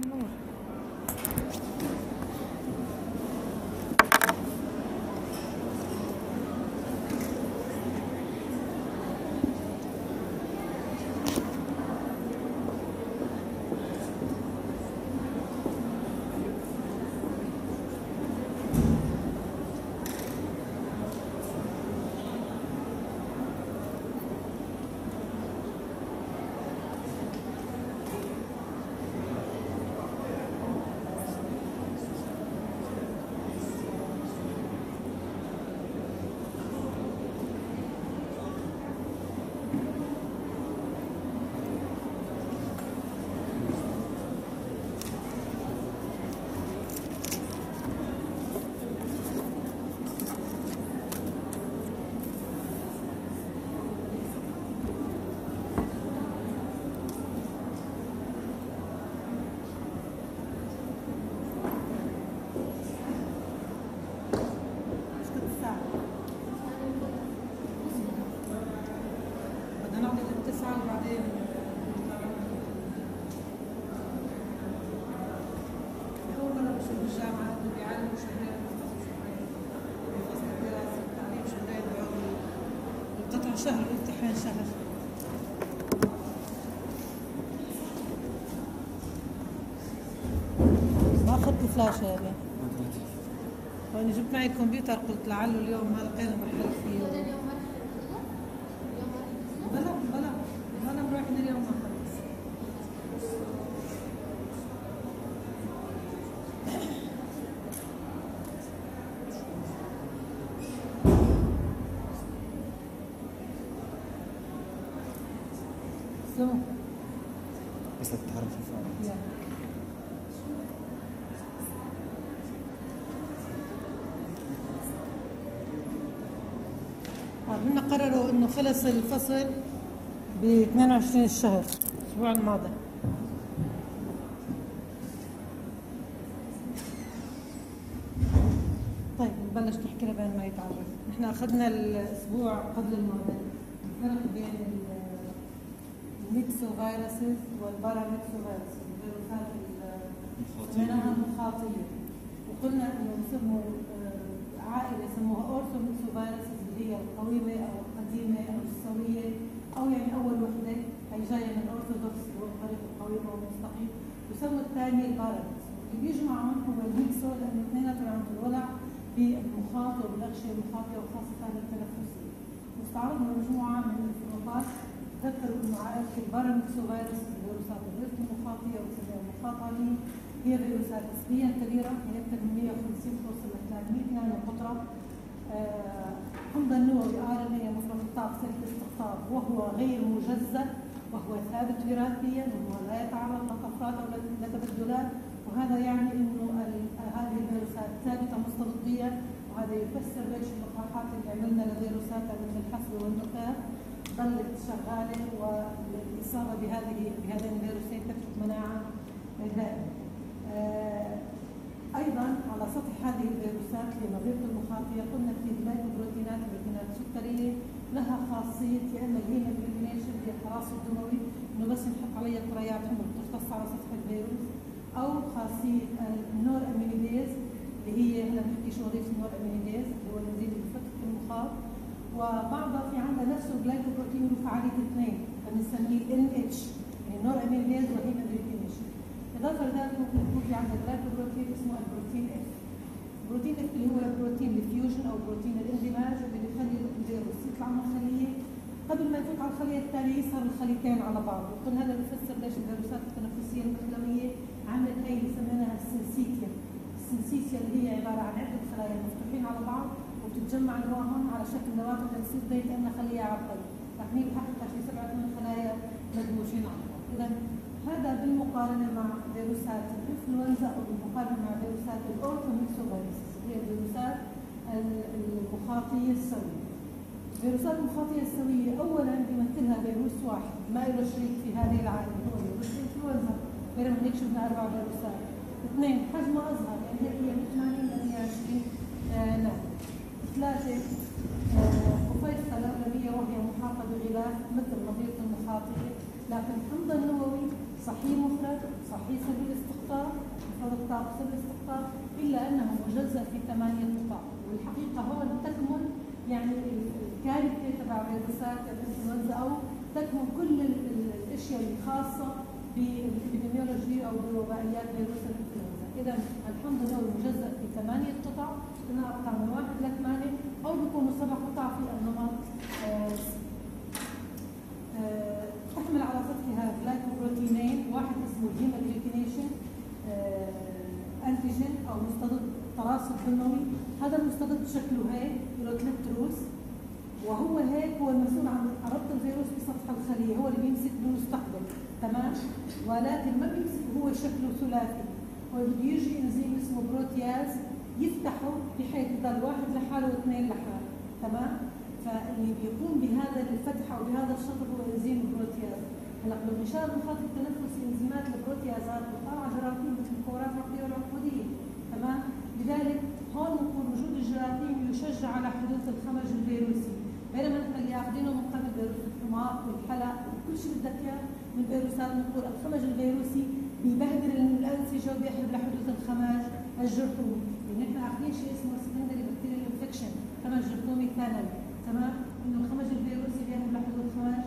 شهر الامتحان شهر. ما اخذت الفلاشه يا بنت. هون جبت معي الكمبيوتر قلت لعله اليوم ما لقينا محل فيه. بلا انا بروح من اليوم ما خلص. بس للتعرف الفعلي. بدنا قرروا انه خلص الفصل ب 22 الشهر الاسبوع الماضي. طيب نبلش نحكي له بين ما يتعرف. نحن اخذنا الاسبوع قبل الماضي الفرق بين الميكسو فيروسز والباراميكسو فيروسز، الفيروسات سميناها مخاطيه، وقلنا انه بسموا عائله سموها اورثوميكسو فيروسز اللي هي القويمه او القديمه او السويه، او يعني اول وحده هي جايه من الاورثودوكس اللي هو الطريق القويم والمستقيم، وسموا الثاني الباراميكسو. اللي بيجمعهم هو الميكسو لانه اثنيناتهم عندهم الولع بالمخاط وبالاغشيه المخاطيه وخاصه التنفسيه. واستعرضنا مجموعه من الفيروسات تذكروا انه عائله الباراميكسو فيروس الفيروسات غير المخاطيه والسبب المخاطيه هي فيروسات نسبيا كبيره، هي اكثر من 150 توصل ل 300 نانو قطره. حمض النووي RNA مفرط الطاقه سلك الاستقطاب، وهو غير مجزأ وهو ثابت وراثيا وهو لا يتعرض لطفرات او لتبدلات، وهذا يعني انه هذه الفيروسات ثابته مستبقيه، وهذا يفسر ليش اللقاحات اللي عملنا لفيروسات مثل الحصبه والنقاح ظلت شغاله، والاصابه بهذين الفيروسين تترك مناعه دائمه. ايضا على سطح هذه الفيروسات لنظيره المخاطيه قلنا في البروتينات السكريه لها خاصيه يا اما الهيموجلوبينيشن اللي هي التراص الدموي، انه بس نحط عليها كريات حمر ترتص على سطح الفيروس، او خاصيه النور امينيديز اللي هي هلا بنحكي شو وظيفه النور امينيديز اللي هو الانزيم اللي بفكك المخاط، وبعضها في عندها نفسه الجلايكوبروتين له فعاليه اثنين فبنسميه NH يعني نور امينيديز وهيموجلوبينيشن. اضافه لذلك ممكن يكون في عندنا جلايكوبروتين اسمه البروتين F. البروتين F اللي هو البروتين الفيوجن او بروتين الاندماج اللي بيخلي الفيروس يطلع من الخليه قبل ما يفوت على الخليه الثانيه يصير الخليتين على بعض، وقلنا هذا بيفسر ليش الفيروسات التنفسيه المخلويه عملت هي اللي سميناها السنسيتيا. السنسيتيا اللي هي عباره عن عده خلايا مفتوحين على بعض وبتتجمع نواهم على شكل نواه وتنسيق زي كانها خليه عرضيه، لكن هي بحقيقه في 7 خلايا مدموجين على بعض. اذا هذا بالمقارنه مع فيروسات الانفلونزا او بالمقارنه مع فيروسات الاورثوميكسو فيروسز هي الفيروسات المخاطيه السويه. فيروسات المخاطيه السويه اولا بيمثلها فيروس واحد ما له شريك في هذه العائله هو فيروس الانفلونزا، غير ما هيك شفنا 4 فيروسات. اثنين حجمها اصغر يعني هيك هي من 80 ل 120 نانو. 3 مفيصله اغلبيه وهي محاطه بغلاف مثل نظيره المخاطيه، لكن الحمض النووي صحيح مفرد صحيح سبيل الاستقطاب لأنه مجزأ في 8 قطع، والحقيقة هون تكمن يعني الكارثة تبع فيروسات الإنفلونزا أو تكمن كل الأشياء الخاصة بالإبيديميولوجي أو بوبائيات فيروس الإنفلونزا. إذا الحمض النووي مجزأ في 8 قطع، قلنا أقطع من 1 إلى 8 أو بيكونوا 7 قطع في النمط تحمل على سطحها جلايكوبروتينين، واحد اسمه الهيماجلوتينيشن انتيجين او مستضد تراصد دموي. هذا المستضد شكله هيك له 3 رؤوس، وهو هيك هو المسؤول عن ربط الفيروس بسطح الخليه، هو اللي بيمسك بالمستقبل، تمام؟ ولكن ما بيمسك، هو شكله ثلاثي، هو بده يجي انزيم اسمه بروتياز يفتحه بحيث يضل واحد لحاله واثنين لحاله، تمام؟ فاللي بيقوم بهذا الفتح او بهذا الشطر هو انزيم البروتياز. هلا بالغشاء المخاطي التنفسي انزيمات البروتيازات بتطلع جراثيم مثل الكورات الرقيه والعنقوديه، تمام؟ لذلك هون بنقول وجود الجراثيم يشجع على حدوث الخمج الفيروسي، بينما نحن اللي اخذينه من قبل فيروس الحمار والحلق وكل شيء بدك اياه من فيروسات بنقول الخمج الفيروسي بيبهدل الانسجه وبيحلب لحدوث الخمج الجرثومي، يعني نحن اخذين شيء اسمه سكندري بكتيريال انفكشن، خمج جرثومي ثانوي، تمام؟ انه الخمج الفيروسي بيحلب لحدوث خمج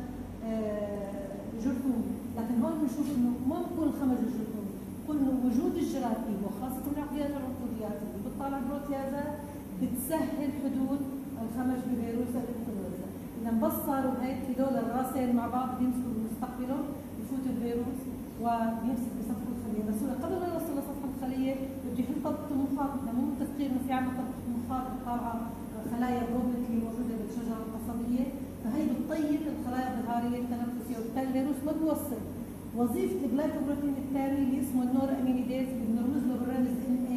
جرثومي، لكن هون بنشوف انه ما بكون الخمج الجرثومي، بكون وجود الجراثيم وخاصه العقديات والعنقوديات اللي بتطلع البروتيازات بتسهل حدوث الخمج بفيروس الانفلونزا. اذا بس صاروا هيك هدول الراسين مع بعض بيمسكوا بمستقبلهم بفوت الفيروس وبيمسك بسطح الخليه، بس هو قبل ما يوصل لسطح الخليه بده يحل طبقه المخاط، احنا مو متفقين انه في عندنا طبقه مخاط طالعه خلايا بروبلت اللي موجوده بالشجره القصبيه، فهي بتطيب الخلايا الظهاريه التنفسيه وبالتالي الفيروس ما بيوصل. وظيفه الجلايكوبروتين الثاني اللي اسمه النور امينيديز بنرمز له بالرمز NA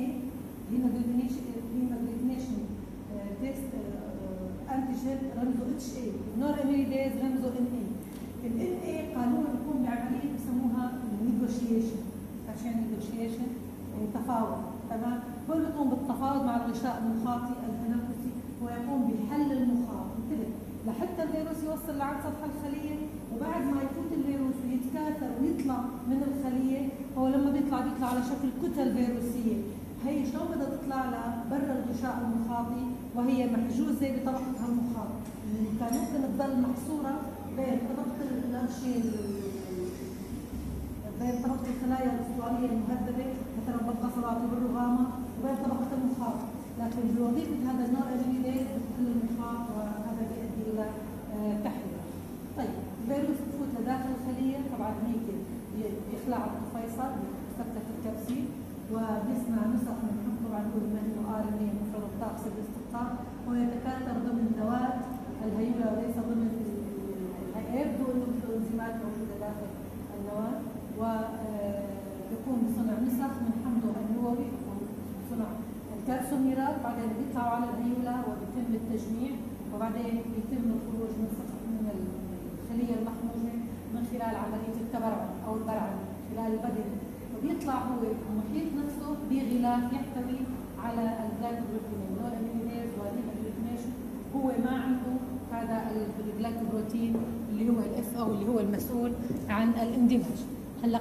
هيماجلوتينيشن تيست انتيجين رمزه HA، النور امينيديز رمزه NA. ال NA قانون بيقوم بعمليه بسموها النيغوشيشن، عشان نيغوشيشن يعني تفاوض، تمام؟ هو بيقوم بالتفاوض مع الغشاء المخاطي التنفسي، هو يقوم بحل المخاط، انتبه لحتى الفيروس يوصل لعند سطح الخليه، وبعد ما يفوت الفيروس ويتكاثر ويطلع من الخليه، هو لما بيطلع على شكل كتل فيروسيه، هي شلون بدها تطلع لبرا الغشاء المخاطي وهي محجوزه بطبقتها المخاط، كان ممكن تضل محصوره بين طبقه الغشاء بين طبقه الخلايا الاسطوانيه المهذبه مثلا بالقصبات وبالرغامه وبين طبقه المخاط، لكن بوظيفه هذا النوع الامينيديز بتحل المخاط وهذا بيؤدي الى تحليل. طيب الفيروس بفوت لداخل الخليه، طبعا هيك بيخلع القفيصل بثبت الكبسيل وبيصنع نسخ من حمض، طبعا هو بما انه RNA مفرد الطاقس بالاستقطاب، هو يتكاثر ضمن ذوات الهيوله وليس ضمن يبدو انه في انزيمات موجوده داخل النواه، ويقوم بصنع نسخ من حمضه النووي صنع الكالسيوميرات، بعدين بيطلعوا على الهيوله وبيتم التجميع، وبعدين بيتم الخروج من الخليه المحموجه من خلال عمليه التبرعم او البرعم خلال البدن، وبيطلع هو المحيط نفسه بغلاف يحتوي على الجلايكوبروتين نوع امينيديز والهيماجلوتينيشن، هو ما عنده هذا الجلايكوبروتين اللي هو الاف او اللي هو المسؤول عن الاندماج. هلا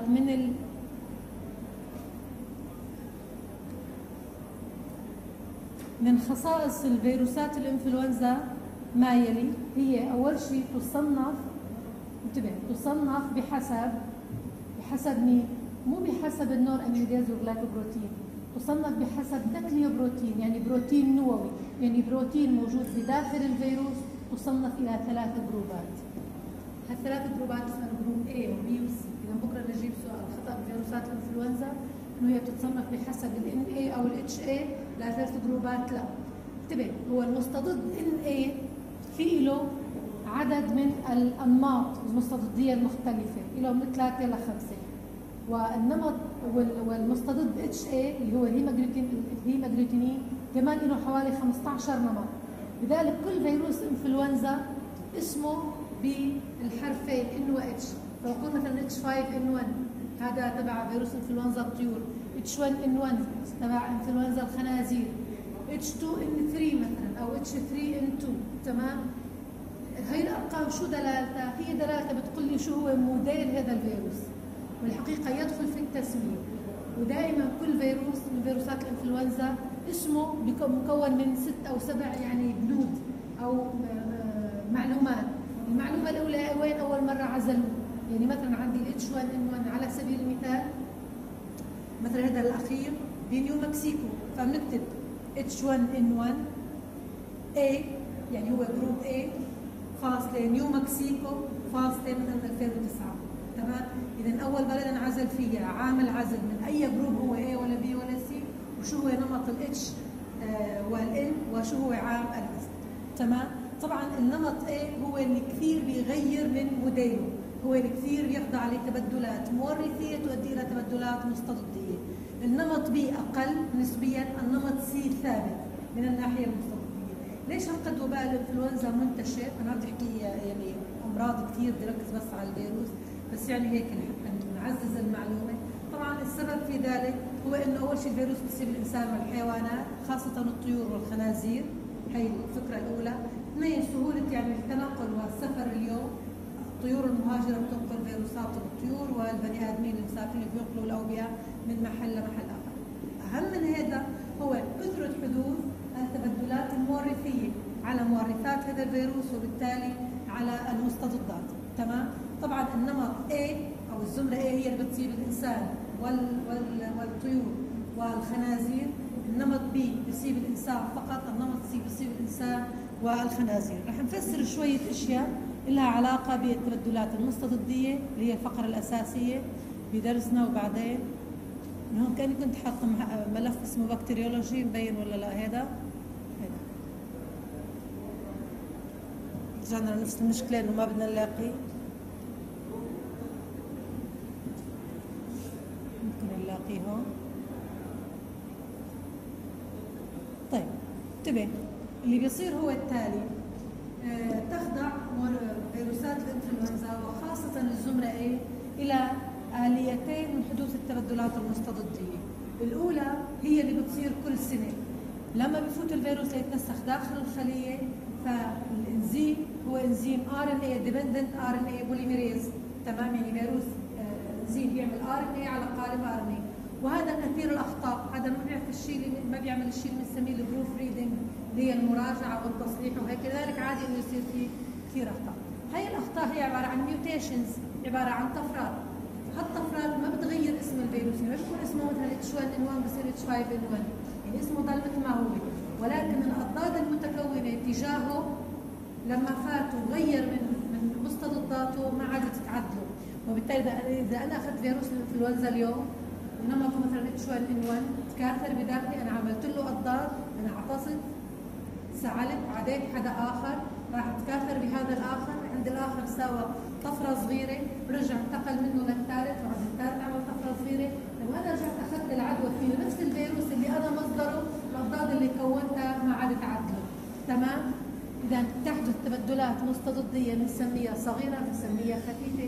من خصائص الفيروسات الانفلونزا ما يلي، هي اول شيء تصنف، انتبه، تصنف بحسب مين؟ مو بحسب النور امينيديز والجلايكوبروتين، تصنف بحسب نكليوبروتين، يعني بروتين نووي، يعني بروتين موجود بداخل الفيروس تصنف الى 3 جروبات. هالثلاث جروبات اسمها جروب A و B و C. اذا بكره نجيب سؤال خطا بفيروسات الانفلونزا انه هي بتتصنف بحسب ال NA او ال HA ل3 جروبات، لا، انتبه، هو المستضد NA في له عدد من الانماط المستضديه المختلفه، له من 3 ل 5، والنمط والمستضد HA اللي هو الهيماجلوتينين كمان له حوالي 15 نمط. لذلك كل فيروس انفلونزا اسمه بالحرفين N و H، لو قلنا مثلا H5N1 هذا تبع فيروس انفلونزا الطيور، H1N1 تبع انفلونزا الخنازير، H2N3 مثلا او H3N2، تمام؟ هي الارقام شو دلالتها؟ هي دلالتها بتقول لي شو هو موديل هذا الفيروس، والحقيقه يدخل في التسميه، ودائما كل فيروس من فيروسات الانفلونزا اسمه مكون من 6 أو 7 يعني بنود أو معلومات. المعلومة الأولى وين أول مرة عزلوا، يعني مثلا عندي ال H1N1 على سبيل المثال، مثلا هذا الأخير بنيو مكسيكو، فبنكتب H1N1 A يعني هو جروب A فاصلة نيو مكسيكو فاصلة مثلا 2009. تمام؟ إذا أول بلد انعزل فيها عامل عزل من أي جروب هو A ولا B ولا C، وشو هو نمط ال H وال N، وشو هو عام العزل. تمام؟ طبعا النمط A هو اللي كثير بيغير من موديله، هو اللي كثير بيخضع لتبدلات مورثية تؤدي إلى تبدلات مستضدية. النمط B أقل نسبيا، النمط C ثابت من الناحية المستضدية. ليش هالقد وباء الإنفلونزا منتشر؟ أنا بدي أحكي يعني أمراض كثير، بدي أركز بس على الفيروس، بس يعني هيك نعزز المعلومة. طبعا السبب في ذلك هو إنه أول شيء الفيروس بيصيب الإنسان والحيوانات، خاصة الطيور والخنازير، هي الفكرة الأولى. اثنين، سهولة يعني التنقل والسفر اليوم، الطيور المهاجرة بتنقل فيروسات الطيور، والبني آدمين المسافرين بينقلوا الأوبئة من محل لمحل آخر. أهم من هذا هو كثرة حدوث التبدلات المورثية على مورثات هذا الفيروس، وبالتالي على المستضدات. تمام؟ طبعا النمط A أو الزمرة A هي اللي بتصيب الإنسان والطيور والخنازير. النمط B بيصيب الإنسان فقط، النمط C بيصيب الإنسان والخنازير. رح نفسر شوية أشياء لها علاقة بالتبدلات المستضدية اللي هي الفقرة الأساسية بدرسنا. وبعدين من هون كأني كنت حاطة ملف اسمه بكتيريولوجي، مبين ولا لا؟ هذا رجعنا لنفس المشكلة إنه ما بدنا نلاقي، ممكن نلاقيه هون. طيب انتبه، اللي بيصير هو التالي: تخضع فيروسات الانفلونزا وخاصة الزمرة A إلى آليتين من حدوث التبدلات المستضدية. الأولى هي اللي بتصير كل سنة لما بفوت الفيروس ليتنسخ داخل الخلية، فالإنزيم هو إنزيم RNA dependent RNA polymerase. تمام؟ يعني فيروس إنزيم بيعمل RNA على قالب RNA، وهذا كثير الأخطاء. هذا ما بيعمل الشيء اللي ما بيعمل الشيء اللي بنسميه البروف ريدنج اللي هي المراجعة والتصحيح وهيك، لذلك عادي إنه يصير فيه كثير أخطاء. هي الأخطاء هي عبارة عن ميوتيشنز، عبارة عن طفرات. هالطفرات ما بتغير اسم الفيروس، يعني ما بيكون اسمه مثلا H1N1 بصير H5N1، يعني اسمه ضل مثل ما هو، ولكن الأضداد المتكونة تجاهه لما فات وغير من مستضداته ما عادت تتعدله. وبالتالي إذا أنا أخذت فيروس الإنفلونزا اليوم ونمطه مثلا H1N1 تكاثر بداخلي، أنا عملت له أضداد، أنا عطست، سعلت، عديت حدا آخر، راح تكاثر بهذا الآخر، عند الآخر ساوى طفرة صغيرة، رجع انتقل منه للثالث، وعند الثالث عمل طفرة صغيرة. لو أنا رجعت أخذت العدوى فيه نفس الفيروس اللي أنا مصدره، الأضداد اللي كونتها ما عادت تعدله. تمام؟ إذا تحدث تبدلات مستضدية بنسميها صغيرة، بنسميها خفيفة،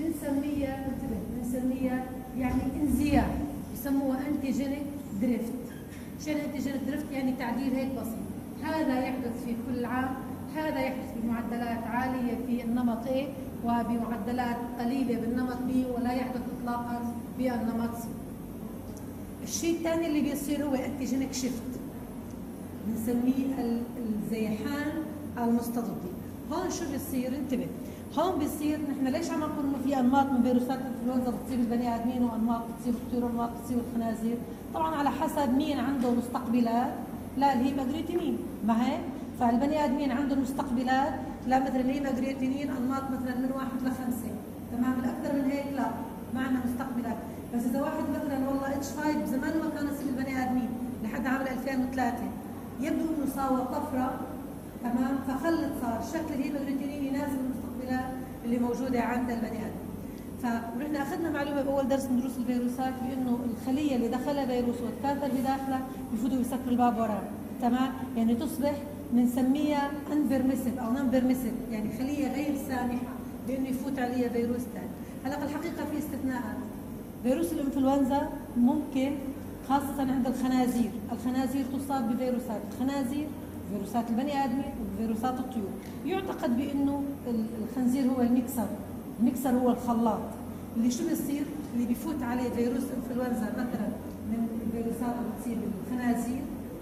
بنسميها يعني انزياح، بسموها انتيجينيك دريفت. شو يعني انتيجينيك دريفت؟ يعني تعديل هيك بسيط. هذا يحدث في كل عام، هذا يحدث بمعدلات عالية في النمط A وبمعدلات قليلة بالنمط B، ولا يحدث إطلاقا بالنمط C. الشيء الثاني اللي بيصير هو انتيجينيك شيفت، بنسميه الزيحان المستضدي. هون شو بيصير؟ انتبه، هون بيصير نحن ليش عم نقول انه في انماط من فيروسات الانفلونزا بتصيب البني ادمين، وانماط بتصيب الطيور، وانماط بتصيب الخنازير؟ طبعا على حسب مين عنده مستقبلات للهيماجلوتينين، ما هيك؟ فالبني ادمين عندهم مستقبلات لا مثلا الهيماجلوتينين انماط مثلا من 1 ل 5. تمام؟ الاكثر من هيك لا، ما عندنا مستقبلات. بس اذا واحد مثلا والله H5 زمان ما كان يصيب البني ادمين لحد عام 2003، يبدو انه صار طفره، تمام، فخلت صار شكل الهيماجلوتينين يناسب المستقبلات اللي موجوده عند البني ادم. فنحن اخذنا معلومه باول درس من دروس الفيروسات بانه الخليه اللي دخلها فيروس وتكاثر بداخلها بفوتوا بيسكروا الباب وراه. تمام؟ يعني تصبح بنسميها انفيرميسيف او نون فيرميسيف، يعني خليه غير سامحه بانه يفوت عليها فيروس ثاني. هلا الحقيقه في استثناءات. فيروس الانفلونزا ممكن خاصه عند الخنازير، الخنازير تصاب بفيروسات الخنازير، فيروسات البني ادمين، وفيروسات الطيور. يعتقد بانه الخنزير هو المكسر هو الخلاط اللي شو بيصير؟ اللي بيفوت عليه فيروس انفلونزا مثلا من الفيروسات اللي بتصيب الخنازير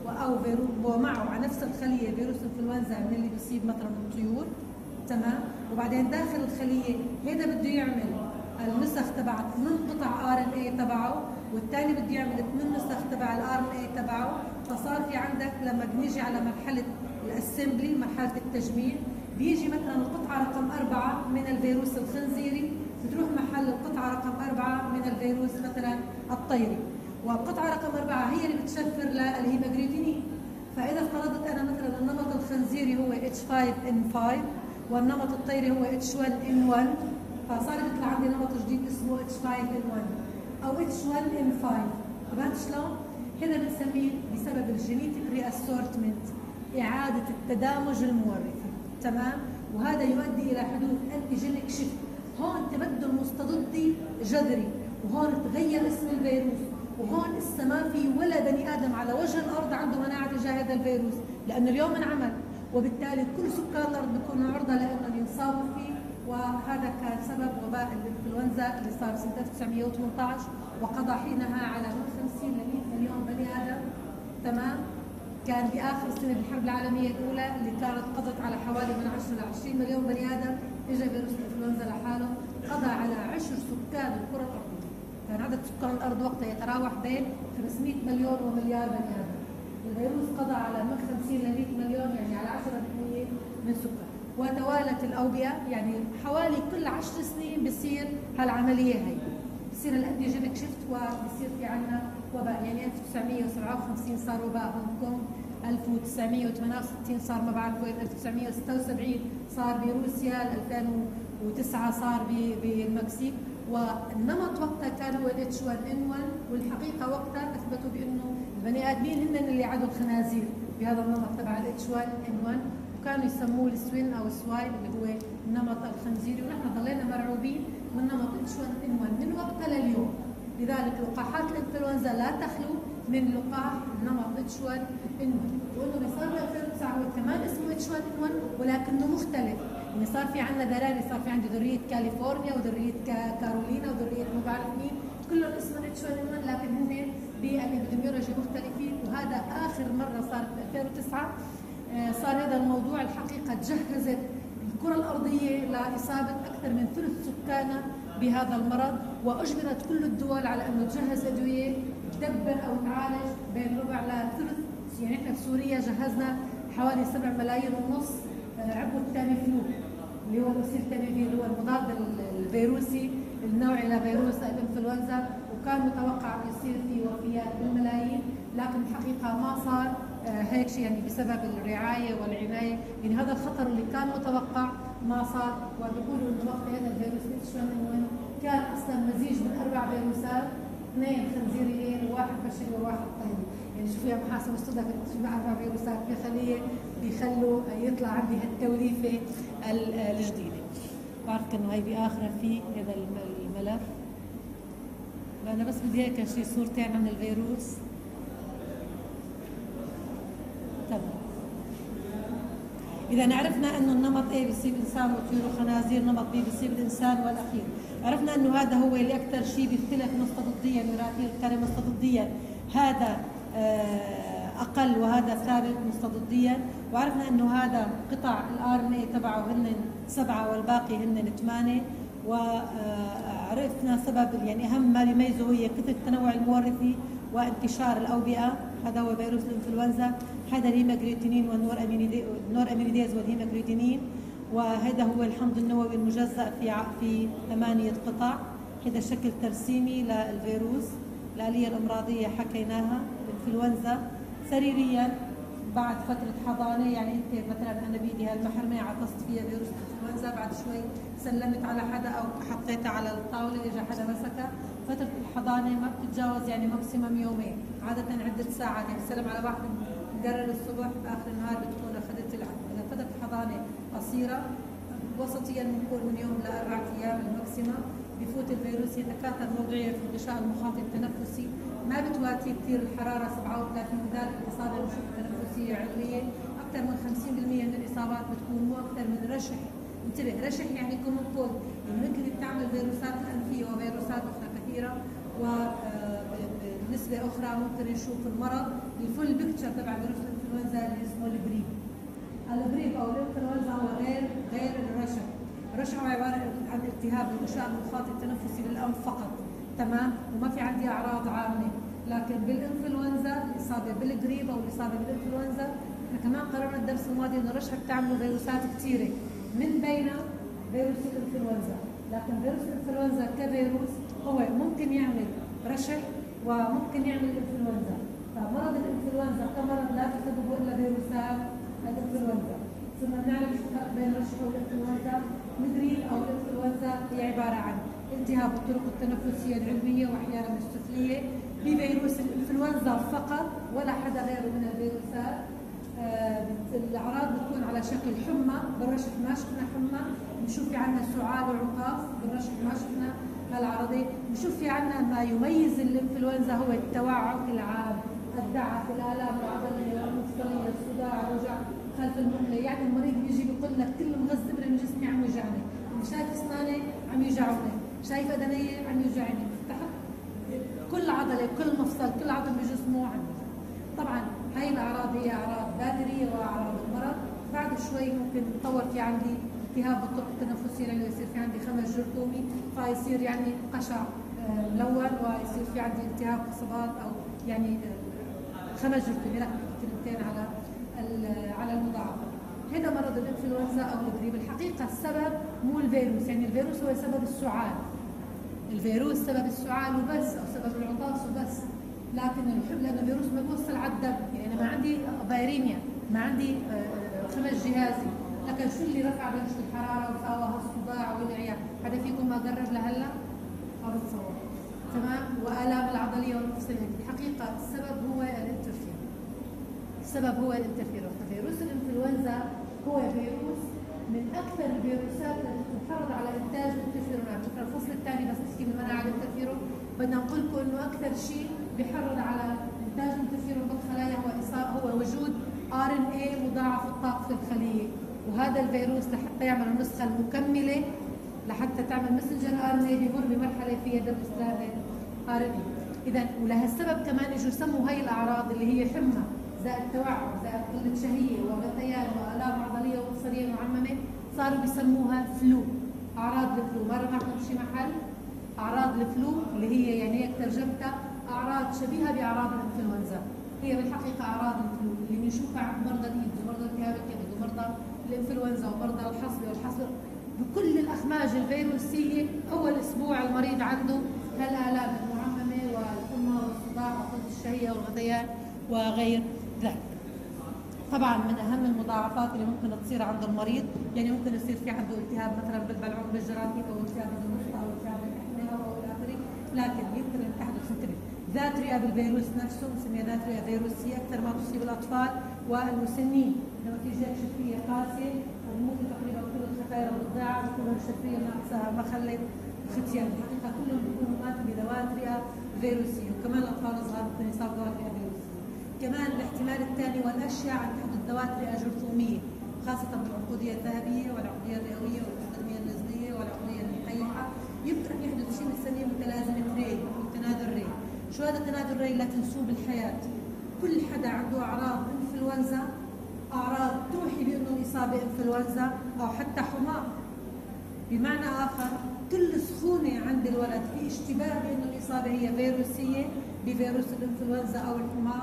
ومعه على نفس الخليه فيروس انفلونزا من اللي بيصيب مثلا الطيور، تمام. وبعدين داخل الخليه هذا بده يعمل النسخ تبع 8 قطع RNA تبعه، والثاني بده يعمل 8 نسخ تبع الRNA تبعه. فصار في عندك لما بنيجي على مرحله الاسمبلي، مرحله التجميع، بيجي مثلا القطعه رقم 4 من الفيروس الخنزيري بتروح محل القطعه رقم 4 من الفيروس مثلا الطيري، والقطعه رقم 4 هي اللي بتشفر للهيموجلوبينين. فاذا افترضت انا مثلا النمط الخنزيري هو H5N5 والنمط الطيري هو H1N1، فصار بيطلع عندي نمط جديد اسمه H5N1 او H1N5. فهمت شلون؟ هذا بنسميه بسبب الجينيتيك ري اسورتمنت، اعاده التدامج المورثي، تمام. وهذا يؤدي الى حدوث انتيجينيك شيفت. هون تبدل مستضدي جذري، وهون تغير اسم الفيروس، وهون لسه ما في ولا بني ادم على وجه الارض عنده مناعه تجاه هذا الفيروس، لانه اليوم انعمل، وبالتالي كل سكان الارض بيكونوا عرضه لانه ينصابوا فيه. وهذا كان سبب وباء الانفلونزا اللي صار سنه 1918 وقضى حينها على من 50 ل 100 مليون بني ادم، تمام. كان باخر سنه بالحرب العالميه الاولى اللي كانت قضت على حوالي من 10 ل 20 مليون بني ادم، اجى فيروس الانفلونزا لحاله قضى على 10 سكان الكره الارضيه. كان عدد سكان الارض وقتها يتراوح بين 500 مليون ومليار بني ادم. الفيروس قضى على من 50 ل 100 مليون، يعني على 10% من سكان. وتوالت الاوبئه، يعني حوالي كل 10 سنين بصير هالعمليه هي، بصير الانتيجينيك شيفت وبصير في عندنا وباء. يعني 1957 صار وباء هونغ كونغ، 1968 صار ما بعرف وين، 1976 صار بروسيا، 2009 صار بالمكسيك. والنمط وقتها كان هو H1N1، والحقيقه وقتها اثبتوا بانه البني ادمين هن اللي عادوا الخنازير بهذا النمط تبع H1N1، وكانوا يسموه السوين او السوايب اللي هو النمط الخنزيري، ونحن ضلينا مرعوبين من نمط H1N1 من وقتها لليوم. لذلك لقاحات الانفلونزا لا تخلو من لقاح نمط H1N1، وانه اللي صار ب 2009 هو كمان اسمه H1N1 ولكنه مختلف. يعني صار في عندنا ذراري، صار في عندي ذريه كاليفورنيا وذريه كارولينا وذريه ما بعرف مين، كلهم اسمهم H1N1 لكن هن بالابيديميولوجي مختلفين. وهذا اخر مره صارت ب 2009. صار هذا الموضوع الحقيقه جهزت الكره الارضيه لاصابه اكثر من ثلث سكانها بهذا المرض، واجبرت كل الدول على انه تجهز ادويه تدبر او تعالج بين ربع لثلث. يعني احنا بسوريا جهزنا حوالي 7 ملايين ونص عبوه تاميفلو اللي هو الاسيلتاميفير اللي هو المضاد الفيروسي النوعي لفيروس الانفلونزا، وكان متوقع يصير في وفيات بالملايين، لكن الحقيقه ما صار هيك شيء، يعني بسبب الرعايه والعنايه. يعني هذا الخطر اللي كان متوقع ما صار. وبيقولوا انه وقت هذا الفيروس H1N1 كان اصلا مزيج من 4 فيروسات، 2 خنزيريين وواحد بشري وواحد طيري. يعني شوفوا يا محاسن الصدف تجمع 4 فيروسات بخليه بيخلوا يطلع عندي هالتوليفه الجديده. بعرف انه هي باخرها في هذا الملف. انا بس بدي هيك شيء صورتين عن الفيروس. تمام. إذا عرفنا إنه النمط A بيصيب إنسان وطيور وخنازير، نمط B بيصيب الإنسان والأخير. عرفنا إنه هذا هو اللي أكثر شيء بيختلف مستضديا، وراثيا الكلمة مستضديا، هذا أقل وهذا ثابت مستضديا. وعرفنا إنه هذا قطع الRNA تبعه هن 7 والباقي هن 8. وعرفنا سبب، يعني أهم ما بيميزه هي كثرة التنوع المورثي وانتشار الأوبئة. هذا هو فيروس الانفلونزا. هذا الهيموجلوبينين والنور امينيديز والهيموجلوبينين. وهذا هو الحمض النووي المجزأ في 8 قطع. هذا شكل ترسيمي للفيروس. الآلية الأمراضية حكيناها. الانفلونزا سريريا بعد فترة حضانة، يعني انت مثلا انا بيدي هالمحرمة عطست فيها فيروس الانفلونزا، بعد شوي سلمت على حدا او حطيتها على الطاولة اجى حدا مسكها، فترة الحضانة ما بتتجاوز يعني ماكسيمم يومين، عادة عدة ساعات. يعني سلم على واحد مقرر الصبح باخر النهار بتكون اخذت العدوى. اذا فترة الحضانة قصيرة وسطيا بنقول من يوم ل4 ايام الماكسيمم، بفوت الفيروس يتكاثر موضعيا في الغشاء المخاطي التنفسي، ما بتواتي كثير الحراره 37. لذلك الاصابه بالشق التنفسيه علويه. اكثر من 50% من الاصابات بتكون مو اكثر من رشح. انتبه، رشح يعني كومن كولد، يعني ممكن بتعمل فيروسات الانفيه وفيروسات اخرى كثيره. نسبه اخرى ممكن نشوف المرض الفول بيكتشر تبع فيروس الانفلونزا اللي اسمه البريب. البريب او الانفلونزا هو غير الرشح. الرشح هو عباره عن التهاب الغشاء المخاطي التنفسي للانف فقط، تمام، وما في عندي اعراض عامه. لكن بالانفلونزا الاصابه بالجريب او الاصابه بالانفلونزا، احنا كمان قررنا الدرس الماضي انه الرشح بتعملوا فيروسات كثيره من بينها فيروس الانفلونزا. لكن فيروس الانفلونزا كفيروس هو ممكن يعمل رشح وممكن يعمل انفلونزا. فمرض الانفلونزا كمرض لا تسببه الا فيروسات الانفلونزا. ثم نعرف الفرق بين الرشح والانفلونزا. الجريب او الانفلونزا هي عباره عن التهاب الطرق التنفسيه العلويه واحيانا السفليه بفيروس الانفلونزا فقط ولا حدا غيره من الفيروسات. الاعراض بتكون على شكل حمى، بالرشح ما شفنا حمى، بنشوف في عندنا سعال وعطاس، بالرشح ما شفنا هالعرضين، بنشوف في عندنا ما يميز الانفلونزا هو التوعك العام، الدعك، الالام العضليه والمفصليه، الصداع، الوجع خلف المهله، يعني المريض بيجي بيقول لك كل مغز ابره من جسمي عم يوجعني، شايف اسناني عم يوجعوني، شايف اذني عم يوجعني، كل عضله كل مفصل كل عضله بجسمه عم يوجع. طبعا هاي الاعراض هي اعراض بادريه واعراض المرض. بعد شوي ممكن تطور في عندي التهاب الطرق التنفسيه لانه يصير في عندي خمج جرثومي، فيصير يعني قشع ملون، ويصير في عندي التهاب قصبات او يعني خمج جرثومي. لا كلمتين على المضاعفه. هذا مرض الانفلونزا او الجريب. الحقيقه السبب مو الفيروس، يعني الفيروس هو سبب السعال، الفيروس سبب السعال وبس او سبب العطاس وبس، لكن لانه الفيروس ما بيوصل على الدم، يعني انا ما عندي فيريميا، ما عندي خمج جهازي، لكن شو اللي رفع درجه الحراره وساوى الصداع والعيا؟ حدا فيكم ما جرب لهلا؟ او بتصور، تمام؟ والام العضليه والمفصليه. الحقيقه السبب هو الانترفيرون. السبب هو الانترفيرون. فيروس الانفلونزا هو فيروس من اكثر الفيروسات التي تحرض على انتاج الانترفيرونات. بكره الفصل الثاني بس نحكي بالمناعه الانترفيرون، بدنا نقول لكم انه اكثر شيء بيحرض على انتاج الانترفيرون بالخلايا هو وجود RNA مضاعف الطاقه في الخليه، وهذا الفيروس لحتى يعمل النسخه المكمله لحتى تعمل مسنجر RNA بيمر بمرحله فيها دبس RNA. اذا ولهالسبب كمان اجوا سموا هي الاعراض اللي هي حمى زائد توعك زائد قله شهيه وغثيان والام عضليه ومفصليه معممه، صاروا بيسموها فلو، اعراض الفلو. مره معكم بشي محل اعراض الفلو اللي هي يعني هيك ترجمتها اعراض شبيهه باعراض الانفلونزا، هي بالحقيقه اعراض الفلو اللي بنشوفها عند مرضى الايدز ومرضى التهاب الكبد ومرضى الانفلونزا ومرضى الحصبه والحصبه. بكل الاخماج الفيروسيه اول اسبوع المريض عنده هالالام المعممه والحمى والصداع وقله الشهيه والغثيان وغير ذلك. طبعا من اهم المضاعفات اللي ممكن تصير عند المريض، يعني ممكن يصير في عنده التهاب مثلا بالبلعوم بالجراثيم او التهاب بالمخ او التهاب بالاحماء او الى اخره، لكن يمكن ان تحدث ذات رئه بالفيروس نفسه، نسميها ذات رئه فيروسيه اكثر ما تصيب الاطفال والمسنين، لما تيجي شفيه قاسيه وممكن تقريبا كل الخلايا والضعف بتكون الشفيه ناقصها ما خلت ختيان. الحقيقه كلهم بيكونوا ماتوا بذوات رئه فيروسيه، وكمان الاطفال الصغار ممكن يصابوا ذوات رئه فيروسيه. كمان الاحتمال الثاني والاشيع ان تحدث ذوات رئه جرثوميه، خاصه بالعنقوديه الذهبيه والعنقوديه الرئويه والقدميه النزليه والعنقوديه المقيحه. يمكن ان يحدث شيء بنسميه متلازمه ري او تنادل ري. شو هذا تنادل ري؟ لا تنسوه بالحياه. كل حدا عنده اعراض انفلونزا، اعراض توحي بانه الاصابه انفلونزا او حتى حمى. بمعنى اخر كل سخونه عند الولد في اشتباه بانه الاصابه هي فيروسيه بفيروس الانفلونزا او الحمى.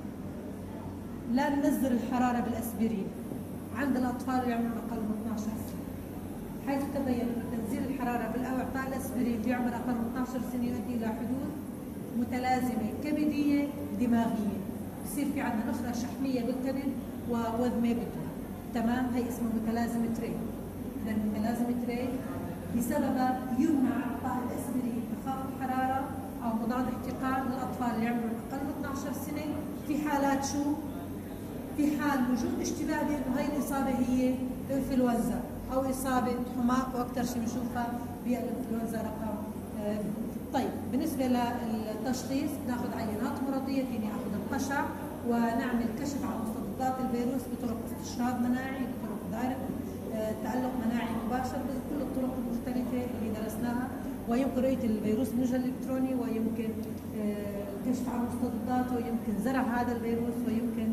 لا ننزل الحراره بالاسبرين عند الاطفال اللي عمرهم اقل من 12 سنه، حيث تبين انه تنزيل الحراره باعطاء الاسبرين بعمر اقل من 12 سنه يؤدي الى حدوث متلازمه كبديه دماغيه، بصير في عندنا نخره شحميه بالكبد ووذمه بدون. تمام؟ هي اسمها متلازمه ري. اذا متلازمه ري بسببها يمنع اعطاء الاسبرين بخافض الحراره او مضاد احتقان للاطفال اللي عمرهم اقل من 12 سنه في حالات شو؟ في حال وجود اشتباه بانه هي الاصابه هي انفلونزا او اصابه حماق، واكثر شيء بنشوفها بالانفلونزا رقم. طيب بالنسبه للتشخيص بناخذ عينات مرضيه، فيني اخذ القشع ونعمل كشف عن مستضدات الفيروس بطرق استشراق مناعي، بطرق دايركت تألق مناعي مباشر، بكل الطرق المختلفه اللي درسناها، ويمكن رؤيه الفيروس بالوجه الالكتروني، ويمكن الكشف عن مستضداته، يمكن زرع هذا الفيروس، ويمكن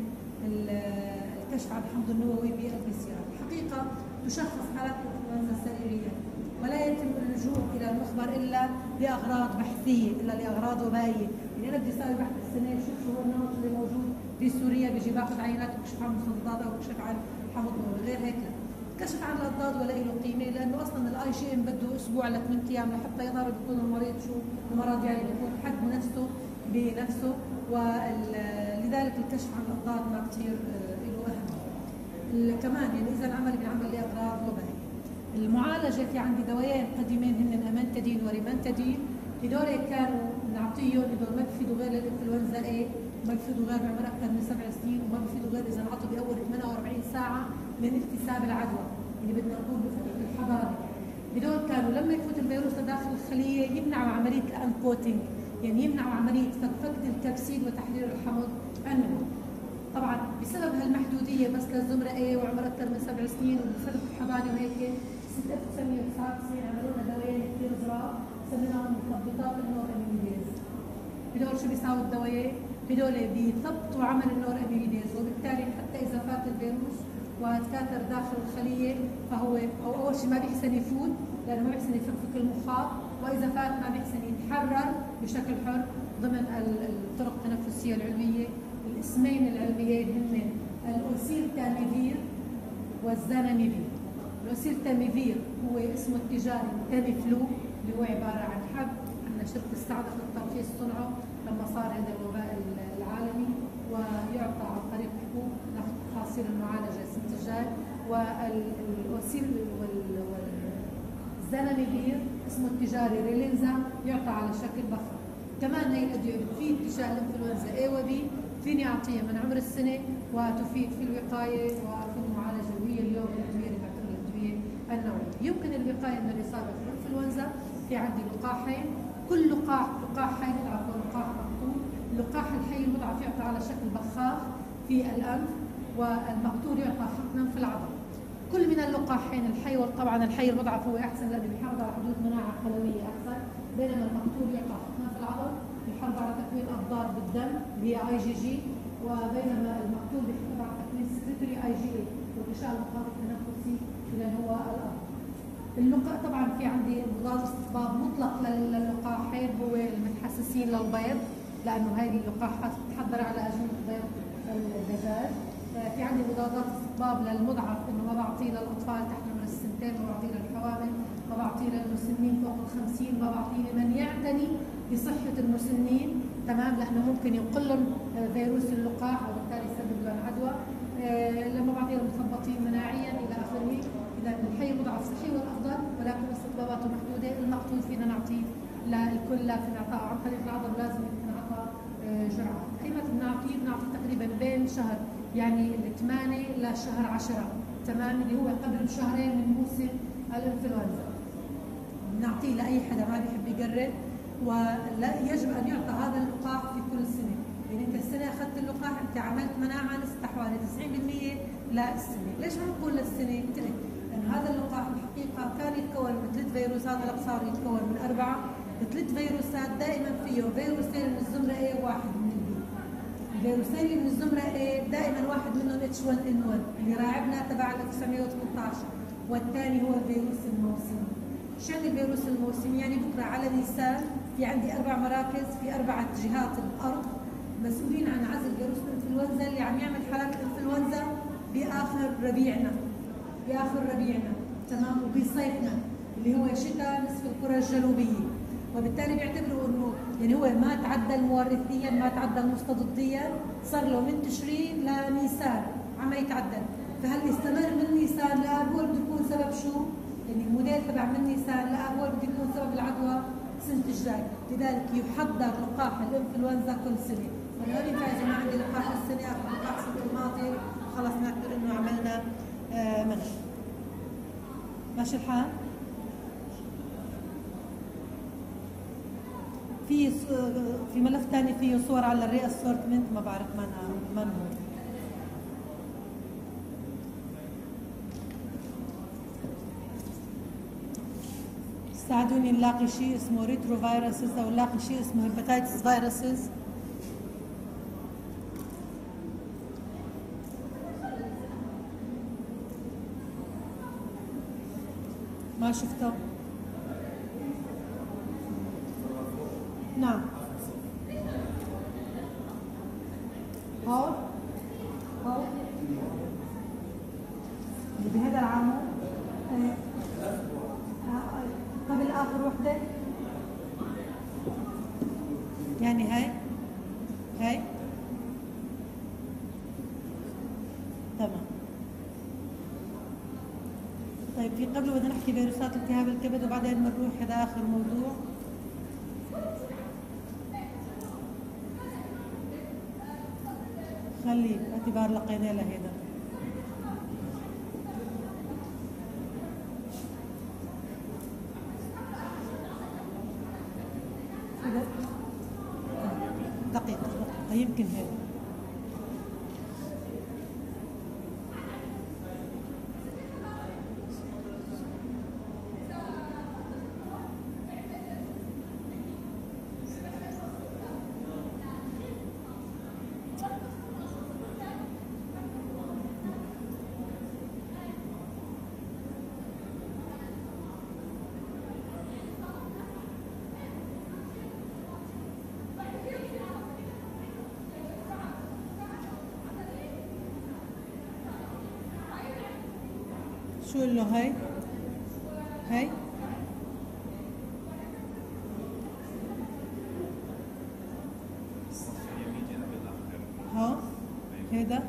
الكشف عن الحمض النووي بالPCR. الحقيقة تشخص حالات الإنفلونزا سريريا، ولا يتم اللجوء إلى المخبر إلا لأغراض بحثية، إلا لأغراض وبائية. يعني أنا بدي أسوي بحث السنة شوف شو هو النمط اللي موجود بسوريا، بيجي باخذ عينات وبكشف عن مستضدات أو بكشف عن حمض نووي، غير هيك لا. الكشف عن الأضداد ولا له قيمة، لأنه أصلا الIgM بده أسبوع ل 8 أيام لحتى يظهر بيكون المريض شو المرض، يعني بيكون حد نفسه بنفسه، ولذلك الكشف عن الأضداد ما كثير له أهمية. كمان يعني إذا العمل بينعمل لأغراض وبائية. المعالجة في عندي دوايين قديمين هن أمانتادين وريمانتادين، هدول كانوا نعطيهم، هدول ما بفيدوا غير للإنفلونزا A، ما بفيدوا غير بعمر أكثر من 7 سنين، وما بفيدوا غير إذا انعطوا بأول 48 ساعة من اكتساب العدوى اللي بدنا نقول بفترة الحضانة. هدول كانوا لما يفوت الفيروس لداخل الخلية يمنعوا عملية الأنكوتينج، يعني يمنعوا عملية فقد الكبسيد وتحرير الحمض النووي. طبعا بسبب هالمحدودية بس للزمرة A وعمر أكثر من 7 سنين وبسبب الحضانة وهيك، 1999 عملوا لنا دوايين كثير صغار سميناهم مثبطات النور أميليديز. هدول شو بيساووا الدوايين؟ هدول بيثبطوا عمل النور أميليديز، وبالتالي حتى إذا فات الفيروس وتكاثر داخل الخلية فهو أول شيء ما بيحسن يفوت، لأنه ما بيحسن يفكك المخاط، وإذا فات ما بيحسن يتحرر بشكل حر ضمن الطرق التنفسية العلوية. الاسمين العلميين هن الأوسيلتاميفير والزاناميفير. الأوسيلتاميفير هو اسمه التجاري تاميفلو، اللي هو عبارة عن حب عندنا شركة استعدت للترخيص صنعه لما صار هذا الوباء العالمي، ويعطى عن طريق حبوب تفاصيل المعالجة السنتجال. والأوسيل والزاناميفير اسمه التجاري ريلينزا، يعطى على شكل بخر. كمان هي الأدوية بتفيد تجاه الإنفلونزا A و B، فيني أعطيها من عمر السنة وتفيد في الوقاية وفي المعالجة، وهي اليوم الأدوية اللي نعتبر الأدوية النووية. يمكن الوقاية من الإصابة بالإنفلونزا. في عندي لقاحين، كل لقاحين عفوا لقاح مقطوع. اللقاح الحي المضاعف يعطى على شكل بخاخ في الأنف، والمقطور يعطى حقنا في العضل. كل من اللقاحين الحي، وطبعا الحي المضاعف هو أحسن لأنه بيحافظ على حدود مناعة خلوية أكثر، بينما المقطور يعطى حقنا في العضل بيحافظ على تكوين أضداد بالدم اللي هي IgG، وبينما المقطور بيحافظ على تكوين سكريتوري IgA وغشاء المخاط التنفسي اللي هو الأرض. طبعا في عندي مضاد استطباب مطلق للقاحين هو المتحسسين للبيض، لأنه هذه اللقاحات تحضر على أجنة بيض الدجاج. في عندي مضادات استطباب للمضعف، انه ما بعطيه للاطفال تحت عمر السنتين، ما بعطيه للحوامل، ما بعطيه للمسنين فوق ال50، ما بعطيه لمن يعتني بصحه المسنين، تمام، لانه ممكن ينقل لهم فيروس اللقاح وبالتالي يسبب لهم عدوى. لما بعطيه للمثبطين مناعيا الى اخره. اذا الحي المضعف صحي والافضل، ولكن استطباباته محدوده. المقتول فينا نعطيه للكل، لكن اعطائه عن طريق العضل لازم ينعطى جرعه. ايمتى بنعطيه تقريبا بين شهر، يعني 8 لشهر 10، تمام، اللي هو قبل بشهرين من موسم الانفلونزا. بنعطيه لاي حدا ما بيحب يقرب، ولا يجب ان يعطى هذا اللقاح في كل سنه. يعني انت السنه اخذت اللقاح، انت عملت مناعه نسبه حوالي 90% للسنه. ليش ما نقول للسنه؟ انتبه، لان هذا اللقاح الحقيقه كان يتكون من 3 فيروسات، هلا صار يتكون من 4. ال3 فيروسات دائما فيه فيروسين من الزمره A وواحد من البي. الفيروسين اللي من الزمره A دائما واحد منهم H1N1 اللي راعبنا تبع 1918، والثاني هو الفيروس الموسمي. شان الفيروس الموسمي؟ يعني بكره على نيسان في عندي 4 مراكز في 4 جهات الارض مسؤولين عن عزل فيروس الانفلونزا اللي عم يعمل حالات الانفلونزا باخر ربيعنا، تمام، وبصيفنا اللي هو شتاء نصف الكره الجنوبيه. وبالتالي بيعتبروا انه يعني هو ما تعدل موارثيا، ما تعدل مستضديا، صار له من تشرين لنيسان عم يتعدل. فهل يستمر من نيسان لاب هو بده يكون سبب شو؟ يعني الموديل تبع من نيسان لاب هو بده يكون سبب العدوى السنه الجاي. لذلك يحضر لقاح الانفلونزا كل سنه. فما ينفع اذا ما عندي لقاح السنه اخذ لقاح السنه الماضيه وخلص نعتبر انه عملنا منح. ماشي الحال؟ في ملف ثاني فيه صور على الري اسورتمنت، ما بعرف من هو. ساعدوني نلاقي شيء اسمه ريترو فيروسز او نلاقي شيء اسمه هيباتيتس فيروسز. ما شفته. نعم هون هون اللي بهذا العمود قبل آخر وحدة، يعني هاي تمام. طيب في قبل بدنا نحكي فيروسات التهاب الكبد وبعدين بنروح هذا آخر موضوع. خليه باعتبار لقينا له هذا. دقيقة يمكن هذا. شو اللي هاي ها هيدا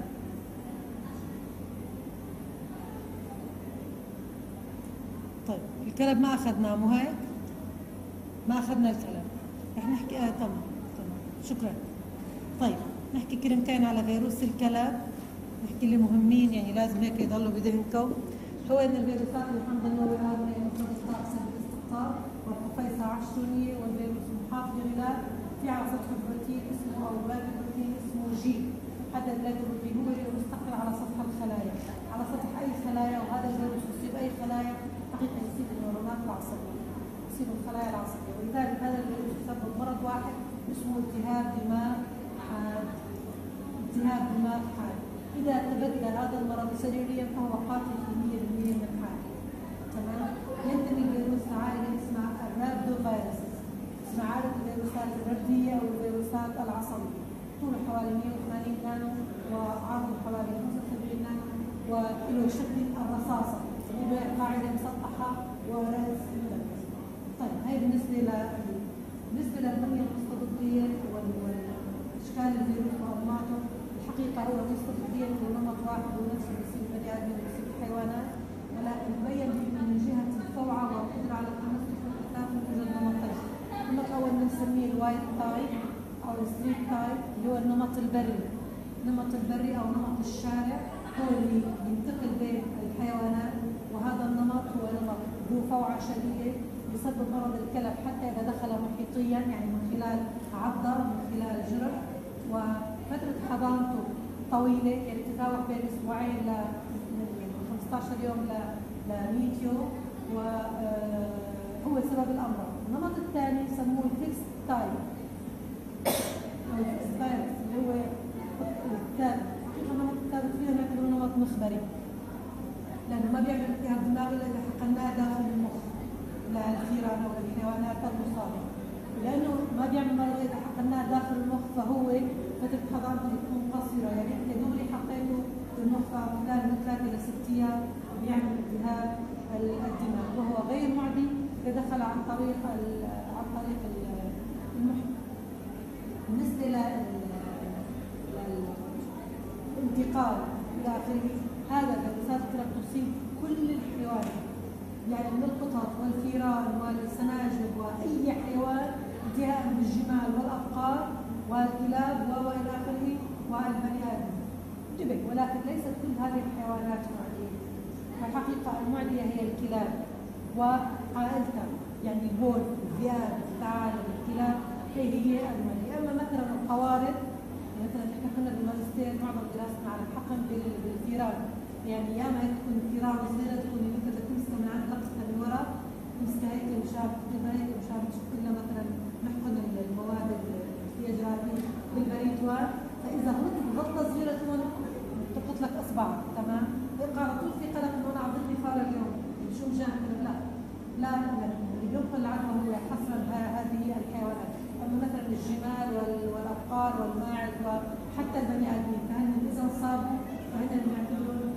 طيب الكلب ما اخذناه مو هيك؟ ما اخذنا الكلب، رح نحكي تمام شكرا. طيب نحكي كلمتين على فيروس الكلب، نحكي اللي مهمين يعني لازم هيك يضلوا بذهنكم. هو ان الفيروسات اللي الحمد لله وهذا الاستقطاب والقفيصة عشرونية والفيروس المحاط بالغلاف في على سطح البروتين اسمه او باقي البروتين اسمه جي. هذا البروتين هو اللي مستقر على سطح الخلايا، على سطح اي خلايا، وهذا الفيروس يصيب اي خلايا حقيقة يصيب النيورونات العصبية، يصيب الخلايا العصبية، ولذلك هذا الفيروس يسبب مرض واحد اسمه التهاب دماغ حاد. التهاب دماغ حاد. إذا تبدل هذا المرض سريريا فهو قاتل في 100% من الحالة. تمام؟ ينتمي الفيروس لعائلة اسمها الرابدو فيروسز، اسمها عائلة الفيروسات الردية أو الفيروسات العصبية. طوله حوالي 180 نانو وعرضه حوالي 75 نانو وله شكل الرصاصة، له قاعدة مسطحة ورأس مدبس. طيب هاي بالنسبة للبنية المستضدية وأشكال الفيروس وأنماطه. الحقيقة هو مستضدية ونمط واحد ونفس اللي بيصير بني آدم وبيصير الحيوانات، ولكن تبين من جهة الفوعة والقدرة على التمسك والإختلاف توجد نمطين. النمط الأول بنسميه الوايت تايب أو الستريت تايب اللي هو النمط البري. النمط البري أو نمط الشارع هو اللي ينتقل بين الحيوانات، وهذا النمط هو نمط ذو فوعة شديدة يسبب مرض الكلب حتى إذا دخل محيطيا، يعني من خلال عضة، من خلال جرح، وفترة حضانته طويلة يعني تتراوح بين أسبوعين ل 15 يوم ل 100 يوم، وهو سبب الأمراض. النمط الثاني يسموه الفيكس تايب أو الفيكس فيروس اللي هو الثالث. النمط الثالث فيه نعتبره نمط مخبري، لأنه ما بيعمل التهاب دماغ إلا إذا حقناه داخل المخ للفيران أو الحيوانات المصابة. لأنه ما بيعمل مرض إذا حقناه داخل المخ فهو فترة حضانته بتكون قصيرة، يعني أنت دوري حطيته المخ خلال من 3 إلى 6 أيام بيعمل التهاب الدماغ، وهو غير معدي إذا دخل عن طريق المخ. بالنسبة للانتقال إلى آخره، هذا الفيروسات تصيب كل الحيوانات، يعني من القطط والفيران والسناجب وأي حيوان انتهاء بالجمال والأبقار والكلاب وإلى آخره والبني آدم. انتبه، ولكن ليست كل هذه الحيوانات معدية. الحقيقة المعدية هي الكلاب وعائلتها، يعني البولف، الذئاب، الثعالب، الكلاب هي المعدية. أما مثلا القوارض، مثلا احنا كنا بالماجستير معظم دراستنا على الحقن بالفيران، يعني ياما تكون الفيران صغيرة تكون مثل تمسكها من عند رقصتها من وراء مسكها هيك مشان تكتبها هيك مشان تشوف لنا مثلا نحقن المواد الفيجراتي بالبريتوار، فاذا غلطت غلطه صغيره تكون تحط لك اصبعك تمام، يبقى على طول في قلق انه انا عضتني فار اليوم شو مشان لا لا اللي بينقل العدوى هو حصرا هذه الحيوانات، اما مثلا الجمال والابقار والماعز وحتى البني ادمين، فهن اذا انصابوا فهن بنعتبرهم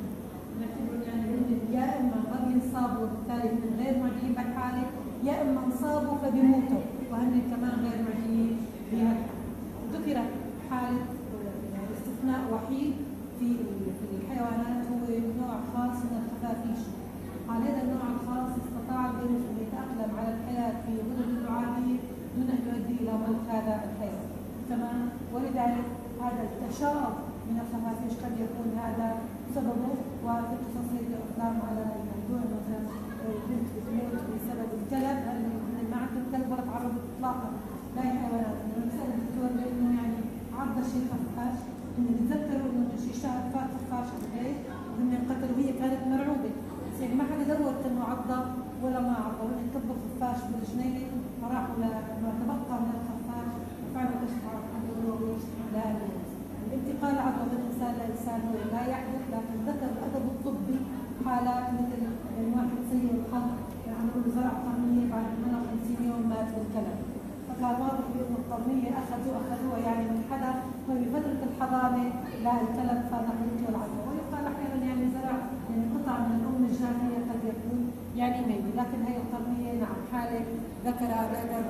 يعني يا اما ما بينصابوا وبالتالي من غير معديين بالحاله، يا اما انصابوا فبيموتوا وهن كمان غير معديين بها. ذكرت حاله يعني استثناء وحيد في الحيوانات هو نوع خاص من الخفافيش. على هذا النوع الخاص استطاع الفيروس ان يتاقلم على الحياه في غدد اللعابيه دون ان يؤدي الى موت هذا الحيوان. تمام، ولذلك هذا التشاؤم من الخفافيش قد يكون هذا سببه، وفي قصص هيك افلام على الموضوع مثلا بنت بتموت بسبب الكلب، لانه ما عندهم كلب ولا تعرضوا اطلاقا لا حيوانات، لما بسال الدكتور بانه يعني عض شيء خفاش، انه بتذكروا انه شيء شاب فات خفاش على البيت وهم انقتلوا وهي كانت مرعوبه، بس يعني ما حدا دور انه عضه ولا ما عضه، وهم كبوا خفاش بالجنينه وراحوا لما تبقى من الخفاش وفعلوا كشف عن الفيروس لا الفيروس. انتقال العدوى من انسان لانسان هو لا يحدث، لكن ذكر الادب الطبي حالات مثل يعني واحد سيء الحظ يعني عملوا زرع قرنيه بعد 58 يوم مات بالكلب، فكان واضح بانه القرنيه اخذوها يعني من حدا هو بفتره الحضانه للكلب فنقلته العدوى، ويقال احيانا يعني زرع يعني قطع من الام الجافيه قد يكون يعني ميت، لكن هي القرنيه نعم حاله ذكرها بادب.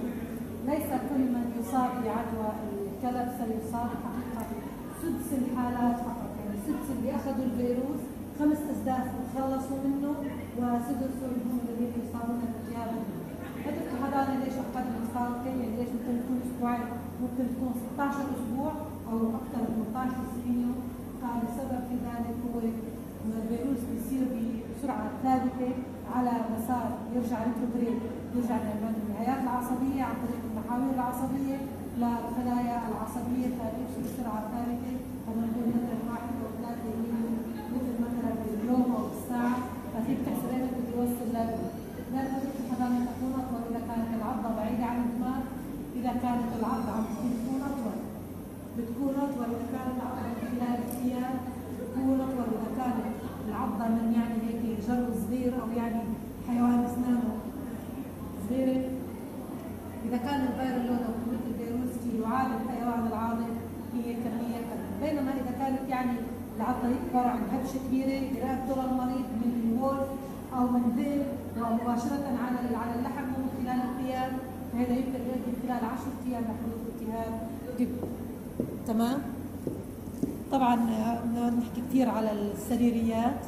ليس كل من يصاب بعدوى الكلب سيصاب حقيقه سدس الحالات فقط، يعني سدس اللي اخذوا الفيروس 5 أسداس تخلصوا منه وسدس هم الذين يصابون بالتهاب. فترة الحضانة ليش أقل من ساعتين؟ يعني ليش ممكن تكون أسبوعين، ممكن تكون 16 أسبوع أو أكثر من 18 90 يوم. قال السبب في ذلك هو إن الفيروس بيصير بسرعة ثابتة على مسار يرجع ريتروجريد، يرجع من النهايات العصبية عن طريق المحاور العصبية للخلايا العصبية فيمشي بسرعة ثابتة، فنقول مثلا 1 أو 3 مثل مثلا باليوم أو بالساعة، ففي بتحسب إنه بده يوصل لا فترة الحضانة تكون أطول إذا كانت العضة بعيدة عن الدماغ، إذا كانت العضة عم بتكون أطول إذا كانت العضة خلال الثياب بتكون أطول، إذا كانت العضة من يعني هيك جرو صغير أو يعني حيوان أسنانه صغيرة، إذا كان الفيروس لونه مثل الفيروس في لعاب الحيوان العاضد هي كمية قليلة، بينما إذا كانت يعني العضة يكبر عن هبشة كبيرة برقبته المريض من وولف أو من ذئب ومباشرة على اللحم من خلال القيام، فهذا يمكن يؤدي خلال 10 أيام لحدوث التهاب دب. تمام؟ طبعا نحكي كثير على السريريات.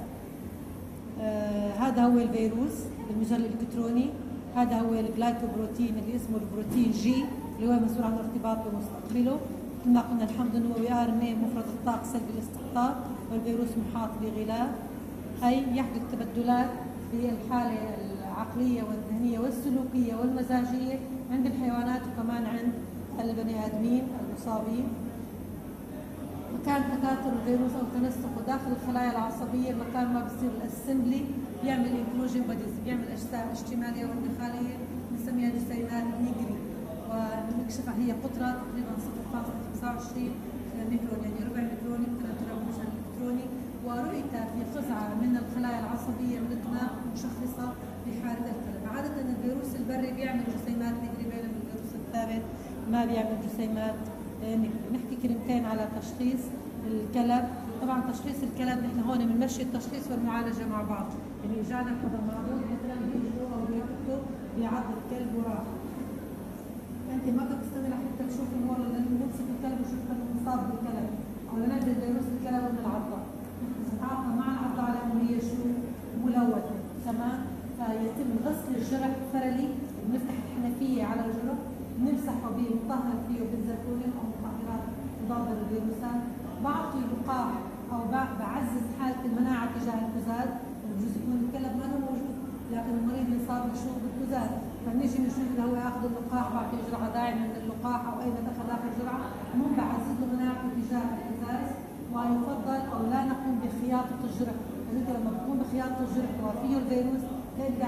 هذا هو الفيروس بالمجال الإلكتروني، هذا هو الجلايكوبروتين اللي اسمه البروتين جي اللي هو مسؤول عن الارتباط بمستقبله. كما قلنا الحمض النووي RNA مفرد الطاقة سلبي الاستقطاب، والفيروس محاط بغلاف، أي يحدث تبدلات في الحالة العقلية والذهنية والسلوكية والمزاجية عند الحيوانات وكمان عند البني آدمين المصابين. مكان تكاثر الفيروس أو تنسقه داخل الخلايا العصبية، مكان ما بصير الأسمبلي بيعمل انكلوجن بوديز، بيعمل أجسام اشتمالية واندخالية بنسميها جسيمات نيجري، ونكشفها هي قطرة تقريبا 0.25 ميكرون يعني ربع ميكرون يمكن أن ترى بالمجال الإلكتروني، ورؤيت في قزعة من الخلايا العصبية من الدماغ مشخصة لحالة الكلب. عادة الفيروس البري بيعمل جسيمات نيجري بينما الفيروس الثابت ما بيعمل جسيمات نيجري. نحكي كلمتين على تشخيص الكلب. طبعا تشخيص الكلب نحن هون بنمشي التشخيص والمعالجة مع بعض، يعني إجانا حدا معروف مثلا بيجوا أو بيحطوا بيعض الكلب وراح، أنت ما بدك تستنى لحتى تشوف المرة اللي نمسك الكلب وشوف انه مصاب بالكلب أو ننزل فيروس الكلب من العضة، نتعاطى مع العضة على إنه هي شو ملوثة. تمام؟ فيتم غسل الجرح ثرلي، بنفتح الحنفية على الجرح بنمسحه بمطهر فيه بالزيتونين أو مطهرات مضادة للفيروسات، بعطي لقاح أو بعزز حالة المناعة تجاه الكزاز، بجوز يكون الكلب ما هو موجود لكن المريض يصاب بشو بالكزاز، فنيجي نشوف إذا هو ياخذ اللقاح بعطي جرعة دائما من اللقاح أو أيضا أخذ آخر جرعة، المهم بعزز له مناعته تجاه الكزاز. ويفضل أو لا نقوم بخياطة الجرح، لأنه لما بقوم بخياطة الجرح وفيه الفيروس تقدر عم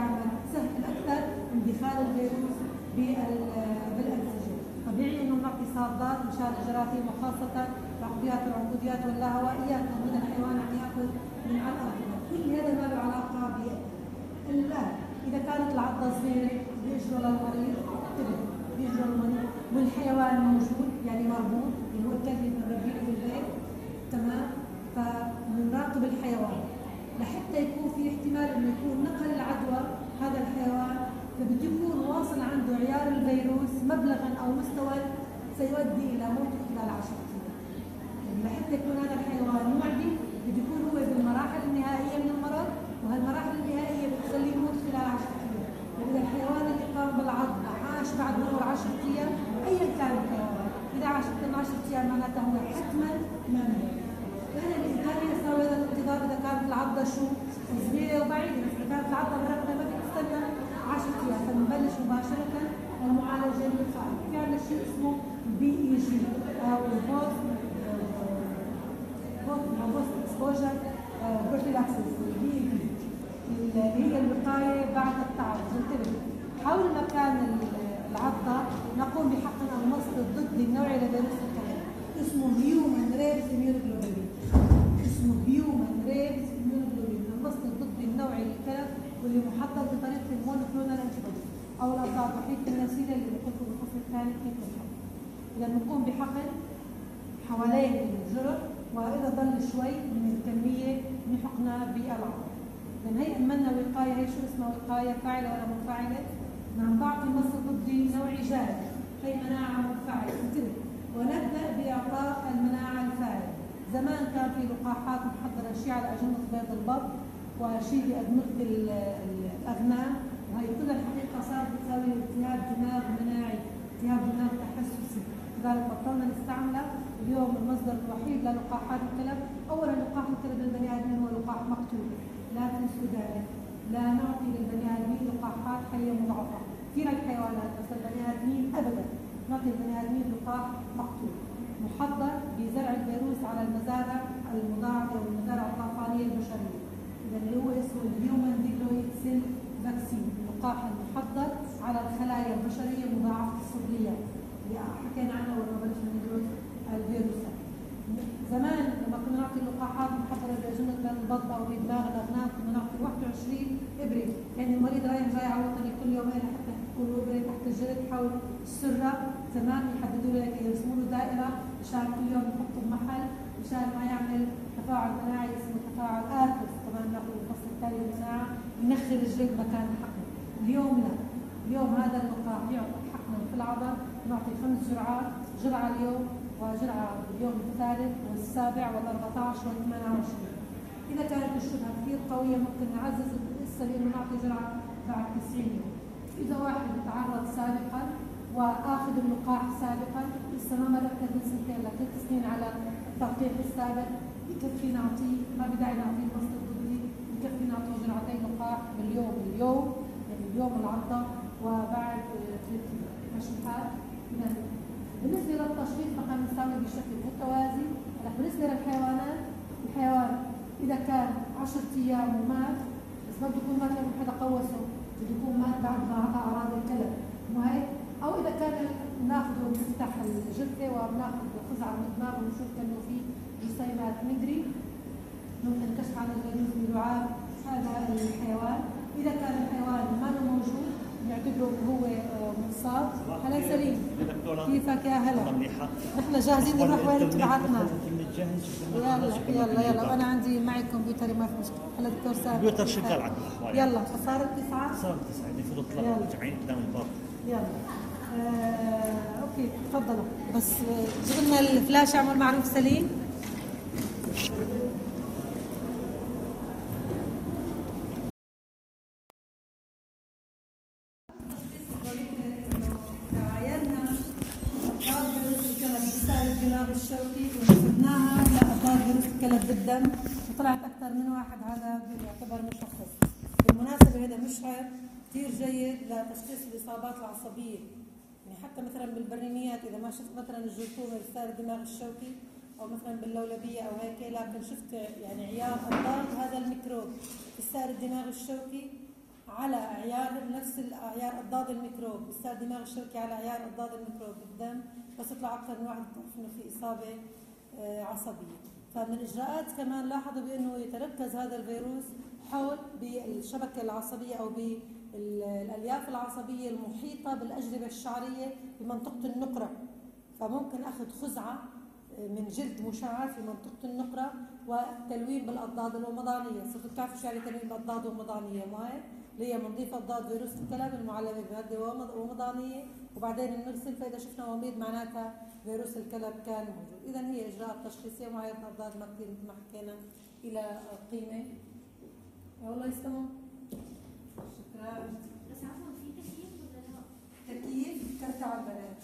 تسهل اكثر اندخال الفيروس بالانسجه. طبيعي انه نعطي صادات مشان الجراثيم وخاصه العقديات والعنقوديات واللاهوائيات موجوده الحيوان عم ياكل من على الارض. كل هذا ما له علاقه الان اذا كانت العضه صغيره بيجروا للمريض بيجروا للمريض والحيوان موجود يعني مربوط اللي هو الكلب اللي بنربيه في البيت تمام. فبنراقب الحيوان لحتى يكون في احتمال انه يكون نقل العدوى هذا الحيوان، فبده يكون واصل عنده عيار الفيروس مبلغا او مستوى سيؤدي الى موته خلال 10 ايام. يعني لحتى يكون هذا الحيوان معدي بده يكون هو بالمراحل النهائيه من المرض، وهالمراحل النهائيه بتخليه يموت خلال 10 ايام. واذا الحيوان اللي قام بالعض عاش بعد مرور 10 ايام ايا كان الحيوان، اذا عاش اكثر من 10 ايام معناتها هو حتما ما مات. فانا بامكاني اسوي هذا الانتظار اذا كانت العضه شو صغيره وبعيده، بس اذا كانت العضه مرقبه ما بدك تستنى 10 ايام، فبنبلش مباشره المعالجه الوقائيه. في عندنا شيء اسمه BEG او بوست اكسبوجر بروفيلاكسيس BEG اللي هي الوقايه بعد التعرض. انتبه، حول مكان العضه نقوم بحقن المصل الضدي النوعي لفيروس الكلى اسمه هيومن ريبس اميونوجلوبولين. اسمه هيومن ريبس اميونوجلوبولين، المصل الضدي النوعي للكلى واللي محضر بطريقه المونوكلونال انتيبودي او الاوضاع الوحيده النسيجه اللي قلت لكم بالفصل الثاني كيف تنحط. اذا بنقوم بحقن حوالين الجرح، واذا ضل شوي من الكميه بحقنها بالعضله. لان هي عملنا وقايه، هي شو اسمها وقايه فاعله ولا منفعله؟ نعم تعطي مصل ضدي نوعي جاري، هي مناعه منفعله. انتبه، ونبدا باعطاء المناعه الفاعله. زمان كان في لقاحات محضره شيء على اجنه بيض البط وشيء بادمغه الاغنام، وهي كلها الحقيقه صارت بتساوي التهاب دماغ مناعي، التهاب دماغ تحسسي، لذلك بطلنا نستعملها. اليوم المصدر الوحيد للقاحات الكلب، اولا لقاح الكلب للبني ادمين هو لقاح مقتول، لا تنسوا ذلك. لا نعطي للبني ادمين لقاحات حيه مضاعفه في الحيوانات، بس البني ادمين ابدا نعطي البني ادمين لقاح مقتول محضر بزرع الفيروس على المزارع المضاعفه والمزارع الطافانيه البشريه. اذا اللي هو اسمه الهيومن ديبلويد سيل فاكسين، اللقاح المحضر على الخلايا البشريه مضاعفه الصدريات اللي حكينا عنها لما بلشنا ندرس الفيروسات. زمان لما كنا نعطي لقاحات محضره باجنه البط او بدماغ الاغنام كنا نعطي 21 ابره، يعني المريض رايح جاي على وطني كل يومين لحتى تكون ابره تحت الجلد حول السره تمام، يحددوا له يرسموا له دائره مشان كل يوم يحطه بمحل مشان ما يعمل تفاعل مناعي اسمه تفاعل ارتس. طبعا ناخذ الفصل الثاني المناعه ينخر الجلد مكان الحقن. اليوم لا، اليوم هذا اللقاح يعطى حقنا في العضل، نعطي 5 جرعات، جرعه اليوم وجرعه اليوم الثالث والسابع وال14 وال28. اذا كانت الشبهه كثير قويه ممكن نعزز القصه بانه نعطي جرعه بعد 90 يوم. اذا واحد تعرض سابقا واخذ اللقاح سابقا لسه ما مركز من 2 ل 3 سنين على التلقيح السابق، بكفي نعطيه، ما بداعي نعطيه المصل الضدي، بكفي نعطيه جرعتين لقاح باليوم، يعني اليوم العضه وبعد 3 ايام. ماشي الحال؟ بالنسبه للتشخيص بقى بنستعمل بشكل متوازي. بالنسبه للحيوانات، الحيوان اذا كان 10 ايام ومات، بس ما بده يكون مات لانه حدا قوسه، بده يكون مات بعد ما اعطى اعراض الكلى، مو هيك؟ او اذا كان بناخذه بنفتح الجثه وبناخذ قزعه من دماغه ونشوف انه في جسيمات ندري، ممكن كشف عن الفيروس بلعاب هذا الحيوان. اذا كان الحيوان ما موجود نعتبره هو مصاب. هلا سليم، كيفك يا هلا؟ نحن جاهزين نروح وين تبعتنا. يلا وانا عندي معي كمبيوتري ما في مشكله. هلا دكتور سامي الكمبيوتر شغال عندنا اخواني. يلا صار 9 المفروض راجعين قدام الباب. يلا اوكي تفضلوا، بس جبنا الفلاش اعمل معروف سليم. الشوكي ونسبناها لأضرار فيروس الكلى بالدم وطلعت أكثر من واحد، هذا يعتبر مشخص. بالمناسبة هذا مشعر كثير جيد لتشخيص الإصابات العصبية، يعني حتى مثلا بالبريميات إذا ما شفت مثلا الجرثومة بستار الدماغ الشوكي أو مثلا باللولبية أو هيك، لكن شفت يعني عيار أضرار هذا الميكروب بستار الدماغ الشوكي على اعيار نفس الاعيار اضداد الميكروب، بيصير دماغ الشركي على اعيار اضداد الميكروب بالدم، بس يطلع اكثر من واحد بتعرف انه في اصابه عصبيه. فمن الاجراءات كمان لاحظوا بانه يتركز هذا الفيروس حول بالشبكه العصبيه او بالالياف العصبيه المحيطه بالاجربه الشعريه بمنطقه النقره، فممكن اخذ خزعه من جلد مشعر في منطقه النقره والتلوين بالاضداد الومضانيه. صرتوا بتعرفوا شو يعني تلوين بالاضداد الومضانيه؟ معي اللي هي بنضيف اضداد فيروس الكلى المعلبه بماده ومضانيه وبعدين بنغسل، فاذا شفنا وميض معناتها فيروس الكلى كان موجود. اذا هي اجراءات تشخيصيه ومعايير الاضداد ما كثير مثل ما حكينا الى قيمه. والله يسلموا. شكرا. بس عفوا في تكييف ولا لا؟ تكييف كركع البنات.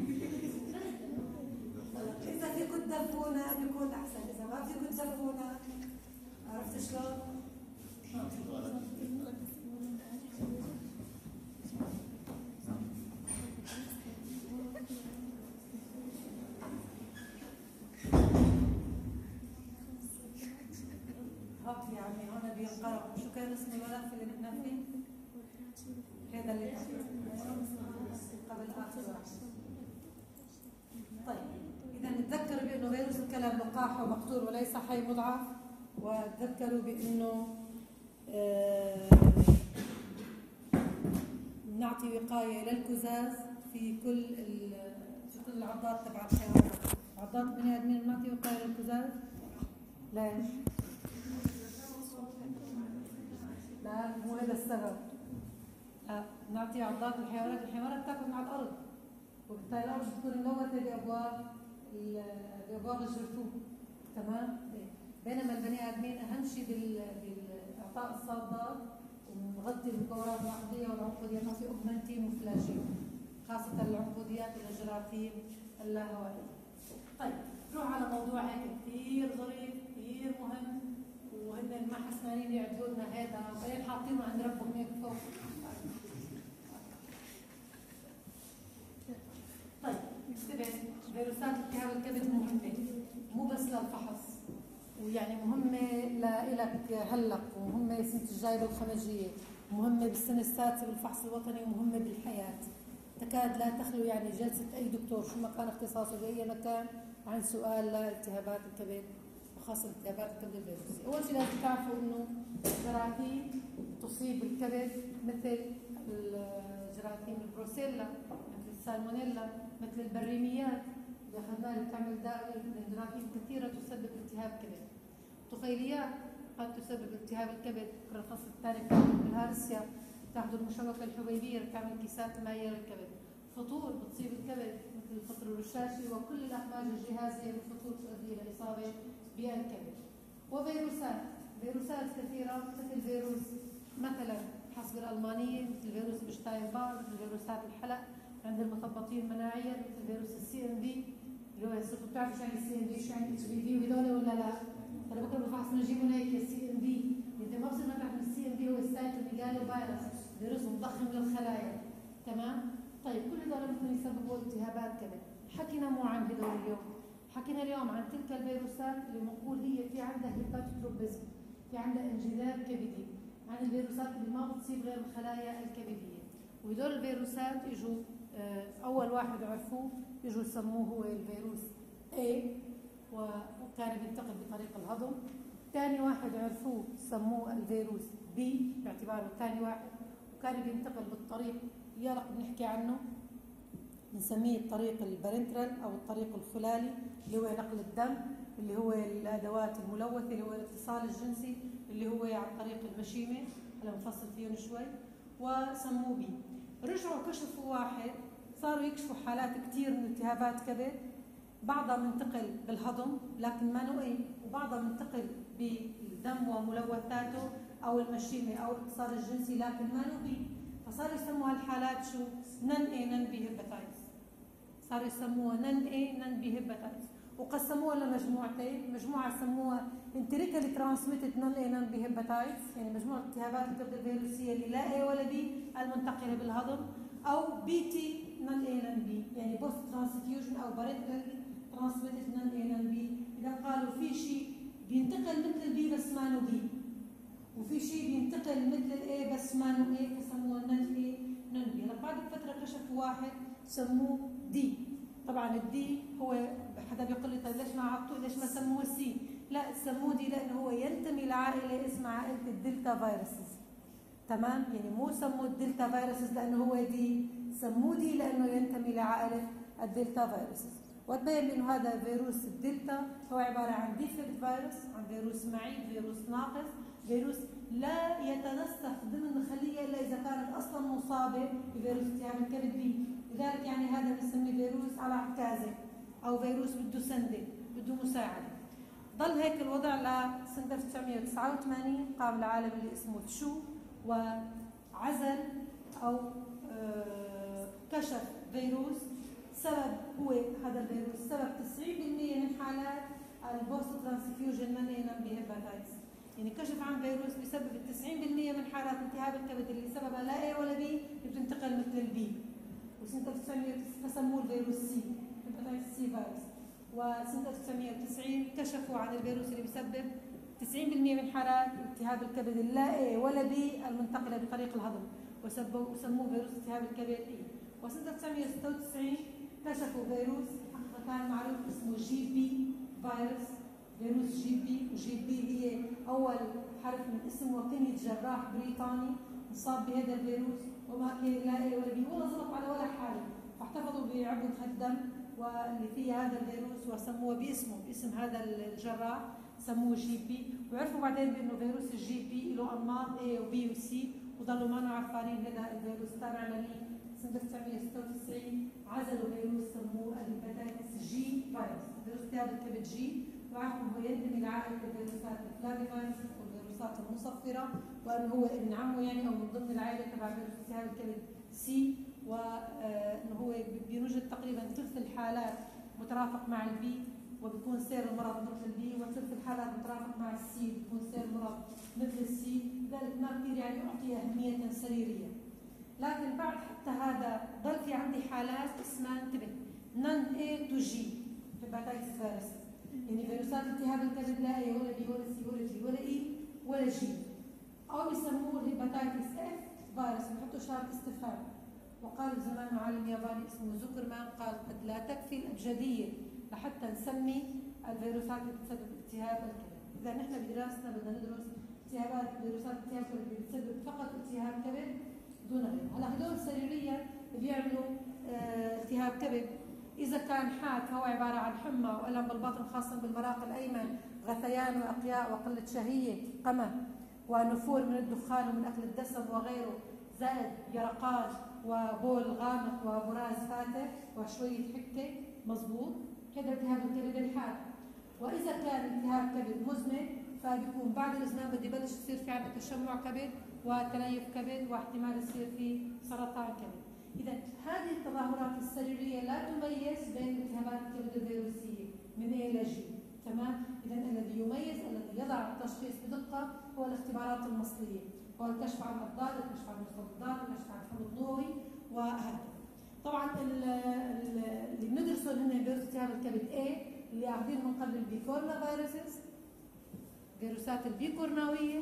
إذا فيكم تدفونا بيكون أحسن، إذا ما فيكم تدفونا عرفت شلون؟ هاك يا عمي هون بينقرأ. شو كان اسم الملف اللي نحن فيه؟ هذا اللي قبل آخر واحد. طيب إذا نتذكروا بأنه فيروس الكلى لقاح ومقتول وليس حي مضعف، وتذكروا بأنه نعطي وقاية للكزاز في كل العضات تبع الحيوانات. عضات بني آدمين بنعطي وقاية للكزاز؟ ليش؟ لا مو هذا السبب. نعطي عضات الحيوانات تاكل مع الأرض، وبالتالي الأرض بتكون ملوثة بأبواق الجرثوم. تمام؟ بينما البني آدمين أهم شيء بالإعطاء الصادات ونغطي المكونات العنقودية والعنقودية نعطي أوغمنتين وفلاجين، خاصة العنقوديات والجراثيم اللاهوائية. طيب نروح على موضوع هيك كثير ظريف كثير مهم، وهن ما حسنانين يعدلوا لنا هذا وبعدين حاطينه عند ربهم هيك فوق. طيب انتبه، فيروسات التهاب الكبد مهمة مو بس للفحص، ويعني مهمة لإلك هلق، ومهمة السنة الجاية بالخمجية، ومهمة بالسنة السادسة بالفحص الوطني، ومهمة بالحياة. تكاد لا تخلو يعني جلسة أي دكتور شو ما كان اختصاصه بأي مكان عن سؤال لالتهابات الكبد، وخاصة التهابات الكبد الفيروسية. أول شيء لازم تعرفوا إنه الجراثيم تصيب الكبد مثل الجراثيم البروسيلا، مثل السالمونيلا، مثل البريميات اللي أخذناها اللي بتعمل داء. الجراثيم كثيرة تسبب التهاب كبد. طفيليات قد تسبب التهاب الكبد. الفصل الثاني بتعمل الهارسيا، بتاخذوا المشوكة الحبيبية بتعمل كيسات مائية للكبد. فطور بتصيب الكبد مثل الفطر الرشاشي، وكل الأحماج الجهازية بالفطور تؤدي إلى إصابة بالكبد. فيروسات كثيرة مثل فيروس مثلا حسب الألمانية مثل فيروس بشتاين-بار، مثل فيروسات الحلق عند المثبطين المناعية، مثل فيروس CMV اللي هو صرتوا بتعرفوا شو يعني CMV شو يعني HPV وهذول ولا لا؟ أنا بكره بالفحص بنجيبهم هيك CMV، أنت ما بصير ما تعرف CMV هو السايتوميجالو فيروس، فيروس مضخم للخلايا. تمام؟ طيب كل هذول ممكن يسببوا التهابات كبد. حكينا مو عن هذول اليوم، حكينا اليوم عن تلك الفيروسات اللي بنقول هي في عندها هيباتوتروبيزم، في عندها انجذاب كبدي، عن الفيروسات اللي ما بتصيب غير الخلايا الكبديه. وهدول الفيروسات اجوا اول واحد عرفوه اجوا سموه هو الفيروس A، وكان بينتقل بطريق الهضم. ثاني واحد عرفوه سموه الفيروس B باعتباره ثاني واحد، وكان بينتقل بالطريق يلق بنحكي عنه بنسميه الطريق البارنترال او الطريق الخلالي اللي هو نقل الدم، اللي هو الادوات الملوثه، اللي هو الاتصال الجنسي، اللي هو عن طريق المشيمه. هلا بنفصل فيهم شوي. وسموه بي. رجعوا كشفوا واحد، صاروا يكشفوا حالات كثير من التهابات كبد، بعضها منتقل بالهضم لكن ما نوعي، وبعضها منتقل بالدم وملوثاته او المشيمه او الاتصال الجنسي لكن ما نوعي. فصاروا يسموا هالحالات شو؟ نن اي نن بي هيباتايتس. صاروا يسموها نن اي نن بي هيباتايتس، وقسموها لمجموعتين. مجموعه سموها انتريكالي ترانسميتد نن اي نن بي هيباتايتس، يعني مجموعه التهابات الكبد الفيروسيه اللي لا اي ولا بي المنتقله بالهضم، او بي تي نن اي نن بي، يعني بوست ترانسفيوجن او بارنترالي ترانسميتد نن اي نن بي. اذا قالوا في شيء بينتقل مثل البي بس ما له بي، وفي شيء بينتقل مثل الاي بس ما نو اي فسموه نون اي نون بي. هلا بعد فتره كشفوا واحد سموه دي. طبعا الدي هو حدا بيقول لي طيب ليش ما عطوه ليش ما سموه سي؟ لا سموه دي لانه هو ينتمي لعائله اسمها عائله الدلتا فيروسز. تمام؟ يعني مو سموه الدلتا فيروسز لانه هو دي، سموه دي لانه ينتمي لعائله الدلتا فيروسز. وتبين انه هذا فيروس الدلتا هو عباره عن ديفكت فيروس، عن فيروس معيب، فيروس ناقص، فيروس لا يتنسخ ضمن الخليه الا اذا كانت اصلا مصابه بفيروس التهاب الكبد بي. لذلك يعني هذا بنسميه فيروس على عكازه او فيروس بده سنده، بده مساعده. ضل هيك الوضع لسنه 1989 قام العالم اللي اسمه تشو وعزل او كشف فيروس سبب هو هذا الفيروس سبب 90% من حالات البوست ترانسفيوجن مانينا بهيباتايتس. يعني كشف عن فيروس بسبب 90% من حالات التهاب الكبد اللي سببها لا اي ولا بي بتنتقل مثل البي. وسنه 1900 فسموه الفيروس سي، هيباتايتس سي فيروس. وسنه 1990 كشفوا عن الفيروس اللي بيسبب 90% من حالات التهاب الكبد اللا اي ولا بي المنتقله بطريق الهضم وسموه فيروس التهاب الكبد اي. وسنه 1996 كشفوا فيروس كان معروف اسمه جي بي فيروس، فيروس جي بي، وجي بي هي اول حرف من اسم وكلمه جراح بريطاني مصاب بهذا الفيروس وما كان لا اي ولا بي ولا ضغط على ولا حاله، فاحتفظوا بعبوه الدم واللي فيها هذا الفيروس وسموه باسمه باسم هذا الجراح سموه جي بي. وعرفوا بعدين بانه فيروس الجي بي له انماط اي وبي وسي وضلوا ما عارفين هذا الفيروس تابع لمين. سنة 1996 عزلوا فيروس سموه الهيباتايتس جي فيروس، فيروس التهاب الكبد جي، وعرفوا هو ينتمي لعائلة الفيروسات الفلافيفيروس والفيروسات المصفرة، وانه هو ابن عمه يعني او من ضمن العائلة تبع فيروس التهاب الكبد سي، وانه هو بيوجد تقريبا ثلث الحالات مترافق مع البي وبيكون سير المرض مثل البي، وثلث الحالات مترافق مع السي بيكون سير المرض مثل السي، لذلك ما كثير يعني اعطي اهمية سريرية. لكن بعد حتى هذا ضل في عندي حالات اسمها انتبه نون اي تو جي هيباتايتس فيروس، يعني فيروسات التهاب الكبد لا اي ولا بي ولا سي ولا جي ولا اي ولا جي، او بيسموه الهيباتايتس اف فيروس بحطوا شارة استفهام. وقال زمان عالم ياباني اسمه زوكرمان قال قد لا تكفي الابجديه لحتى نسمي الفيروسات اللي بتسبب التهاب الكبد. اذا نحن بدراستنا بدنا ندرس التهابات فيروسات التهاب الكبد اللي بتسبب فقط التهاب كبد دون غيره. هلا هدول سريريا بيعملوا التهاب كبد اذا كان حاد فهو عباره عن حمى والم بالبطن خاصه بالمراق الايمن، غثيان واقياء وقله شهيه، قمع ونفور من الدخان ومن اكل الدسم وغيره، زائد يرقان وبول غامق وبراز فاتح وشويه حكه مضبوط، هذا التهاب الكبد الحاد. واذا كان التهاب كبد مزمن فبيكون بعد الازمان بده يبلش يصير في عندنا تشمع كبد وتليف كبد واحتمال يصير في سرطان كبد. اذا هذه التظاهرات السريريه لا تميز بين التهابات الكبد الفيروسيه من A إلى G، تمام؟ اذا الذي يميز الذي يضع التشخيص بدقه هو الاختبارات المصليه، هو الكشف عن الابدال، الكشف عن المستضدات، الكشف عن الحمض الضوئي وهكذا. طبعا اللي بندرسه هن فيروس التهاب الكبد A اللي اخذين من قبل البيكورنا فيروسز، فيروسات البيكورناويه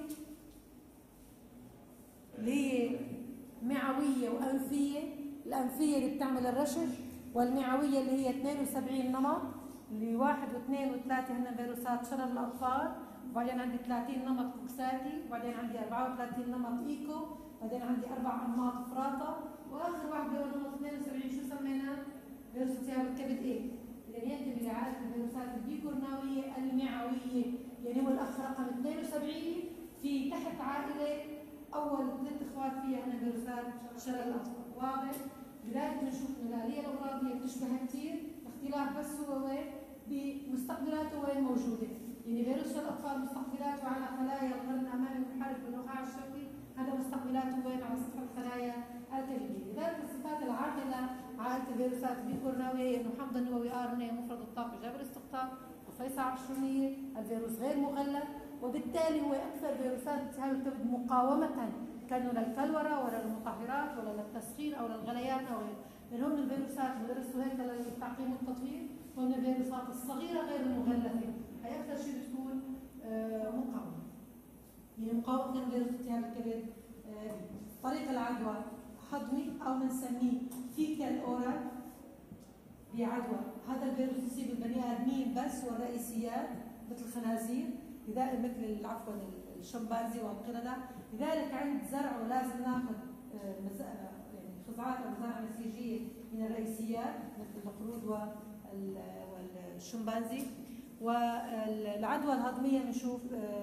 اللي هي معويه وانفيه، الانفيه اللي بتعمل الرشح والمعويه اللي هي 72 نمط، اللي 1 و2 و3 هن فيروسات شلل الاطفال، وبعدين عندي 30 نمط كوكساتي، وبعدين عندي 34 نمط ايكو، بعدين عندي 4 انماط فراطه، واخر واحد اللي هو نمط 72 شو سميناه؟ فيروس التهاب الكبد A اللي ينتمي لعائله الفيروسات البيكورناويه المعويه، يعني هو الاخ رقم 72 في تحت عائله اول 3 اخوات فيها هن فيروسات شلل الاطفال، واضح؟ لذلك بنشوف انه الاليه الاوراليه بتشبه كثير، الاختلاف بس هو وين؟ بمستقبلاته وين موجوده، يعني فيروس شلل الاطفال مستقبلاته على خلايا القرن الامامي المنحرف بالنخاع الشوكي، هذا مستقبلاته وين؟ على سطح الخلايا الكبديه. لذلك الصفات العاقله عائله الفيروسات البيكورناويه انه حمض النووي RNA مفرد الطاقه جبر استقطاب، خصيصه عشرونيه، الفيروس غير مغلف، وبالتالي هو اكثر فيروسات التهاب الكبد مقاومه كانوا للكلوره ولا للمطهرات ولا للتسخين او للغليان او غيره، لانهم من الفيروسات اللي درسوا هيك للتعقيم والتطهير ومن الفيروسات الصغيره غير المغلفه، هي اكثر شيء بتكون مقاومه. يعني مقاومه الفيروسات طريق العدوى هضمي او بنسميه فيكال اورال بعدوى. هذا الفيروس يصيب البني ادمين بس والرئيسيات مثل الخنازير، لذلك مثل عفوا الشمبانزي والقردة. لذلك عند زرعه لازم ناخذ يعني خزعات او مزارع نسيجيه من الرئيسيات مثل القرود والشمبانزي. والعدوى الهضميه بنشوف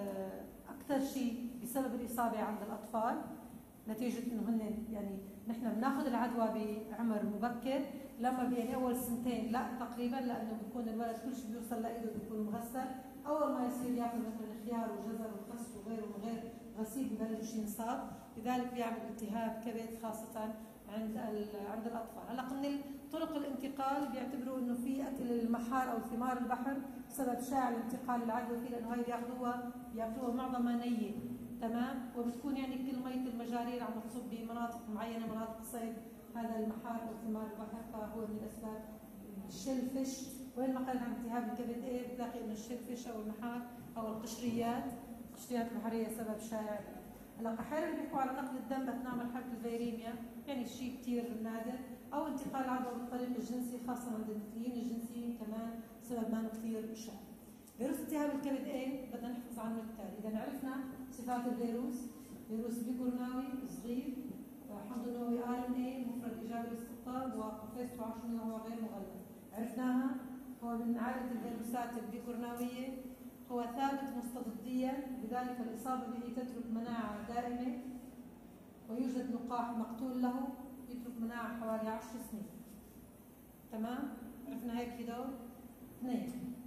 اكثر شيء بسبب الاصابه عند الاطفال، نتيجه انه هن يعني نحن بناخذ العدوى بعمر مبكر، لما يعني اول سنتين لا تقريبا، لانه بيكون الولد كل شيء بيوصل لايده بيكون مغسل. اول ما يصير ياكل مثلا خيار وجزر وخس وغيره من غير غسيل ببلش ينصاب، لذلك بيعمل التهاب كبد خاصه عند الاطفال. هلا من طرق الانتقال بيعتبروا انه في اكل المحار او ثمار البحر سبب شائع لانتقال العدوى فيه، لانه هي بياكلوها معظمها نيه، تمام، وبتكون يعني كل ميه المجارير عم تصب بمناطق معينه، مناطق صيد هذا المحار او ثمار البحر، فهو من الاسباب. الشيل فيش، وين ما قال عن التهاب الكبد ايه بتلاقي انه الشيل فيش او المحار او القشريات البحريه سبب شائع. هلا احيانا بيحكوا على نقل الدم اثناء مرحله الفيريميا، يعني شيء كثير نادر، او انتقال العدوى بالطريق الجنسي خاصه عند المثليين الجنسيين كمان سبب ما كثير شائع. فيروس التهاب الكبد ايه بدنا نحفظ عنه التالي. اذا عرفنا صفات الفيروس، فيروس بيكورناوي صغير، حمض النووي RNA مفرد ايجابي للاستقطاب، وقفزته 10 هو غير مغلف، عرفناها. هو من عائله الفيروسات البيكورناويه، هو ثابت مستضديا، لذلك الاصابه به تترك مناعه دائمه، ويوجد لقاح مقتول له يترك مناعه حوالي 10 سنين. تمام؟ عرفنا هيك في دور؟ 2.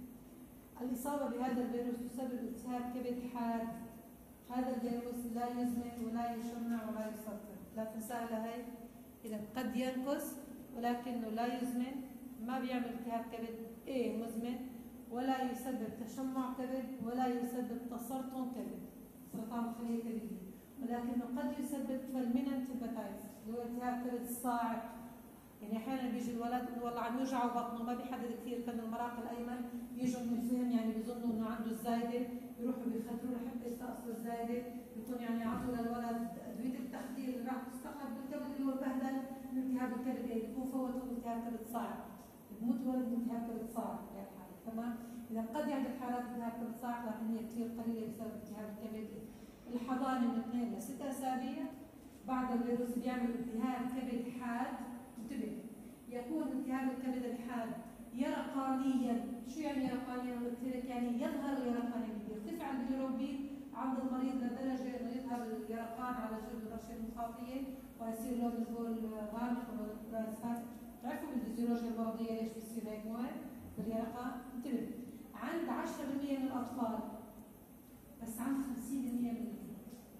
الإصابة بهذا الفيروس تسبب التهاب كبد حاد. هذا الفيروس لا يزمن ولا يشمع ولا يسرطن، لا تنساها لهي. إذا قد ينقص ولكنه لا يزمن، ما بيعمل التهاب كبد مزمن، ولا يسبب تشمع كبد، ولا يسبب تسرطن كبد، سرطان خلية كبدية، ولكنه قد يسبب فالميننت هيباتايتس اللي هو التهاب كبد الصاعق. يعني احيانا بيجي الولد انه والله عم يوجعه بطنه، ما بيحدد كثير، كان المراق الايمن يجوا من الفهم يعني بيظنوا انه عنده الزايده، بيروحوا بيخدروا له حتى يستأصلوا الزايده، بيكون يعني عطوا للولد ادويه التخدير اللي راح تستخدم بالكبد اللي هو بهدل من التهاب الكبد، يعني بيكون فوتوا التهاب كبد صاعق، بموت ولد من التهاب كبد صاعق يعني حاله. تمام؟ اذا قد يعمل حالات التهاب كبد صاعق، لكن هي كثير قليله بسبب التهاب الكبد. الحضانه من 2 ل 6 اسابيع بعد الفيروس بيعمل التهاب كبد حاد. انتبه، يكون التهاب الكبد الحاد يرقانيا. شو يعني يرقانيا؟ قلت لك يعني يظهر اليرقانيا، يرتفع البيليروبين عند المريض لدرجه انه يظهر اليرقان على جلد الرشه المخاطيه، ويصير لون البول غامق وراس فاتح. بتعرفوا بالفيزيولوجيا المرضيه ليش بيصير هيك مواد باليرقان؟ انتبه، عند 10% من الاطفال، بس عند 50% من الكبار.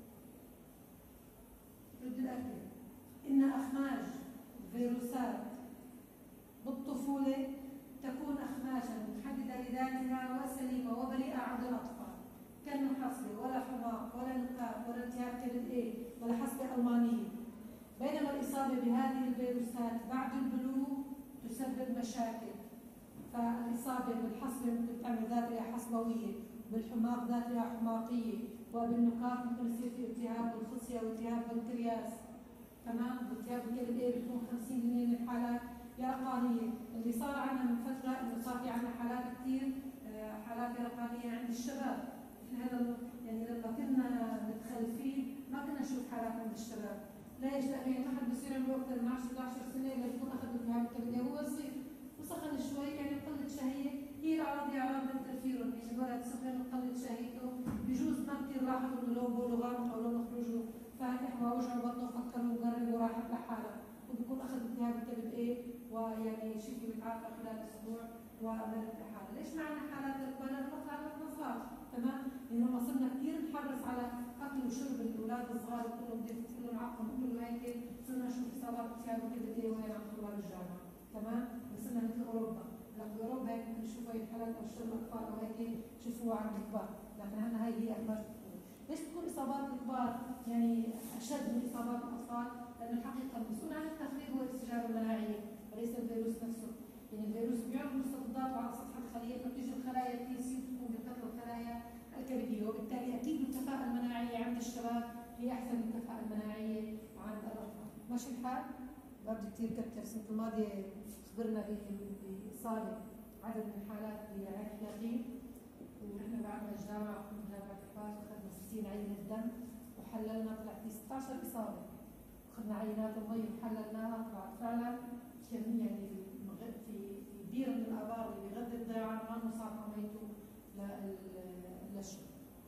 رد الاكل ان اخماج فيروسات بالطفولة تكون أخماشا محددة لذاتها وسليمة وبريئة عند الأطفال، كالمحصبة ولا حماق ولا نقاط ولا التهاب كبد ولا حصبة ألمانية. بينما الإصابة بهذه الفيروسات بعد البلوغ تسبب مشاكل. فالإصابة بالحصبة ممكن تعمل ذات رئة حصبوية، بالحماق ذات رئة حماقية، وبالنقاط ممكن يصير في التهاب بالخصية والتهاب بالبنكرياس. تمام؟ والتهاب الكبد بيكون 50% من الحالات يرقانيه. اللي صار عنا من فتره انه صار في عنا حالات كثير، حالات يرقانيه عند الشباب. هذا يعني لما كنا متخلفين ما كنا نشوف حالات عند الشباب. ليش؟ لانه ما حد بصير عمره اكثر من 10 11 سنه الا بيكون اخذ التهاب الكبد وهو صغير وسخن شوي، يعني قله شهيه. هي الاعراض هي اعراض الانترفيرون، يعني الولد سخن وقلت شهيته، بجوز ما كثير لاحظوا انه لون بوله غامق او لون خروجه فاتح ووجعه بطنه، فكروا وقرب وراحت لحاله، وبيكون اخذ التهاب الكبد ويعني شفي بيتعافى خلال اسبوع ومرت لحاله. ليش ما عندنا حالات الكبار؟ نطلع على صغار. تمام؟ لانه ما صرنا كثير نحرص على اكل وشرب الاولاد الصغار، كلهم ديفت كلهم عقم كله هيك، صرنا نشوف اصابات التهاب الكبد وين عند طلاب الجامعه. تمام؟ صرنا مثل اوروبا، لا باوروبا هيك ممكن نشوف هي الحالات او شرب الاطفال او هيك شوفوها عند الكبار، لكن عندنا هي اكبر. ليش بتكون اصابات الكبار يعني اشد من اصابات الاطفال؟ لأن الحقيقة المسؤول عن التخريب هو الاستجابة المناعية وليس الفيروس نفسه. يعني الفيروس بيعرض مستضدات على سطح الخلية، فتيجي الخلايا التي سي تقوم بقتل الخلايا الكبدية، وبالتالي أكيد الكفاءة المناعية عند الشباب هي أحسن من الكفاءة المناعية عند الأطفال. ماشي الحال؟ برضه كثير كتر. السنة الماضية خبرنا بإصابة عدد من الحالات بعين حياتين، ونحن بعدنا الجامعة كنا جامعة الفاس أخذنا 60 عينة دم وحللنا، طلع في 16 إصابة. أخذنا عينات المي وحللناها، طلعت فعلا كم يعني في بير من الآبار اللي بيغذي الضيعان ما مساقة ميته للشرب.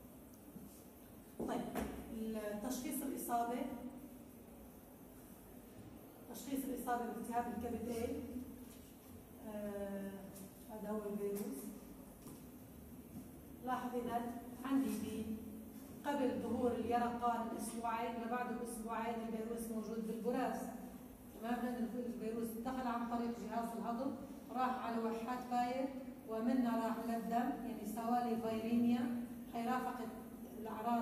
طيب تشخيص الإصابة، تشخيص الإصابة بالتهاب الكبد هذا هو الفيروس. لاحظ إذا عندي قبل ظهور اليرقان بأسبوعين لبعد بأسبوعين الفيروس موجود بالبراز. تمام، لأن الفيروس دخل عن طريق جهاز الهضم، راح على وحات باير، ومنها راح للدم، يعني سوالي فيريميا، حيرافق الأعراض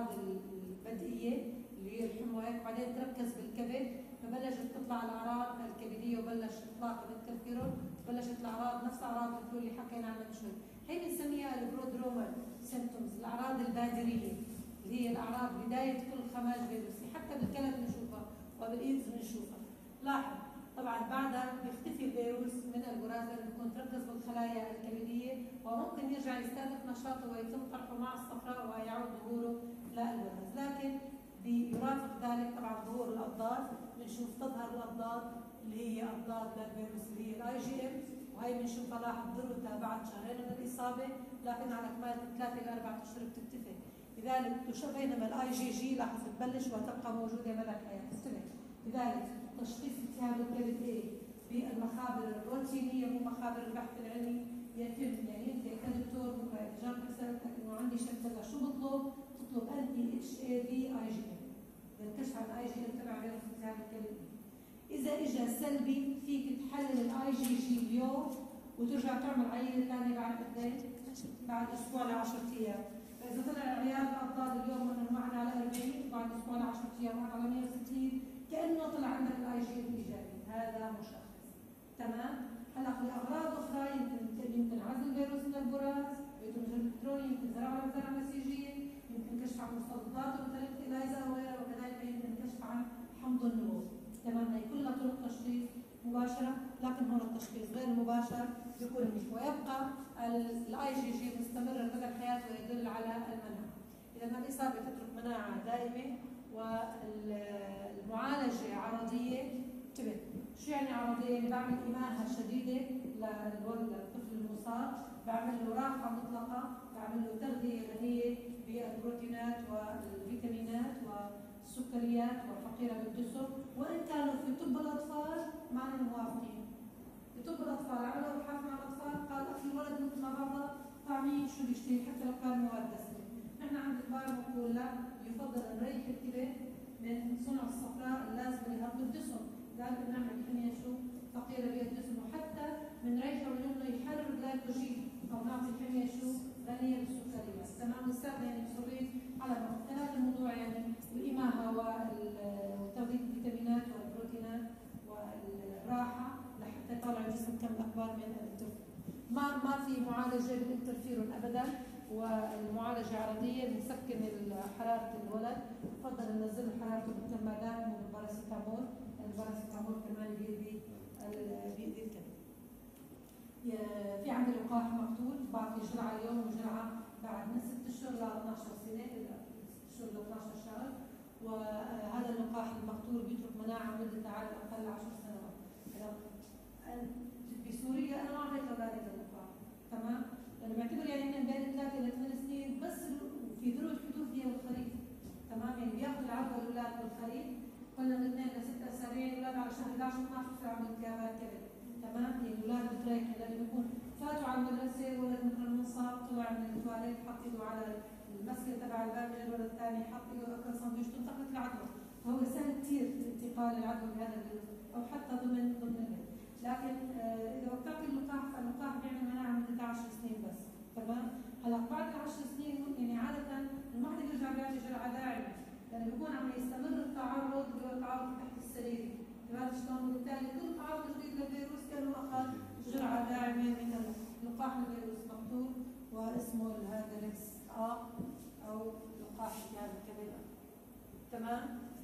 البدئية اللي هي الحمى هيك، وبعدين تركز بالكبد، فبلشت تطلع الأعراض الكبدية وبلش إطلاق الانترفيرون، بلشت الأعراض نفس أعراض الفلو اللي حكينا عنها من شوي. هي بنسميها البرودرومال سيمبتومز، الأعراض البادرية اللي هي الأعراض بداية كل خماج فيروسي، حتى بالكلب بنشوفها وبالإيدز بنشوفها. لاحظ طبعا بعدها بيختفي الفيروس من البراز لأنه بيكون تركز بالخلايا الكبدية، وممكن يرجع يستهدف نشاطه ويتم طرحه مع الصفراء ويعود ظهوره للبراز. لكن بيرافق ذلك طبعا ظهور الأضداد، بنشوف تظهر الأضداد اللي هي أضداد للفيروس اللي هي الاي جي ام، وهي بنشوفها لاحظ ذروتها بعد شهرين من الإصابة، لكن على كمال 3 إلى 4 أشهر بتختفي. لذلك بينما الاي جي جي لاحظ تبلش وتبقى موجودة مدى الحياة. انتبه. لذلك تشخيص التهاب الكبد بالمخابر الروتينية مو مخابر البحث العلمي يتم، يعني انت كدكتور اذا جابتك سالتك انه عندي شك كذا شو بطلب؟ تطلب انتي اتش اي في اي جي ام، اذا انكشف عن اي جي ام تبع فيروس التهاب الكبد. اذا اجى سلبي فيك تحلل الاي جي جي اليوم وترجع تعمل عينه ثانيه بعد قد بعد اسبوع ل 10 ايام. فاذا طلع العيار الاضداد اليوم انه معنا على 40 وبعد اسبوع ل 10 ايام معنا على 160 كانه طلع عندك الاي جي ام ايجابي، هذا مشخص. تمام؟ هلا في اغراض اخرى يمكن عزل الفيروس من البراز، فيروس الكتروني، يمكن زرع نسيجيه، يمكن كشف عن مستضدات ومثلث الايزا وغيرها، وكذلك يمكن كشف عن حمض النمو. تمام، هي كلها طرق تشخيص مباشره، لكن هون التشخيص غير المباشر بيكون منيح، ويبقى الاي جي جي مستمر مدى الحياه ويدل على المناعه. اذا الاصابه تترك مناعه دائمه، والمعالجه عرضيه. انتبه، شو يعني عرضيه؟ يعني بعمل إماهة شديده للطفل المصاب، بعمل له راحه مطلقه، بعمل له تغذيه غنيه بالبروتينات والفيتامينات والسكريات وفقيره بالدسم، وان كانوا في طب الاطفال معنا موافقين. في طب الاطفال عملوا ابحاث مع الاطفال، قال اكل الولد مثل ما بعضه طعميه شو بيشتهي حتى لو كان مواد دسمه. نحن عند الكبار بنقول لا، يفضل نريح الكبد من صنع الصفراء اللازمه لهضم الدسم، لازم نعمل حميه شو فقيره بالدسم، وحتى بنريحه انه يحرر الجلايكوجين او نعطي حميه شو غنيه بالسكريات. تمام، نستخدم يعني مصرين على هذا الموضوع، يعني الإماهة وتغذية الفيتامينات والبروتينات والراحه لحتى يطلع الجسم كم اكبر من الانترفيرون. ما في معالجه بالانترفيرون ابدا، والمعالجه عرضيه، بنسكن حراره الولد، بفضل ننزل حرارته مثل ما قال من الباراسيتامول، الباراسيتامول كمان بيأذي الكبد. في عندي لقاح مقتول، بعطي جرعه اليوم وجرعه بعد من 6 اشهر ل 12 سنه، 6 اشهر ل 12 شهر، وهذا اللقاح المقتول بيترك مناعه مدتها على الاقل 10 سنوات. بسوريا انا ما اعطيت لاولادي اللقاح، تمام؟ لانه بعتبر يعني من بين 3 إلى 8 سنين بس في ذروه الحدوث هي والخريف. تمام، يعني بياخذوا العدوى الاولاد بالخريف، قلنا من 2 إلى 6 أسابيع، الاولاد على شهر 11 12 بصير عندهم التهابات كبد. تمام، يعني الاولاد بتريحوا لانه بيكون فاتوا على المدرسه، ولد مثلا منصاب طلع من التواليت حط ايده على المسكه تبع الباب، الولد الثاني حط ايده اكل سندويش، تنتقلت العدوى، فهو سهل كثير انتقال العدوى بهذا الفيروس، او حتى ضمن البيت. لكن اذا بتعطي اللقاح فاللقاح بيعمل مناعه مدة 10 سنين بس. تمام، هلا بعد 10 سنين يعني عاده ما حدا بيرجع بيعطي جرعه داعمه، لانه بيكون عم يستمر التعرض تحت السرير. تمام شلون؟ وبالتالي كل تعرض جديد للفيروس كانه اخذ جرعه داعمه من لقاح الفيروس مقتول، واسمه الهافيركس او لقاح التهاب الكبد. تمام؟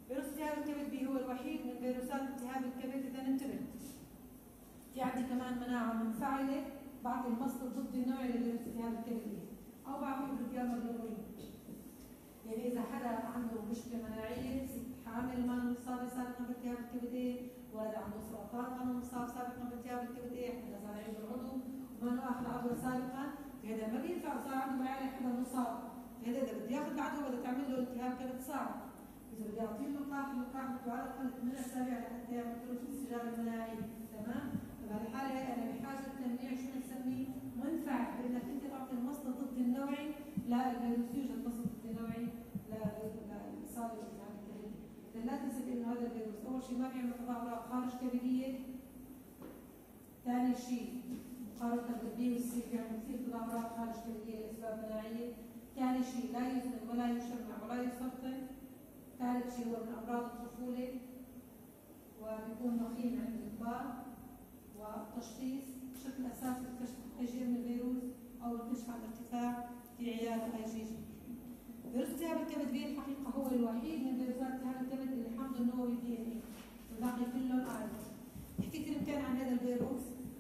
فيروس التهاب الكبد بي هو الوحيد من فيروسات التهاب الكبد. اذا انتبه، في عندي كمان مناعه منفعله بعطي المصل ضد النوعي لفيروس التهاب الكبد بي، او بعطي بروتياما جلوبولين. يعني اذا حدا عنده مشكله مناعيه، ست حامل ما مصابه سابقا بالتهاب الكبد ايه، ولد عنده سرطان ما مصاب سابقا بالتهاب الكبد ايه، حدا صار عنده العضو وما له اخذ عضو سابقا، هذا ما بينفع. صار عنده معالج حدا مصاب، هذا اذا بدي ياخذ العدوى بدها تعمل له التهاب كبد صعب. اذا بدي اعطيه اللقاح بده على الاقل 8 اسابيع لحتى يعمل له الاستجابه المناعيه، تمام؟ فبهالحاله انا بحاجه لتمنيع شو بنسميه؟ منفع، بانك انت تعطي المصل ضد النوعي للفيروس، يوجد مصل ضد النوعي للاصابه بالتهاب الكبد. لا تنسى انه هذا الفيروس اول شيء ما بيعمل تظاهرات خارج كبديه، ثاني شيء مقارنه بالبي والسي بيعمل كثير تظاهرات خارج كبديه لاسباب مناعيه، ثاني شيء لا يزمن ولا يشمع ولا يسرطن، ثالث شيء هو من امراض الطفوله وبيكون ضخيم عند الكبار، والتشخيص بشكل اساسي الكشف عن اي من الفيروس او الكشف عن ارتفاع في عيار اي جي. فيروس التهاب الكبد بي الحقيقه هو الوحيد من فيروسات التهاب الكبد اللي حمض النووي دي ان اي، والباقي كلهم ار. نحكي كلمتين عن هذا الفيروس.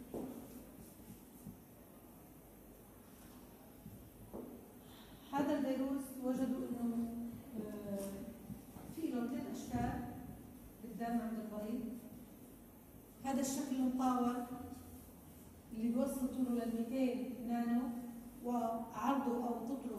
هذا الفيروس وجدوا انه في له 3 اشكال بالدم عند المريض. هذا الشكل المطاول اللي بيوصل طوله ل 200 نانو وعرضه او قطره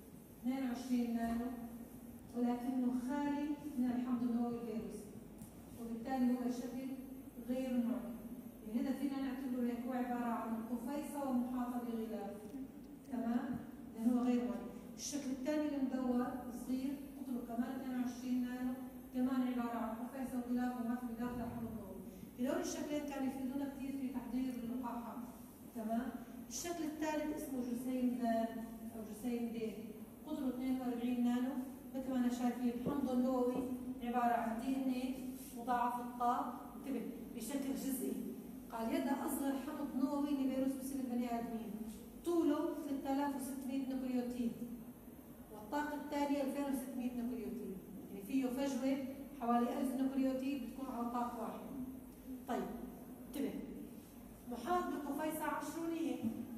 22 نانو، ولكنه خالي من الحمض النووي الفيروسي، وبالتالي هو شكل غير معدي. يعني هذا فينا نعتبره هيك هو عباره عن قفيصه ومحاطه بغلاف، تمام؟ لانه هو غير معدي. الشكل الثاني المدور صغير قطره كمان 22 نانو، كمان عباره عن قفيصه وغلاف وما في بداخله حمض نووي. هذول الشكلين كانوا يفيدونا كثير في تحضير اللقاحات، تمام؟ الشكل الثالث اسمه جسيم دال او جسيم دي، قطره 42 نانو، مثل ما انا شايفين الحمض النووي عباره عن دي ان اي مضاعف الطاء، انتبه بشكل جزئي. قال يد اصغر حمض نووي لفيروس بيصيب البني ادمين، طوله 3600 نوكليوتيد، والطاقه التاليه 2600 نوكليوتيد، يعني فيه فجوه حوالي 1000 نوكليوتيد بتكون على طاق واحد. طيب انتبه، محاط بقفيصه عشرونيه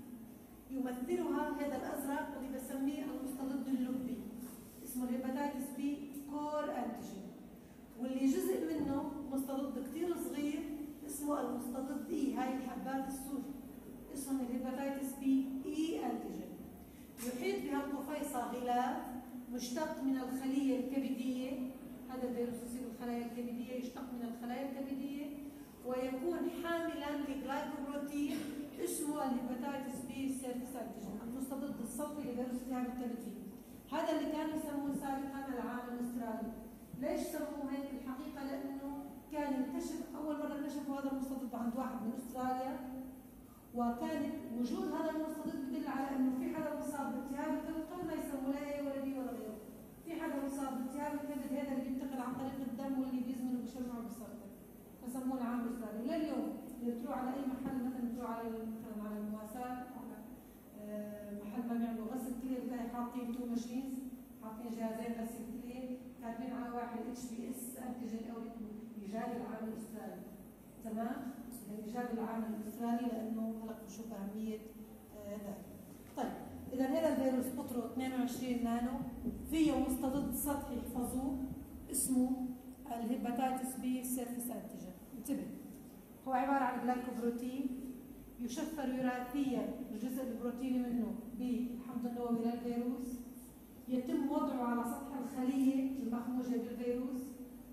يمثلها هذا الازرق اللي بسميه المستضد اللبي، اسمه الهيباتيتس بي كور انتيجين، واللي جزء منه مستضد كثير صغير اسمه المستضد اي، هاي الحبات السود اسمه الهيباتيتس بي اي انتيجين. يحيط بها القفيصه غلاف مشتق من الخليه الكبديه، هذا الفيروس يصيب الخلايا الكبديه، يشتق من الخلايا الكبديه ويكون حاملا لجلايكوبروتين اسمه الهيباتيتس بي سيرفيس انتيجين، المستضد الصوتي لفيروس التهاب الكبد. هذا اللي كانوا يسموه سابقا العامل الاسترالي. ليش سموه هيك؟ الحقيقه لانه كان انكشف اول مره اكتشفوا هذا المستضد عند واحد من استراليا، وكان وجود هذا المستضد بدل على انه في حدا مصاب بالتهاب الكبد قبل ما يسموه لا اي ولا بي ولا غيره. في حدا مصاب بالتهاب الكبد هذا اللي بينتقل عن طريق الدم واللي بيزمن وبيشمع وبيسرطن، فسموه العامل الاسترالي. ولليوم اللي بتروح على اي محل، مثلا بتروح على مثلا على المواساة على محل ما بيعملوا غسل كليه، بتلاقي حاطين 2 ماشينز، حاطين جهازين غسل كليه، كاتبين على واحد اتش بي اس انتيجين او ايجاد العامل الاسترالي، تمام؟ ايجاد العامل الاسترالي لانه هلا بنشوف اهميه ذلك. طيب اذا هذا الفيروس قطره 22 نانو، فيه مستضد سطحي احفظوه اسمه الهيباتيتس بي سيرفيس انتيجين. انتبه، هو عباره عن جلايكوبروتين يشفر وراثيا الجزء البروتيني منه بالحمض النووي للفيروس، يتم وضعه على سطح الخليه المخموجه بالفيروس،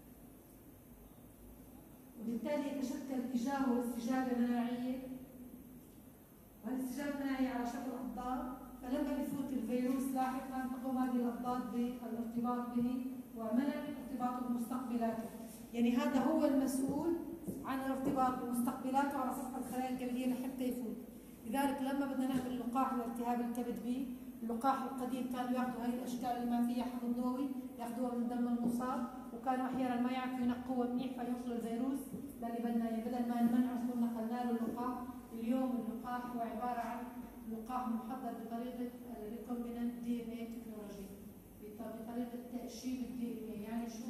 وبالتالي يتشكل تجاهه استجابه مناعيه، والاستجابه المناعيه على شكل اضداد، فلما بفوت الفيروس لاحقا تقوم هذه الاضداد بالارتباط به ومنع ارتباطه بمستقبلاته. يعني هذا هو المسؤول عن الارتباط بمستقبلاته على سطح الخلايا الكبديه لحتى يفوت. لذلك لما بدنا نعمل لقاح لالتهاب الكبد بي، اللقاح القديم كانوا ياخذوا هاي الاشكال اللي ما فيها حمض نووي ياخذوها من دم المصاب، وكانوا احيانا ما يعرفوا ينقوها منيح فيوصلوا الفيروس للي بدنا، بدل ما نمنعه نكون نقلنا له اللقاح. اليوم اللقاح هو عباره عن لقاح محضر بطريقه الريكومبيننت دي ان اي تكنولوجي، بطريقه تاشيب الدي ان اي. يعني شو؟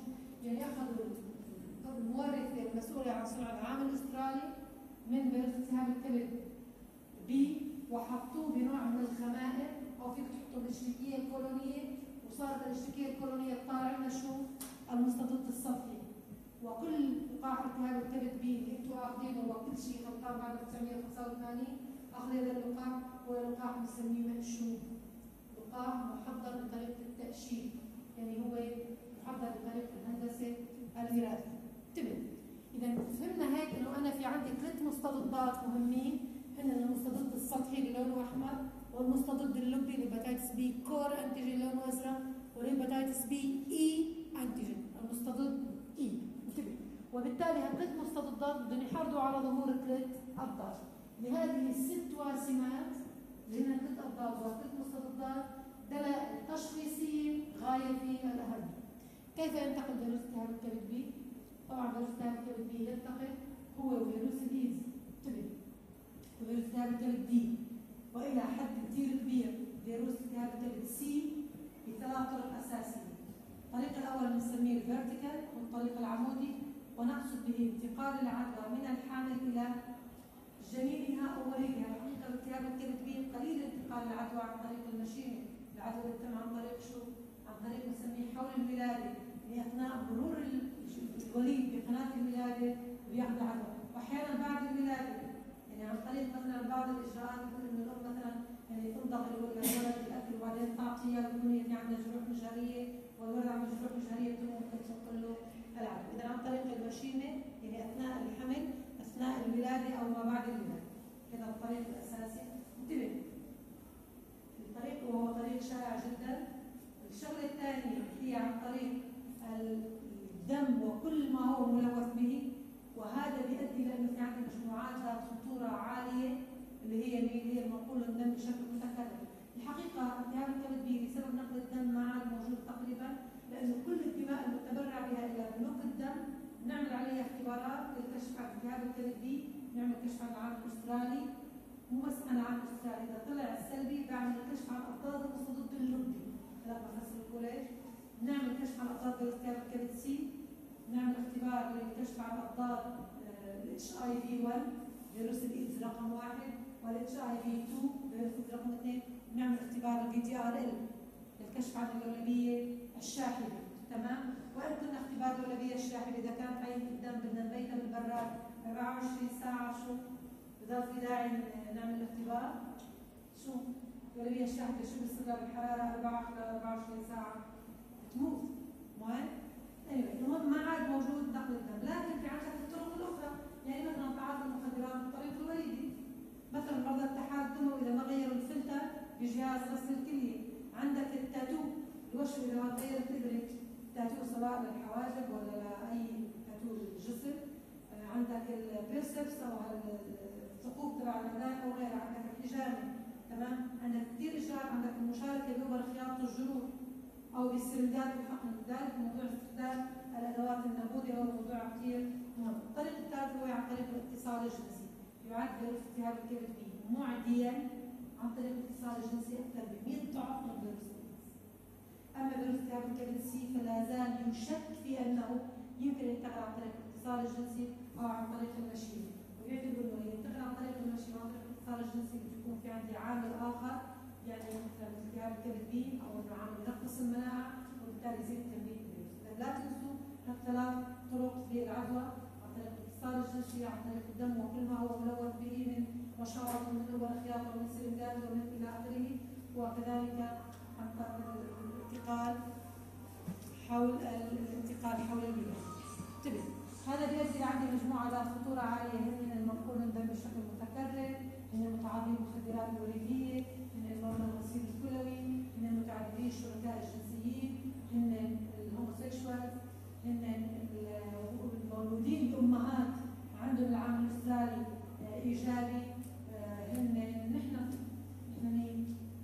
يعني اخذوا المورث المسؤول عن صنع العام الاسترالي من فيروس التهاب الكبد بي وحطوه بنوع من الخمائر او فيك تحطه بالاشتراكيه الكولونيه، وصارت الاشتراكيه الكولونيه تطلع لنا شو؟ المستضد السطحي. وكل لقاح التهاب الكبد بي اللي انتم اخذينه وكل شيء خلطان بعد 1985 اخذ هذا اللقاح هو لقاح بنسميه مأشوب، لقاح محضر بطريقه التأشيب، يعني هو محضر بطريقه الهندسه الوراثي. انتبه، اذا فهمنا هيك انه انا في عندي 3 مستضدات مهمين، هن المستضد السطحي اللي لونه احمر، والمستضد اللبي لهيباتيتس بي كور انتيجين لونه ازرق، والهيباتيتس بي اي انتيجين المستضد اي. انتبه، وبالتالي هالثلاث مستضدات بدهم يحافظوا على ظهور 3 ابطال لهذه ال6 واسمات اللي هن 3 ابطال و3 مستضدات دلائل تشخيصيه غايه في الاهميه. كيف ينتقل فيروس التهاب الكبد بي؟ طبعا فيروس التهاب الكبد بي ينتقل هو وفيروس الايدز، انتبه، وفيروس التهاب الكبد دي، والى حد كثير كبير فيروس التهاب الكبد سي ب3 طرق اساسيه. الطريق الاول بنسميه الفيرتيكال والطريق العمودي، ونقصد به انتقال العدوى من الحامل الى جنينها او وليدها. الحقيقه التهاب الكبد بي قليل انتقال العدوى عن طريق المشيمه، العدوى بتتم عن طريق شو؟ عن طريق بنسميه حول الولاده، اثناء مرور الوليد بقناه الولاده وياخذ عدوى، واحيانا بعد الولاده، يعني عن طريق مثلا بعض الاجراءات مثل انه الام مثلا يعني تنضغ الولد بالاكل وبعدين تعطيه بيكون في عندها جروح مجهريه والولد عنده جروح مجهريه بتقوم تنقل له العدوى. اذا عن طريق المشيمه يعني اثناء الحمل، اثناء الولاده او ما بعد الولاده، هذا الطريق الاساسي. انتبه، الطريق وهو طريق شائع جدا. الشغله الثانيه هي عن طريق الدم وكل ما هو ملوث به، وهذا بيؤدي الى انه في عندنا مجموعات ذات خطوره عاليه اللي هي المنقول الدم بشكل متكرر. الحقيقه التهاب الكبد بي بسبب نقل الدم ما عاد موجود تقريبا، لانه كل الدماء المتبرع بها الى بنوك الدم نعمل عليها اختبارات للكشف عن التهاب الكبد بي، نعمل كشف عن العام الاسترالي، مو بس عن العام الاسترالي، اذا طلع سلبي بعمل كشف عن اضداد المستضد اللبي، هلا بفسر لكم ليش. نعمل كشف عن اضداد التهاب الكبد سي، نعمل اختبار للكشف عن اضداد الاتش اي في 1 فيروس الايدز رقم 1 والاتش اي في 2 فيروس الايدز رقم 2، نعمل اختبار الفي دي ار ال للكشف عن اللولبيه الشاحبه، تمام؟ وان كنا اختبار اللولبيه الشاحبه اذا كانت عينه الدم بدنا نبيتها بالبراد 24 ساعه، شو بضل في داعي نعمل الاختبار؟ شو اللولبيه الشاحبه شو بيصير لها بالحراره 24 ساعه؟ بتموت، مو هيك؟ المهم ما عاد موجود نقل الدم، لكن في عندك الطرق الاخرى، يعني مثلا تعاطي المخدرات بالطريق الوريدي، مثلا مرضى التحال الدموي اذا ما غيروا الفلتر بجهاز غسل الكليه، عندك التاتو الوشم اذا ما غيرت ابره تاتو سواء للحواجب ولا لاي تاتو للجسم، عندك البيرسبس او الثقوب تبع الأذان او غيرها، عندك الحجامه، تمام؟ عندك كثير اجراءات، عندك المشاركه بإبر خياطه الجروح او بالسرنجات والحقن، لذلك موضوع استخدام الادوات النبوذيه هو موضوع كثير مهم. الطريق الثالث هو عن طريق الاتصال الجنسي، يعد فيروس التهاب الكبد بي معديا عن طريق الاتصال الجنسي اكثر ب 100 ضعف من فيروس الايدز. اما فيروس التهاب الكبد سي فلا زال يشك في انه يمكن ينتقل عن طريق الاتصال الجنسي او عن طريق المشيمه، ويعتبر انه ينتقل عن طريق المشيمه وعن طريق الاتصال الجنسي بيكون في عندي عامل اخر، يعني مثلا التهاب الكبد بي او انه عامل ينقص المناعه وبالتالي يزيد تمرير الفيروس. لا تنسوا هالثلاث طرق للعدوى، عن طريق الاتصال الجنسي، عن طريق الدم وكل ما هو ملوث به من مشاط ومن ابر خياطه ومن سرنجات ومن الى اخره، وكذلك عن طريق الانتقال حول البلاد. انتبه، هذا بيؤدي عندي مجموعه ذات خطوره عاليه من المنقول الدم بشكل متكرر، من المتعاطي المخدرات الوريديه، من المرضى الغسيل الكلوي، من المتعددي الشركاء الجنسيين، من الهوموسيكشوال، من المولودين بامهات عندهم العامل الاسترالي ايجابي، نحن مين؟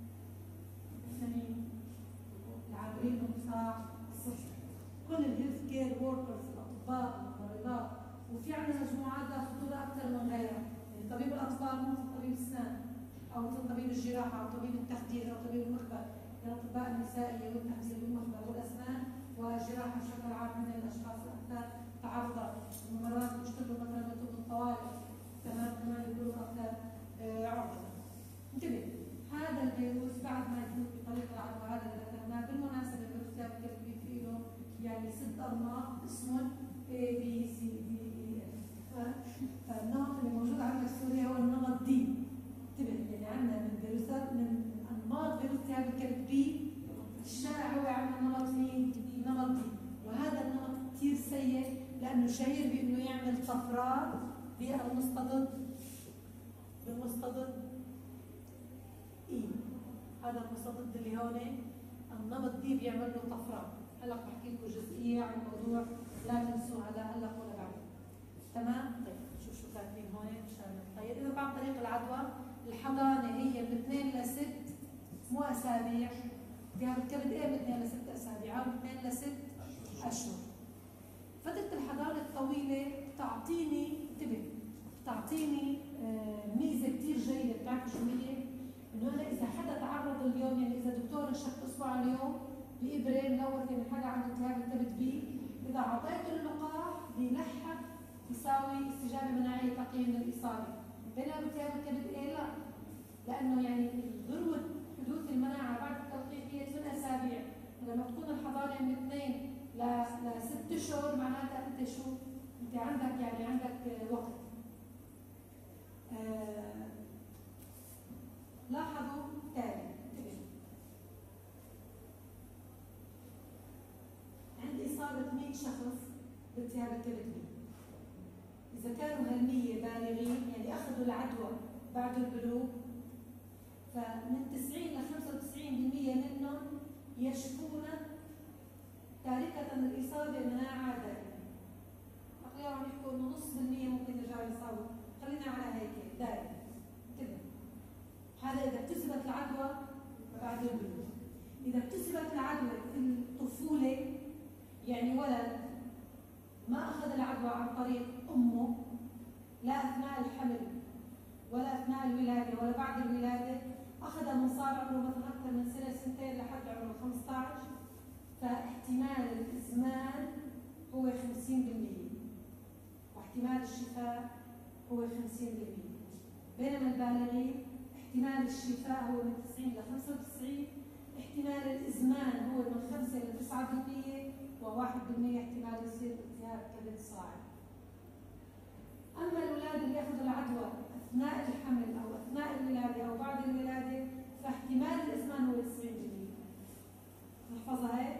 العاملين بقطاع الصحه، كل الهيلث كير وركرز، الاطباء، الممرضات، وفي عندنا مجموعات ذات خطوره اكثر من غيرها، يعني طبيب الاطفال مو مثل طبيب الاسنان او مثل طبيب الجراحه او طبيب التخدير او طبيب المخبر، الاطباء النسائيه والتخدير والمخبر والاسنان وجراحه بشكل عام من الاشخاص الاكثر تعرضا، ومرات بيشتغلوا مثلا بطب الطوارئ، تمام، كمان يكونوا اكثر عرضه. انتبه، هذا الفيروس بعد ما يفوت بطريقه العدوى هذا اللي ذكرناه، بالمناسبه الفيروس التهاب الكبد في له يعني 6 انماط اسمهم A B C D E F. فالنمط اللي موجود عندنا في سوريا هو النمط D. انتبه، يعني عندنا من فيروسات من انماط فيروس التهاب الكبد B الشائع هو عندنا نمط مين؟ نمط D. وهذا النمط كثير سيء لانه شهير بانه يعمل طفرات بالمستضد E. هذا المستضد اللي هون النمط D بيعمل له طفرات. هلا بحكي لكم جزئيه عن الموضوع، لا تنسوا هذا هلا ولا بعد. تمام؟ طيب شو كاتبين هون مشان نتخيل. اذا بعد طريق العدوى الحضانه هي من 2 ل 6 مو اسابيع. التهاب الكبد ايه من 2 ل 6 اسابيع او من 2 ل 6 اشهر. فتره الحضانه الطويله بتعطيني، انتبه، بتعطيني ميزه كثير جيده. بتعرفوا شو هي؟ انه انا اذا حدا تعرض اليوم، يعني اذا دكتور انشق اصبع اليوم بإبرة ملوثة من حدا عنده التهاب الكبد بي، إذا أعطيته اللقاح بيلحق يساوي استجابة مناعية تقييم للإصابة. بينما بالتهاب الكبد إيه لا، لأنه يعني ذروة حدوث المناعة بعد التلقيح هي 8 أسابيع، لما تكون الحضانة من 2 ل 6 أشهر معناتها أنت شو؟ أنت عندك يعني عندك وقت. لاحظوا تاني، عند إصابة 100 شخص بالتهاب الكبد بي، إذا كانوا هال100 بالغين يعني أخذوا العدوى بعد البلوغ، فمن 90 ل 95% منهم يشكون تاركة الإصابة مناعة دائمة. أخيرا عم يحكوا إنه نص بالمية ممكن يرجعوا يصابوا، خلينا على هيك دائما. انتبه، هذا إذا اكتسبت العدوى بعد البلوغ. إذا اكتسبت العدوى في الطفولة، يعني ولد ما أخذ العدوى عن طريق أمه لا أثناء الحمل ولا أثناء الولادة ولا بعد الولادة، أخذها من صار عمره مثلا أكثر من سنة سنتين لحد عمره 15، فاحتمال الإزمان هو 50% واحتمال الشفاء هو 50%. بينما البالغين احتمال الشفاء هو من 90 ل 95، احتمال الإزمان هو من 5 ل 9%، و1% احتمال يصير التهاب كبد صاعد. أما الأولاد اللي يأخذوا العدوى أثناء الحمل أو أثناء الولادة أو بعد الولادة فاحتمال الإزمان هو 90%. نحفظها هيك؟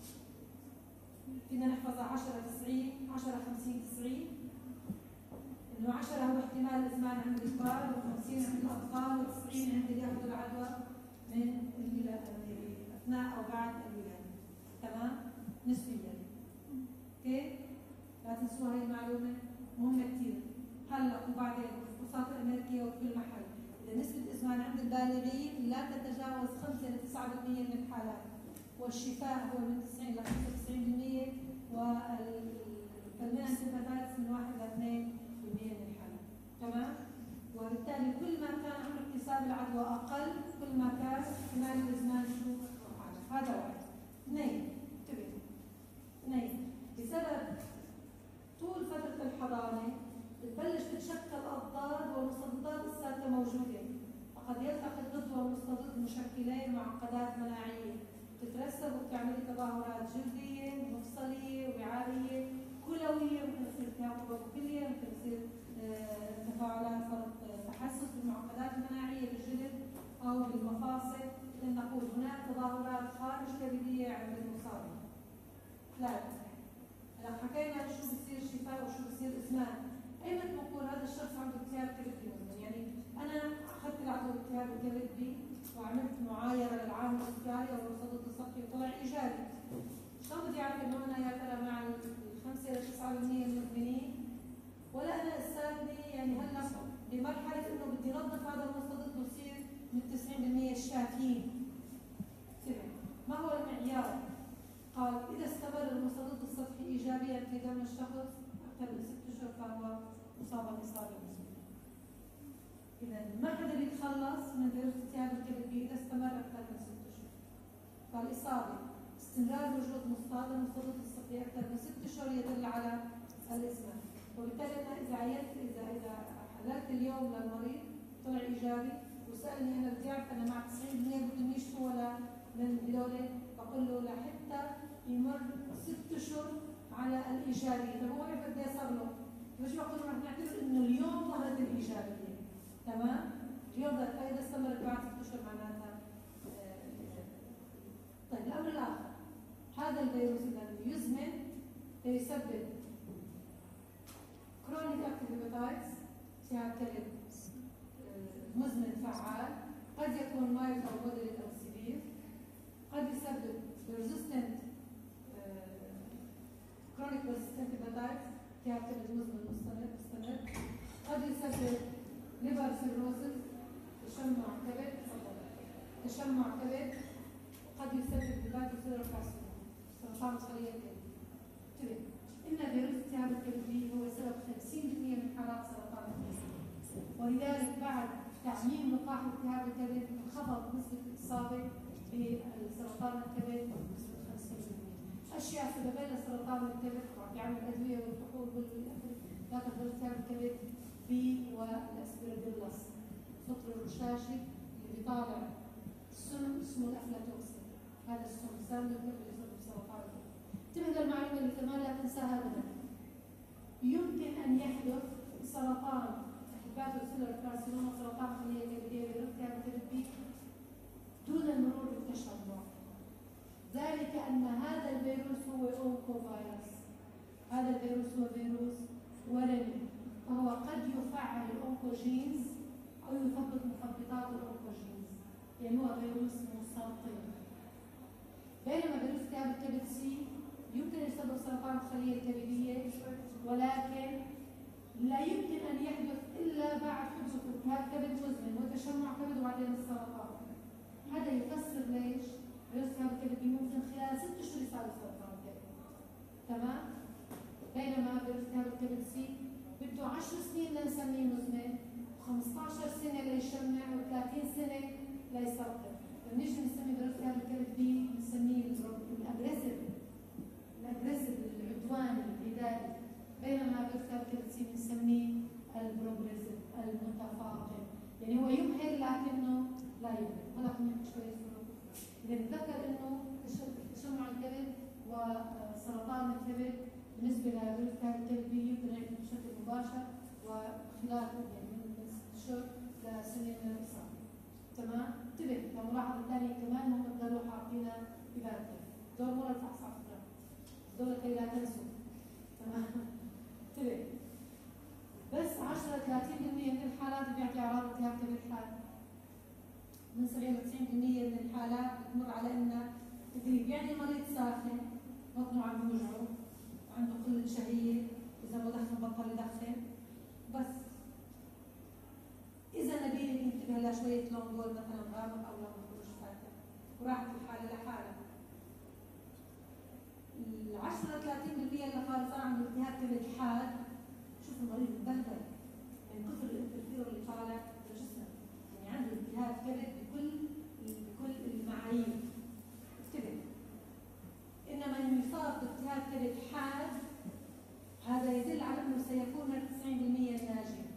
فينا نحفظها 10 90 10 50 90، إنه 10 هو احتمال الإزمان عند الكبار، و50 عند الأطفال، و90 عند اللي يأخذوا العدوى من أثناء أو بعد الولادة. تمام؟ نسبيا. اوكي؟ لا تنسوا هاي المعلومة مهمة كثير. هلا وبعدين بالفحوصات الأمريكية وبكل محل، إذا نسبة الإزمان عند البالغين لا تتجاوز 5 ل 9% من الحالات، والشفاء هو من 90 ل 95%، والتلميع السيمباثايتس من 1 ل 2% من الحالات. تمام؟ وبالتالي كل ما كان عمر اكتساب العدوى أقل، كل ما كان احتمال الإزمان شو أعلى. هذا واحد. 2 بسبب طول فترة الحضانة بتبلش تتشكل أضداد ومستضدات السادة موجودة، فقد يلتقي الضد والمستضد مشكلين معقدات مناعية تترسب وبتعمل تظاهرات جلدية مفصلية وعائية كلوية، ممكن يصير التهاب كلية، ممكن يصير تفاعلات فرط تحسس بالمعقدات المناعية بالجلد أو بالمفاصل. لنقول هناك تظاهرات خارج كبدية عند المصاب. 3 هلا حكينا شو بصير شفاء وشو بصير إزمان. أيمتى بنقول هذا الشخص عنده التهاب كبد بي؟ يعني أنا أخذت العدوى التهاب الكبد بي وعملت معايرة للعامل السكري أو المستضد الصحي وطلع إيجابي. شلون بدي أعرف إنه أنا يا ترى مع 5 إلى 9% المدمنين، ولا أنا لساتني يعني هلا بمرحلة إنه بدي نظف هذا المستضد ويصير من 90% الشافين. ما هو المعيار؟ قال إذا استمر المستضد السطحي إيجابيا في دم الشخص أكثر من 6 أشهر فهو مصاب بإصابة مسبقة. إذا ما حدا بيتخلص من فيروس التهاب الكبد بي إذا استمر أكثر من 6 أشهر. فالإصابة استمرار وجود مصطدم مصطدم الصفي اكثر من 6 اشهر يدل على الاسماء، وبالتالي انا اذا عينت اذا حللت اليوم للمريض طلع ايجابي وسالني انا بدي اعرف انا مع 90% بدهم يشفوا ولا من هذول، بقول له لحتى يمر 6 اشهر على الايجابيه، طب هو عرف قد ايه صار له؟ مش بقول رح نعتبر انه اليوم ظهرت الايجابيه، تمام؟ اليوم اذا استمرت بعد 6 اشهر معناتها طيب الامر الاخر، هذا الفيروس الذي يزمن يسبب كرونيك اكتيف هيباتايتس، التهاب كبد مزمن فعال، قد يكون مايلد او مودريت او سيفير، قد يسبب ريزيستنت كرونيك ريزيستنت هيباتايتس، التهاب كبد مزمن مستمر، قد يسبب ليفر سيروسيس، تشمع كبد، وقد يسبب هيباتوسيلولار كارسينوما، سرطان الخليه الكبديه. ان فيروس التهاب الكبدي هو سبب 50% من حالات سرطان الكبد، ولذلك بعد تعميم لقاح التهاب الكبد انخفض نسبه الاصابه بسرطان الكبد بنسبه 50%. اشياء سببين لسرطان الكبد يعني الادويه والكحول لا تضر التهاب الكبد والاسبرجيلوس، الفطر الرشاشي اللي بيطالع السم اسمه الافلاتوكسين، هذا السم سام يسبب سرطان الكبد. انتبه للمعلومه اللي كمان لا تنساها ابدا، يمكن ان يحدث سرطان هيباتوسيلولار كارسينوما، سرطان خليه كبديه بيرتفع بالكبد دون المرور بالتشبع، ذلك ان هذا الفيروس هو اونكوفيروس، هذا الفيروس هو فيروس ورمي، فهو قد يفعل الاونكوجينز او يثبط مثبطات الاونكوجينز، يعني هو فيروس مسرطن. بينما فيروس التهاب الكبد سي يمكن ان يسبب سرطان الخليه الكبديه، ولكن لا يمكن ان يحدث الا بعد حدوث التهاب كبد مزمن وتشمع كبد وبعدين السرطان. هذا يفسر ليش فيروس التهاب الكبد ممكن خلال 6 اشهر يصاب سرطان الكبد، تمام؟ بينما فيروس التهاب الكبد سي بده 10 سنين لنسميه مزمن، 15 سنه ليشمع، و30 سنه ليسرطن. بنيجي نسمي فيروس التهاب الكبد بي بنسميه الاجريسيف العدواني العدائي، بينما فيروس التهاب الكبد سي بنسميه البروجريسيف المتفاقم، يعني هو يمهل لكنه لا يمهل. هلا بدنا نحكي شوي اذا نتذكر انه تشمع الكبد وسرطان الكبد بالنسبه لفيروس التهاب الكبد يمكن ان يكون بشكل مباشر وخلال يعني من 6 اشهر لسنه من الاصابه، تمام؟ انتبه لملاحظه ثانيه كمان هم بضلوا حاطينها ببالك، دور مره الفحص على فكره، دول كي لا تنسوا، تمام؟ انتبه بس 10-30% من الحالات بيعطي اعراض التهاب كبد حاد، من 70 ل 90% من الحالات بتمر على انها تدريب، يعني المريض ساخن، بطنه عم يوجعه، عنده قله شهيه، اذا بدخن بطل يدخن، بس اذا نبيل ينتبه لشويه لونجول مثلا غامق او لونجول مش فاتح وراحت الحاله لحالها. ال 10-30% اللي صار عنده التهاب كبد حاد، شوف المريض مبلبل من كثر الانترفيرون اللي طالع بجسمه، يعني عنده التهاب كبد بكل المعايير. انتبه، انما انه يصاب بالتهاب كبد حاد هذا يدل على انه سيكون من 90% ناجي.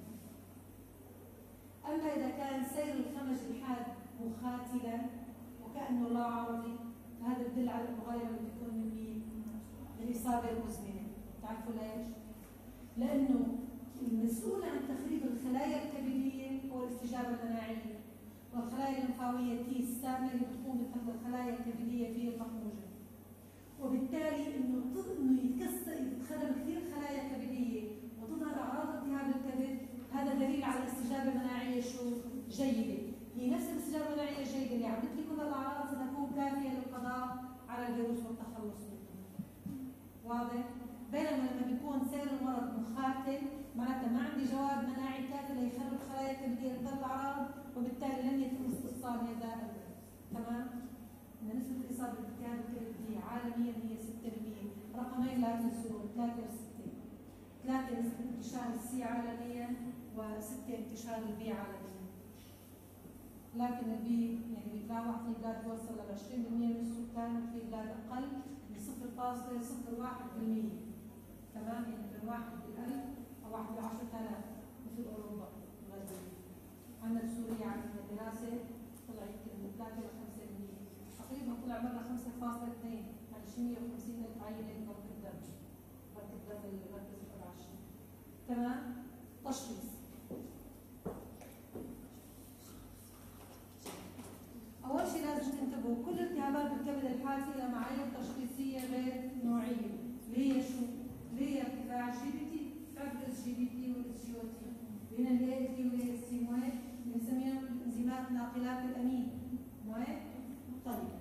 اما اذا كان سير الخمج الحاد مخاتلا وكانه لا عرضي، فهذا يدل على انه غالبا بيكون من مين؟ من الاصابه المزمنه. تعرفوا ليش؟ لانه المسؤول عن تخريب الخلايا الكبديه هو الاستجابه المناعيه، والخلايا الليمفاويه تي السامه اللي بتقوم بحفظ الخلايا الكبديه في المخموجه، وبالتالي انه يتخرب كثير خلايا كبديه وتظهر اعراض التهاب الكبد، هذا دليل على استجابه مناعيه شو؟ جيده. هي نفس الاستجابه المناعيه الجيده اللي عم تدي كل الاعراض ستكون كافيه للقضاء على الفيروس والتخلص منه. واضح؟ بينما لما بيكون سير المرض مخاتل معناتها ما عندي جواب مناعي كافي ليخرب الخلايا الكبديه لتظل الاعراض، وبالتالي لن يتم استئصال هذا الفيروس. تمام؟ ان نسبه الاصابه بالتهاب الكبديه عالميا هي 6%، رقمين لا تنسوهم، 3 و6. 3 نسبه انتشار السي عالميا، و6 انتشار البي عالميا. ولكن البي يعني بيتراوح في بلاد بيوصل ل 20% من السكان وفي بلاد اقل من 0.01%. تمام؟ يعني من 1 ب1000 او 1 ب10,000 مثل اوروبا الغربيه. عندك سوريا عندنا دراسه طلعت من 3 ل 5%، تقريبا طلع مره 5.2، يعني 150,000 عينه برك الدم، برك الدم المركز الرعشي. تمام؟ تشخيص. أول شيء لازم تنتبهوا كل التهابات بالكبد الحادة لها معايير تشخيصية غير نوعية. ليه شو؟ ليه ارتفاع الجي بي تي، فرق الجي بي تي والاس جي او تي بين الاي اس تي والاي اس تي مويه بنسميهم انزيمات ناقلات الامين مويه. طيب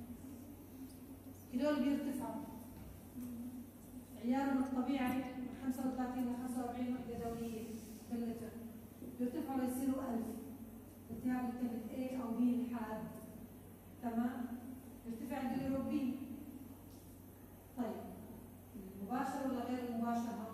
هدول بيرتفعوا عيارهم الطبيعي من 35 ل 45 وحدة دورية باللتر، بيرتفعوا ليصيروا 1000. التهاب الكبد A أو B الحاد. تمام؟ بيرتفع البيليروبين. طيب مباشر ولا غير المباشر؟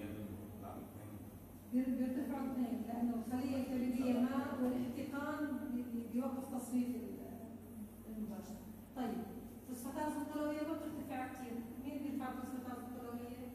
بيرتفعوا اثنين لأنه الخلية الكبدية ماء والاحتقان بيوقف تصريف المباشر. طيب الفوسفاتات القلوية ما بترتفع كثير، مين بيرفع الفوسفاتات القلوية؟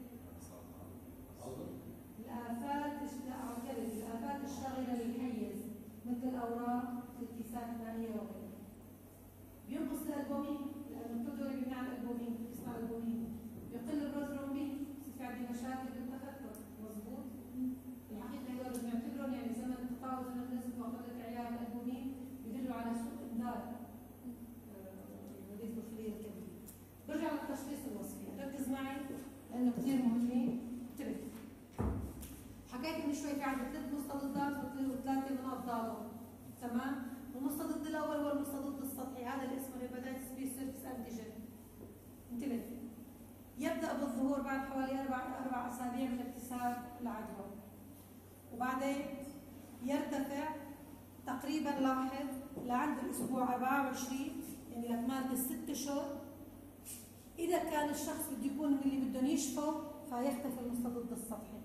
الآفات الآفات الشاغلة للحيز مثل الأوراق، التيسات المائية وغيرها. بينقص الألبومين لأنه كل دول بيمنع الألبومين، بيصنع الألبومين. بيقل البروثرومبين، بصير في عندي مشاكل بالتخثر، مضبوط؟ الحقيقة هذول بنعتبرهم يعني زمن التقاعد زمن نسبة وقلة عيار الألبومين بيدلوا على سوء إمداد الغديد الخلية الكبدية. برجع للتشخيص الوصفي، ركز معي لأنه كثير مهمين. انتبه. حكيت من شوي في عندنا 3 مستضدات و3 من أضدادهم. تمام؟ المستضد الأول هو المستضد السطحي، هذا اللي اسمه هيباتيتس بي سيرفيس أنتيجين. انتبه. يبدأ بالظهور بعد حوالي 4 أسابيع من اكتساب العدوى. وبعدين يرتفع تقريبا لاحظ لعند الأسبوع 24، يعني لكمالة ال6 أشهر. إذا كان الشخص بده يكون من اللي بدهم يشفوا فيختفي المستضد السطحي.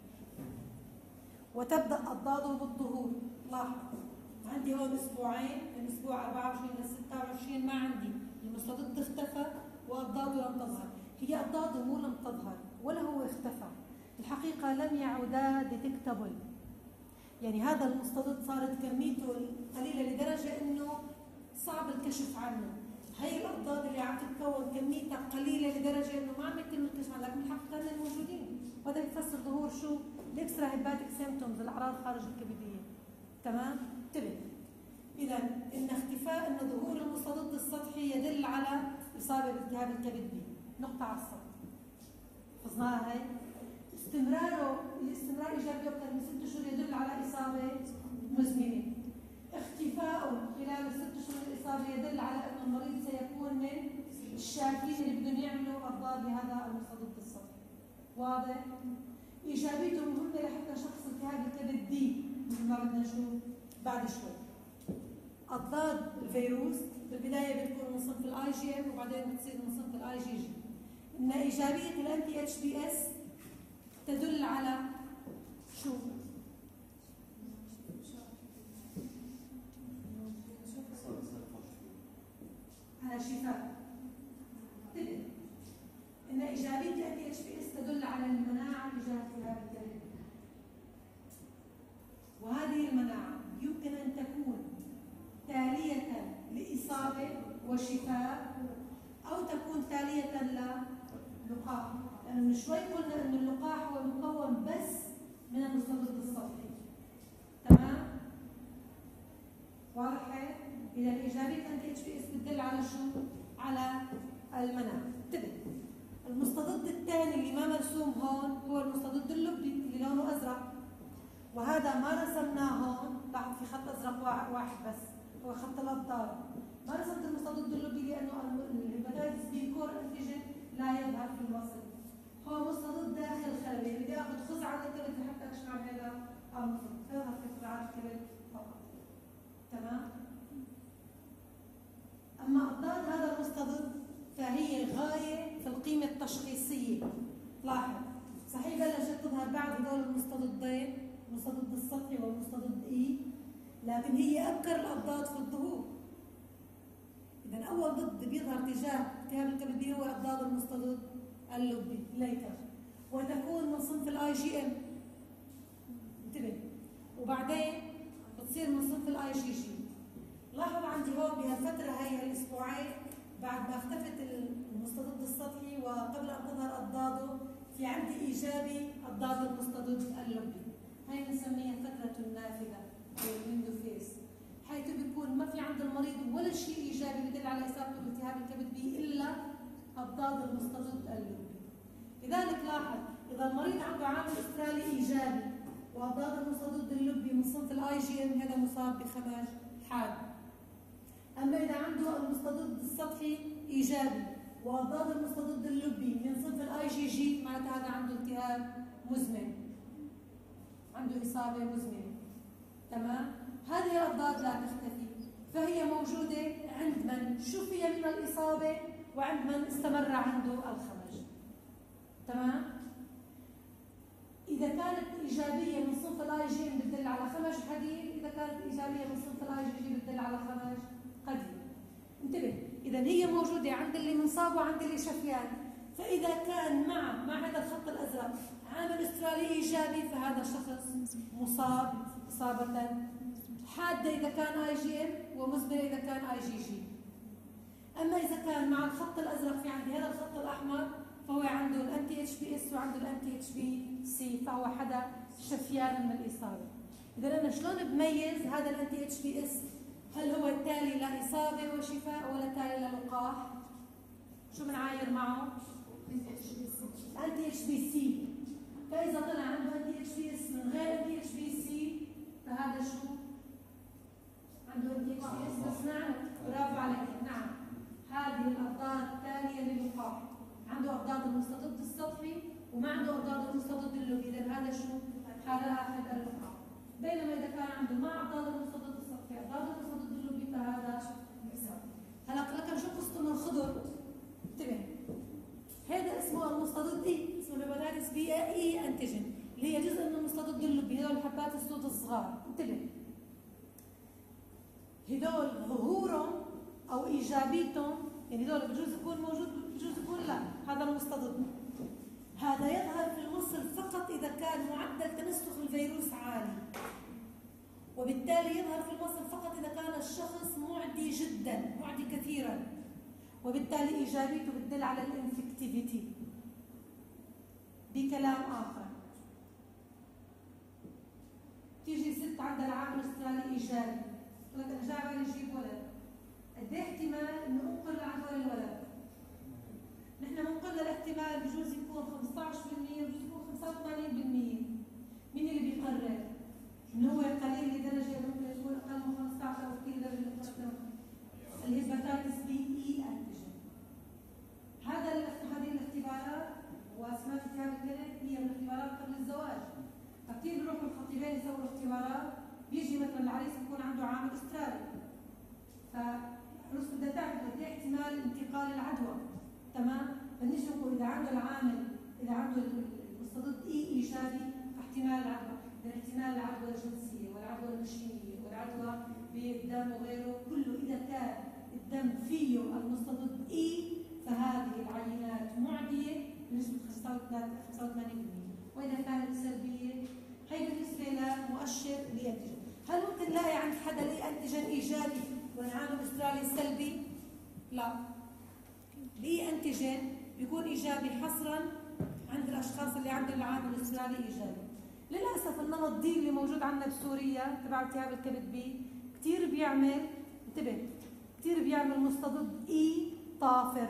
وتبدأ أضداده بالظهور. لاحظ عندي هون أسبوعين، من أسبوع 24 ل 26 ما عندي المستضد اختفى وأضداده لم تظهر. هي أضداده مو لم تظهر ولا هو اختفى، الحقيقة لم يعودا ديتكتابل. يعني هذا المستضد صارت كميته قليلة لدرجة إنه صعب الكشف عنه. هي الأضداد اللي عم تتكون كميتها قليلة لدرجة إنه ما عم يتم الكشف عنها، لكن الحقيقة أنهم موجودين. وهذا بيفسر ظهور شو؟ الإكسترا هيباتيك سيمتومز، الأعراض خارج الكبدية. تمام؟ انتبه. إذا إن اختفاء إن ظهور المستضد السطحي يدل على إصابة بالتهاب الكبد بي. نقطة على السطح. حفظناها هي؟ استمرار إيجابي أكثر من 6 أشهر يدل على إصابة مزمنة. اختفاؤه خلال 6 أشهر الإصابة يدل على أن المريض سيكون من الشاكين اللي بدهم يعملوا أضداد لهذا المستضد السطحي. واضح؟ إيجابيته مهمة لحتى شخص التهاب الكبد دي مثل ما بدنا نشوف بعد شوي. أضداد الفيروس بالبداية بتكون من صنف الاي جي ام وبعدين بتصير من صنف الاي جي جي. إن إيجابية الأنتي اتش بي اس تدل على شو؟ على شفاء. انتبه. إن إيجابية الأنتي اتش بي اس تدل على المناعة تجاه التهاب الكبد. وهذه المناعة يمكن أن تكون تالية لإصابة وشفاء أو تكون تالية للقاح، لأنه من شوي قلنا أن اللقاح هو مكون بس من المستضد السطحي. تمام؟ واضح؟ إذا إيجابية أنتي اتش بي اس بتدل على شو؟ على المناعة. انتبه. المستضد الثاني اللي ما مرسوم هون هو المستضد اللبي اللي لونه أزرق. وهذا ما رسمناه هون، لاحظ في خط أزرق واحد بس هو خط الأضداد. ما رسمت المستضد اللبي لأنه الهيباتيتس بي كور أنتيجين لا يظهر في الوصف. هو مستضد داخل خلوي، بدي آخذ خزعة الكبد لحتى أكشف عن هذا المستضد، فيظهر في خزعات الكبد فقط. تمام؟ أما أضداد هذا المستضد فهي غاية في القيمة التشخيصية. لاحظ صحيح بلشت تظهر بعد هذول المستضدين، المستضد السطحي والمستضد إي، لكن هي أبكر الأضداد في الظهور. إذا أول ضد بيظهر تجاه التهاب الكبد بي هو الضاد المستضد اللبي ليتر، وتكون من صنف الاي جي ام. انتبه. وبعدين بتصير من صنف الاي جي جي. لاحظ عندي هون بهالفترة هي الأسبوعين بعد ما اختفت المستضد السطحي وقبل أن تظهر أضداده، في عندي إيجابي الضاد المستضد اللبي. هي بنسميها فترة النافذة أو الويندو فيس، حيث بيكون ما في عند المريض ولا شيء إيجابي بدل على إصابته بالتهاب الكبد بي إلا الضاد المستضد اللبي. لذلك لاحظ إذا المريض عنده عامل استرالي إيجابي والضاد المستضد اللبي من صنف الاي جي ام، هذا مصاب بخمج حاد. أما إذا عنده المستضد السطحي إيجابي والضاد المستضد اللبي من صنف الاي جي جي، معناتها هذا عنده التهاب مزمن، عنده إصابة مزمنة. تمام؟ هذه الأضداد لا تختفي، فهي موجودة عند من شفي من الإصابة وعند من استمر عنده الخمج. تمام؟ إذا كانت إيجابية من صنف الاي جي بتدل على خمج حديد، إذا كانت إيجابية من صنف الاي جي جي بتدل على خمج قديم. انتبه، إذا هي موجودة عند اللي منصاب وعند اللي شفيان. فإذا كان مع هذا الخط الأزرق عامل استرالي إيجابي، فهذا الشخص مصاب إصابة حادة إذا كان اي جي ام، ومزمنة إذا كان اي جي جي. أما إذا كان مع الخط الأزرق في عندي هذا الخط الأحمر، فهو عنده الانتي اتش بي اس وعنده الانتي اتش بي سي، فهو حدا شفيان من الإصابة. إذا أنا شلون بميز هذا الانتي اتش بي اس؟ هل هو التالي لإصابة وشفاء ولا تالي للقاح؟ شو بنعاير معه؟ الانتي اتش بي سي. فإذا طلع عنده انتي اتش بي اس من غير انتي اتش بي سي، فهذا شو؟ عنده انتي اتش بي اس بس. نعم، برافو عليك. نعم، هذه الأضداد تالية للقاح. عنده أضداد المستضد السطحي وما عنده أضداد المستضد اللبي، إذا هذا شو؟ هذا أخذ اللقاح. بينما إذا كان عنده مع أضداد المستضد السطحي أضداد المستضد اللبي، فهذا إصابة. هلا لكن شو قصته من الخضر؟ انتبه، هذا اسمه المستضد اي، اسمه الهيباتيتس بي اي انتيجين، اللي هي جزء من المستضد اللبي، هذول الحبات السود الصغار. انتبه، هذول ظهورهم او ايجابيتهم، يعني هذول بجوز يكون موجود بجوز يكون لا، هذا المستضد. هذا يظهر في المصل فقط اذا كان معدل تنسخ الفيروس عالي، وبالتالي يظهر في المصل فقط اذا كان الشخص معدي جدا، معدي كثيرا، وبالتالي ايجابيته بتدل على الانفكتيفيتي. بكلام اخر، تيجي ست عندها العامل الاسترالي ايجابي، تقول لك انا جاي على يجيب ولد، قد ايه احتمال انه انقل عن هذا الولد؟ نحن بنقول الاحتمال بجوز يكون 15% وبجوز يكون 85%. مين اللي بيقرر؟ انه هو قليل لدرجه ممكن يكون اقل من 15 او كثير لدرجه الهيباتيتس بي اي انتيجين. هذه الاختبارات واسماء التهاب الكلى هي من الاختبارات قبل الزواج. فكثير بيروحوا الخطيبين يسووا اختبارات، بيجي مثلا العريس يكون عنده عامل استرالي، فالعروس بدها تعرف قد ايه احتمال انتقال العدوى. تمام؟ بدناش نقول اذا عنده العامل، اذا عنده المستضد اي ايجابي فاحتمال العدوى، اذا احتمال العدوى الجنسيه والعدوى المشيميه والعدوى بالدم وغيره كله، اذا كان الدم فيه المستضد اي فهذه العينات معديه بنسبه 85%، واذا كانت سلبيه هي بالنسبه لمؤشر الانتيجين. هل ممكن نلاقي عند حدا ليه انتيجين ايجابي والعامل الاسترالي سلبي؟ لا. ليه انتيجين بيكون ايجابي حصرا عند الاشخاص اللي عندهم العامل الاسترالي ايجابي. للاسف النمط دي اللي موجود عندنا بسوريا تبع التهاب الكبد بي كثير بيعمل، انتبه، كثير بيعمل مستضد اي طافر.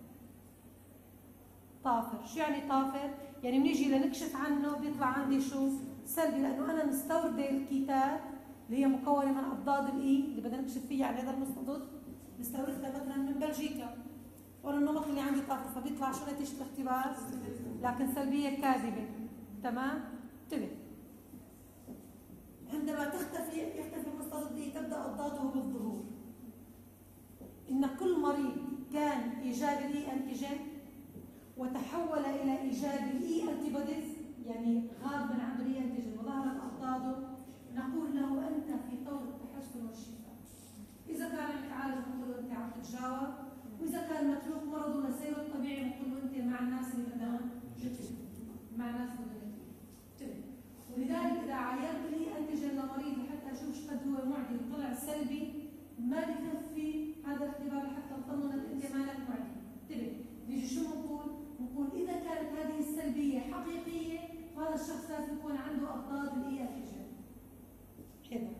طافر، شو يعني طافر؟ يعني بنيجي لنكشف عنه بيطلع عندي شو؟ سلبي، لانه انا مستورده الكيتات اللي هي مكونه من اضداد الاي اللي بدنا نكشف فيها عن هذا المستضد، مستوردها مثلا من بلجيكا، وانا النمط اللي عندي طافر، فبيطلع شو نتيجه الاختبار؟ لكن سلبيه كاذبه. تمام؟ انتبه، عندما يختفي المستضد اي تبدا اضداده بالظهور. ان كل مريض كان ايجابي الاي انتيجين وتحول الى ايجابي الاي انتي بوديز، يعني غاب من عنده الاي انتيجين وظهرت اضداده، نقول له انت في طور والشفاء. إذا كان عم يتعالج بنقول له أنت عم تتجاوب، وإذا كان متروك مرضه لسيره الطبيعي بنقول له أنت مع الناس اللي بدها مع الناس اللي بدها تبع. ولذلك إذا عايرت لي أنتيجين لمريض لحتى أشوف ايش قد هو معدي وطلع سلبي ما بكفي هذا الاختبار لحتى نطمن انك انت مالك معدي. انتبه، نيجي شو بنقول اذا كانت هذه السلبيه حقيقيه فهذا الشخص لازم يكون عنده اضداد الاي انتيجين. كذا.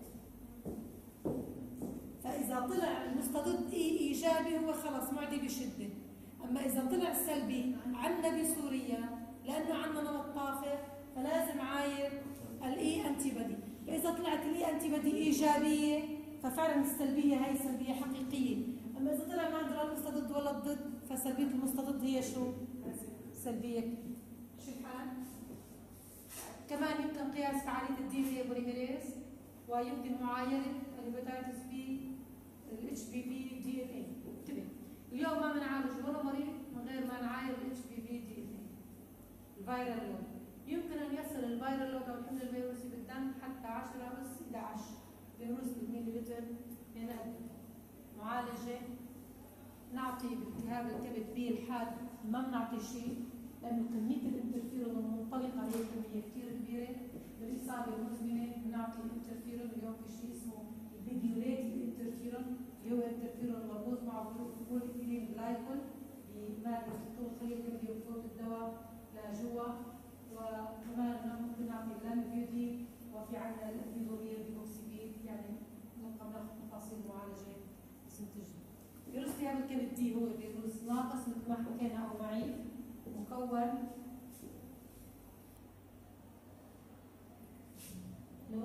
فاذا طلع المستضد ايجابي هو خلص معدي بشده، اما اذا طلع سلبي عندنا بسوريا لانه عندنا نمط طافح فلازم عاير الاي انتي بدي. فاذا طلعت الاي انتي بدي ايجابيه ففعلا السلبيه هي سلبيه حقيقيه، اما اذا طلع ما عندنا المستضد ولا الضد فسلبيه المستضد هي شو؟ سلبيه. شو الحال؟ كمان يمكن قياس فعاليه الدي ان اي بوليميريز، ويمكن معايره الهيباتيتس بي، الاتش بي في دي ان اي. انتبه، اليوم ما بنعالج ولا مريض من غير ما نعاير الاتش بي في دي ان اي. الفيرال لود يمكن ان يصل الفيرال لود او الحمل الفيروسي بالدم حتى 10 أس 11 فيروس بالمليلتر من الدم. معالجه نعطي بالتهاب الكبد بي الحاد ما بنعطي شيء لانه كميه الانترفيرون المنطلقه هي كميه كثير كبيره. بالاصابه المزمنه بنعطي الانترفيرون. اليوم في شيء اسمه الفيديوليتد انترفيرون اللي هو انترفيرون مربوط مع بوليثيلين جلايكول بماده تدخل الخليه الكبديه وتفوت الدواء لجوا. وكمان ممكن نعطي اللامفيودي، وفي عندنا الفيدوريا بيروكسيبيد. يعني نبقى ناخذ تفاصيل معالجه بس نتجه. فيروس التهاب الكبد دي هو فيروس ناقص مثل ما حكينا او معي، مكون لو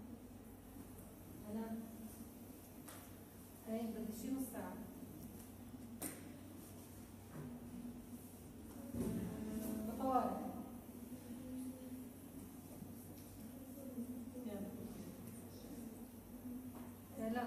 انا هي بدي شي نص ساعه بطوارئ. لا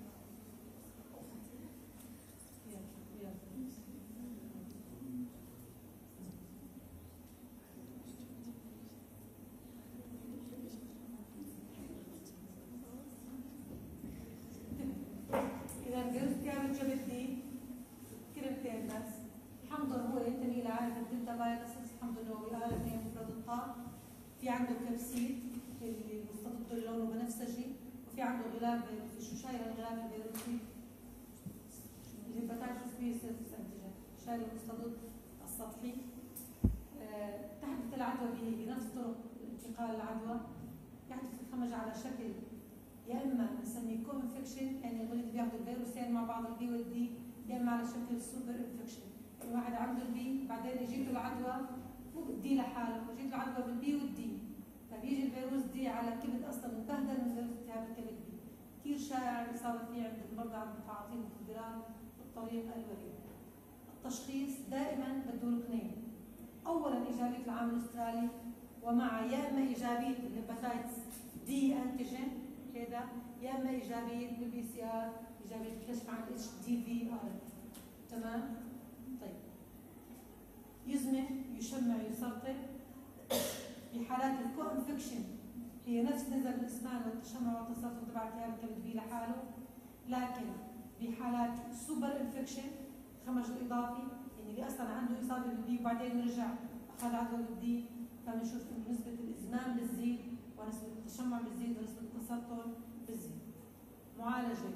إذا قلت كامل جبت دي كلمتين بس. الحمض هو ينتمي إلى عائلة الدلتا فيروسز. الحمض النووي هي مفرد الطاق. في عنده كبسيد اللي مستضد لونه بنفسجي، وفي عنده غلاف فيروسي. شو شايل الغلاف الفيروسي؟ الهيباتيتس بي سيرفيس انتيجين. شايل المستضد السطحي. تحدث العدوى بنفس طرق انتقال العدوى. يحدث الخمج على شكل يا اما بنسميه كو انفكشن، يعني المريض بياخذ الفيروسين مع بعض البي والدي، يا اما على شكل سوبر انفكشن، يعني واحد عنده البي بعدين يجيله العدوى مو بالدي لحاله، يجيله العدوى بالبي والدي، فبيجي الفيروس دي على كبد اصلا مبهدل من فيروس التهاب الكبد بي. كثير شائع الاصابه فيه عند المرضى عند متعاطين المخدرات بالطريق الوريد. التشخيص دائما بده ركنين، اولا ايجابيه العامل الاسترالي ومع يا اما ايجابيه الهيباتيتس دي انتيجين كذا، يا اما ايجابيه بالبي سي ار، ايجابيه الكشف عن الاتش دي في ار. تمام؟ طيب يزمن، يشمع، يسرطن. في حالات الكو انفكشن هي نفس نزل الاسنان والتشمع والتسرطن تبع التهاب الكبد بي لحاله، لكن بحالات سوبر انفكشن خمج الاضافي، يعني اللي اصلا عنده اصابه بالبي وبعدين رجع اخذ عدوى بالدي، فبنشوف انه نسبه الازمام بتزيد ونسبه التشمع بتزيد ونسبه التسرطن بتزيد. معالجه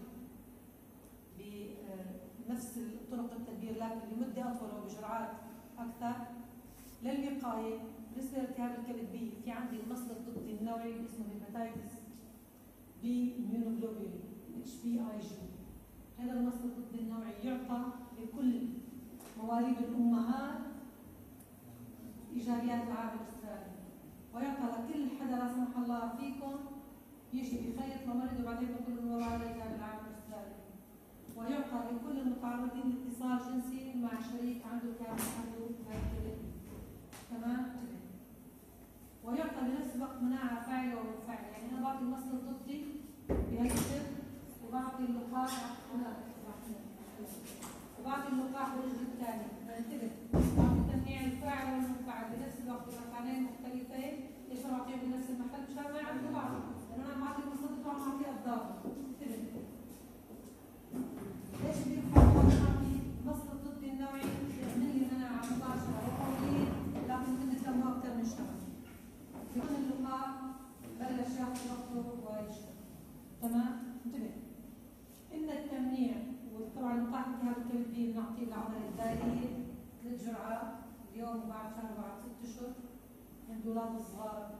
بنفس طرق التدبير لكن لمده اطول وبجرعات اكثر. للوقايه بالنسبه لالتهاب الكبد بي في عندي المصل الضدي النوعي اللي اسمه هيباتيتس بي immunoglobulin HBIG. هذا المصل الضدي النوعي يعطى لكل مواليد الامهات ايجابيات العامل الاسترالي، ويعطى لكل حدا لا سمح الله فيكم يجي بخيط لمريض وبعدين بقول له والله على ايجابي العامل الاسترالي، ويعطى لكل المتعرضين لاتصال جنسي مع شريك عنده كان عنده هيك. تمام؟ ويعطى بنفس الوقت مناعه فاعله ومنفعله، يعني انا بعطي المصل الضدي بهالشكل وبعطي اللقاح وبعطي اللقاح بالرجل الثاني، فانتبه بعطي التمنيع الفاعل والمنفعل بنفس الوقت بمكانين مختلفين. ليش ما بعطيهم بنفس المحل؟ مشان ما يعرفوا بعض، لانه انا عم بعطي المصل الضدي وعم بعطي اضداد. انتبه 3 جرعات اليوم وبعد شهر بعد 6 اشهر. عند الاولاد الصغار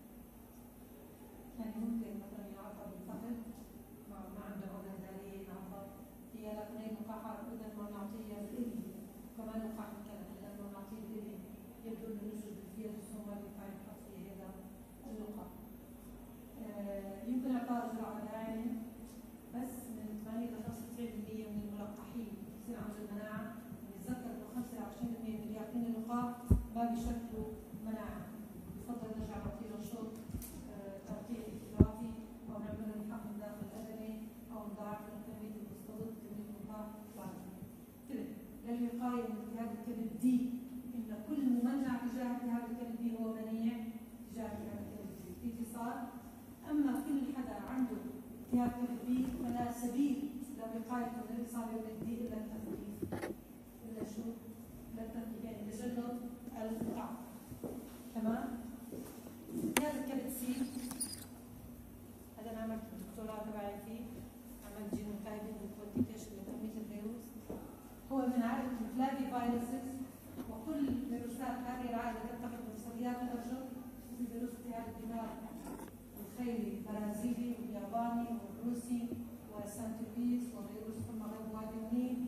يعني ممكن مثلا ينعطى بالفحل ما عنده عقده هلاليه ينعطى فيها، لكن هي لقاحات بدل ما نعطيها بالابن كمان لقاح الكلب بدل ما نعطيه بالابن يبدو انه يوجد بالفيروس الصومالي ينفع ينحط فيه هذا اللقاح. يمكن اعطاء جرعه داعمه بس من 8 ل 95% من الملقحين بصير عنده المناعه. نتذكر انه 25% من اللي يعطينا اللقاح ما بيشكلوا مناعه. بفضل نرجع نعطي له شوط تلقيح احتياطي او نعمل له الحقن داخل الادمي او نضاعف له كميه المستضد كميه اللقاح بعد كده. للوقايه من التهاب الكبد دي ان كل ممنع تجاه التهاب الكبد دي هو منيع تجاه التهاب الكبد دي في اتصال. اما كل حدا عنده التهاب كبد بي فلا سبيل لوقايته من الاصابه بالدي الا التخفيف. الا شو؟ الا التخفيف يعني تجنب القطع. تمام؟ التهاب الكبد سي هذا انا عملت الدكتوراه تبعي فيه، عملت جينوتايبنج وكوانتيتيشن لكميه الفيروس. هو من عائله الفلافي فيروسز وكل فيروسات هذه العائله تلتقط بثدييات الارجل. في فيروس التهاب الدماغ الخيلي البرازيلي والياباني والروسي وسانتوبيز وفيروس حمى غير وادي النيل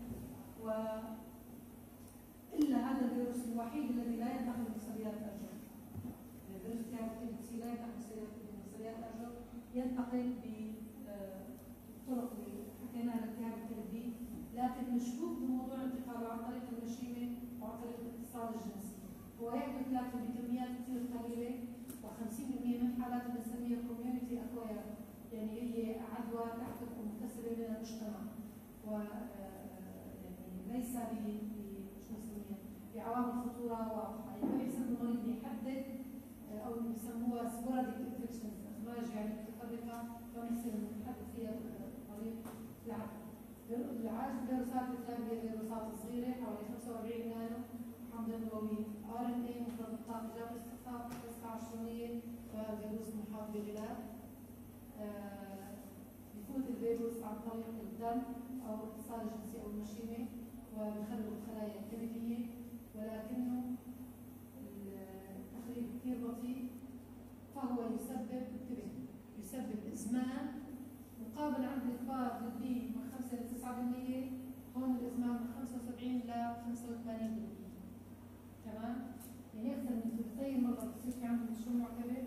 الا هذا الفيروس الوحيد الذي لا ينتقل بثدييات الارجل. فيروس التهاب الكبد سي لا ينتقل بثدييات الارجل، ينتقل بطرق اللي حكيناها للتهاب الكبد بي، لكن مشكوك بموضوع انتقاله عن طريق المشيمه وعن طريق الاتصال الجنسي. هو يحدث لكن بكميات كثير قليله و50% من حالات بنسميها كوميونتي اكواير، يعني هي عدوى تحدث مكتسبه من المجتمع و يعني ليس شو نسميها بعوامل خطوره واضحه، يعني ما يسمى المريض يحدد او بيسموها سبوراديك انفكشنز، افلاج يعني متفرقه ما يصير نحدد فيها المريض العدوى. العاج فيروسات بتلاقي فيروسات صغيره حوالي 45 نانو حمض نووي ار ان اي مفرد الطاقه جاب استخفاف 19 وفيروس محاط بغلاف. بفوت الفيروس عن طريق الدم او الاتصال الجنسي او المشيمه وبخرب الخلايا الكبديه، ولكنه التخريب كثير بطيء فهو يسبب ازمان مقابل عند الكبار بالبي من 5 ل 9%، هون الازمان من 75 ل 85%. تمام؟ يعني اكثر من ثلثي مرة بتصير في عندهم تشمع كبد،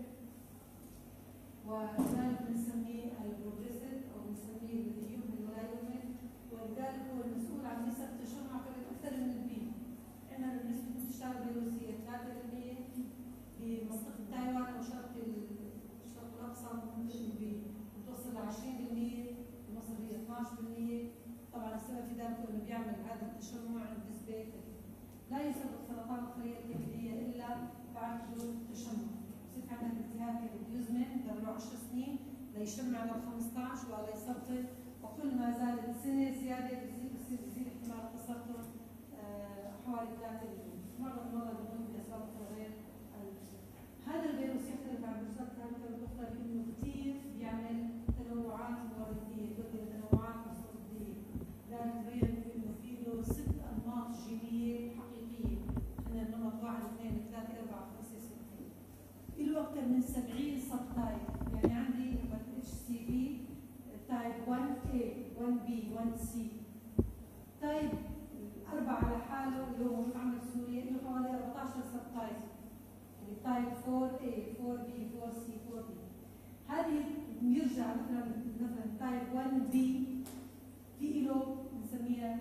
ولذلك بنسميه البروجريسيف او بنسميه الذي يهمل ولا يهمل، ولذلك هو المسؤول عن نسب تشمع كبد اكثر من البي. عندنا بالنسبة للاشتعال الفيروسية 3% بمنطقة تايوان او الشرق الاقصى بتوصل ل 20%، بمصر هي 12%. طبعا السبب في ذلك انه بيعمل هذا التشمع بنسبة لا يسبب سرطان الخلية الكبدية الا بعد حدوث التشمع. بصير عندنا التهاب كبد يزمن له 10 سنين ليشمع لل 15 ولا يسرطن، وكل ما زادت سنة زيادة بيزيد احتمال التسرطن حوالي 3%. معظم المرضى بيكون بأسباب غير هذا الفيروس يختلف عن فيروسات الكبد الأخرى بأنه كثير بيعمل تنوعات موردية، بيؤدي لتنوعات مستضدية. ذلك تبين انه في له 6 انماط جينية حقيقية. عندنا النمط 1 2 3 4 5 6. له أكثر من 70 سب تايب، يعني عندي HCV تايب 1A 1B 1C. تايب 4 على حاله اللي هو متعمل سوريا له حوالي 14 سب تايب. يعني تايب 4A 4B 4C 4D. هذه بيرجع مثلا تايب 1B في له بنسميها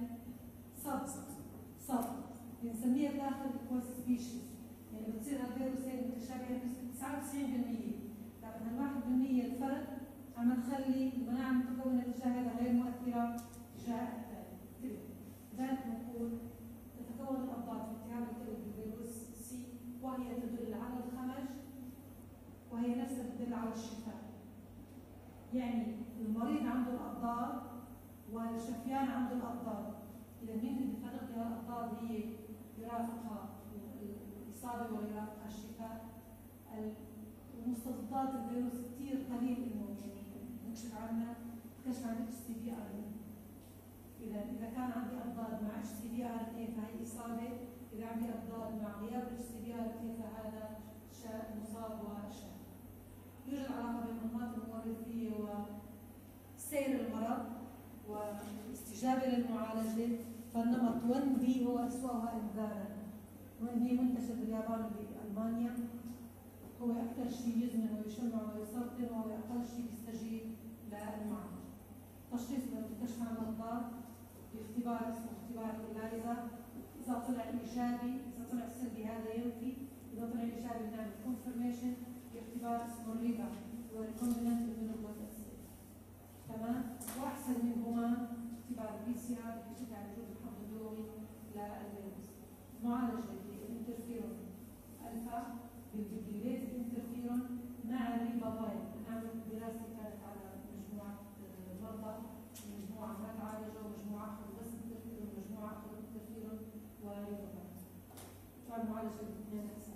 صب بنسميها داخل الكور سبيشيز، يعني بتصير الفيروسين متشابهه بنسبه 99%، لكن ال 1% الفرق عم تخلي المناعه المتكونه تجاه هذا غير مؤثره تجاه الثاني. لذلك نقول تتكون الأضداد في التهاب الكبد بالفيروس سي وهي تدل على الخمج وهي نفسها تدل على الشفاء. يعني المريض عنده الأضداد والشفيان عنده الأضداد. إذا مين اللي بيفرق بها الأضداد هي يرافقها الإصابة ويرافقها الشفاء. المستضدات الفيروس كثير قليل إنه يعني نكشف عنها، نكشف عن HCV/RNA. إذا كان عندي أضداد مع HCV/RNA فهي إصابة إذا عم بأبدال مع غياب الاستبيار كيف هذا مصاب وشاف. يوجد علاقة بين أنماط المورثية وسير المرض والاستجابة للمعالجة. فالنمط 1B هو أسوأها إنذارا. 1B منتشر باليابان وبألمانيا، هو أكثر شيء يزمن ويشمع ويسرطن وهو أقل شيء يستجيب للمعالجة. تشخيص بالكشف عن الأضرار باختبار اسمه اختبار إلايزا. إذا طلع إيجابي، إذا طلع سلبي هذا ينفي، إذا طلع إيجابي بنعمل كونفرميشن باختبار اسمه ريبا هو ريكومبيننت للبنوبلوت. تمام؟ وأحسن منهما اختبار PCR بيكشف عن وجود الحمض الدوي للفيروس. معالجة بالانترفيرون ألفا بالبيبيليت انترفيرون مع الريبافايل. نعمل دراسة كانت على مجموعة مرضى، مجموعة ما تعالجوا، ومجموعة أخذوا بس انترفيرون، ومجموعة أخذوا انترفيرون وريبافايل. طبعا معالجة باثنين أقسام.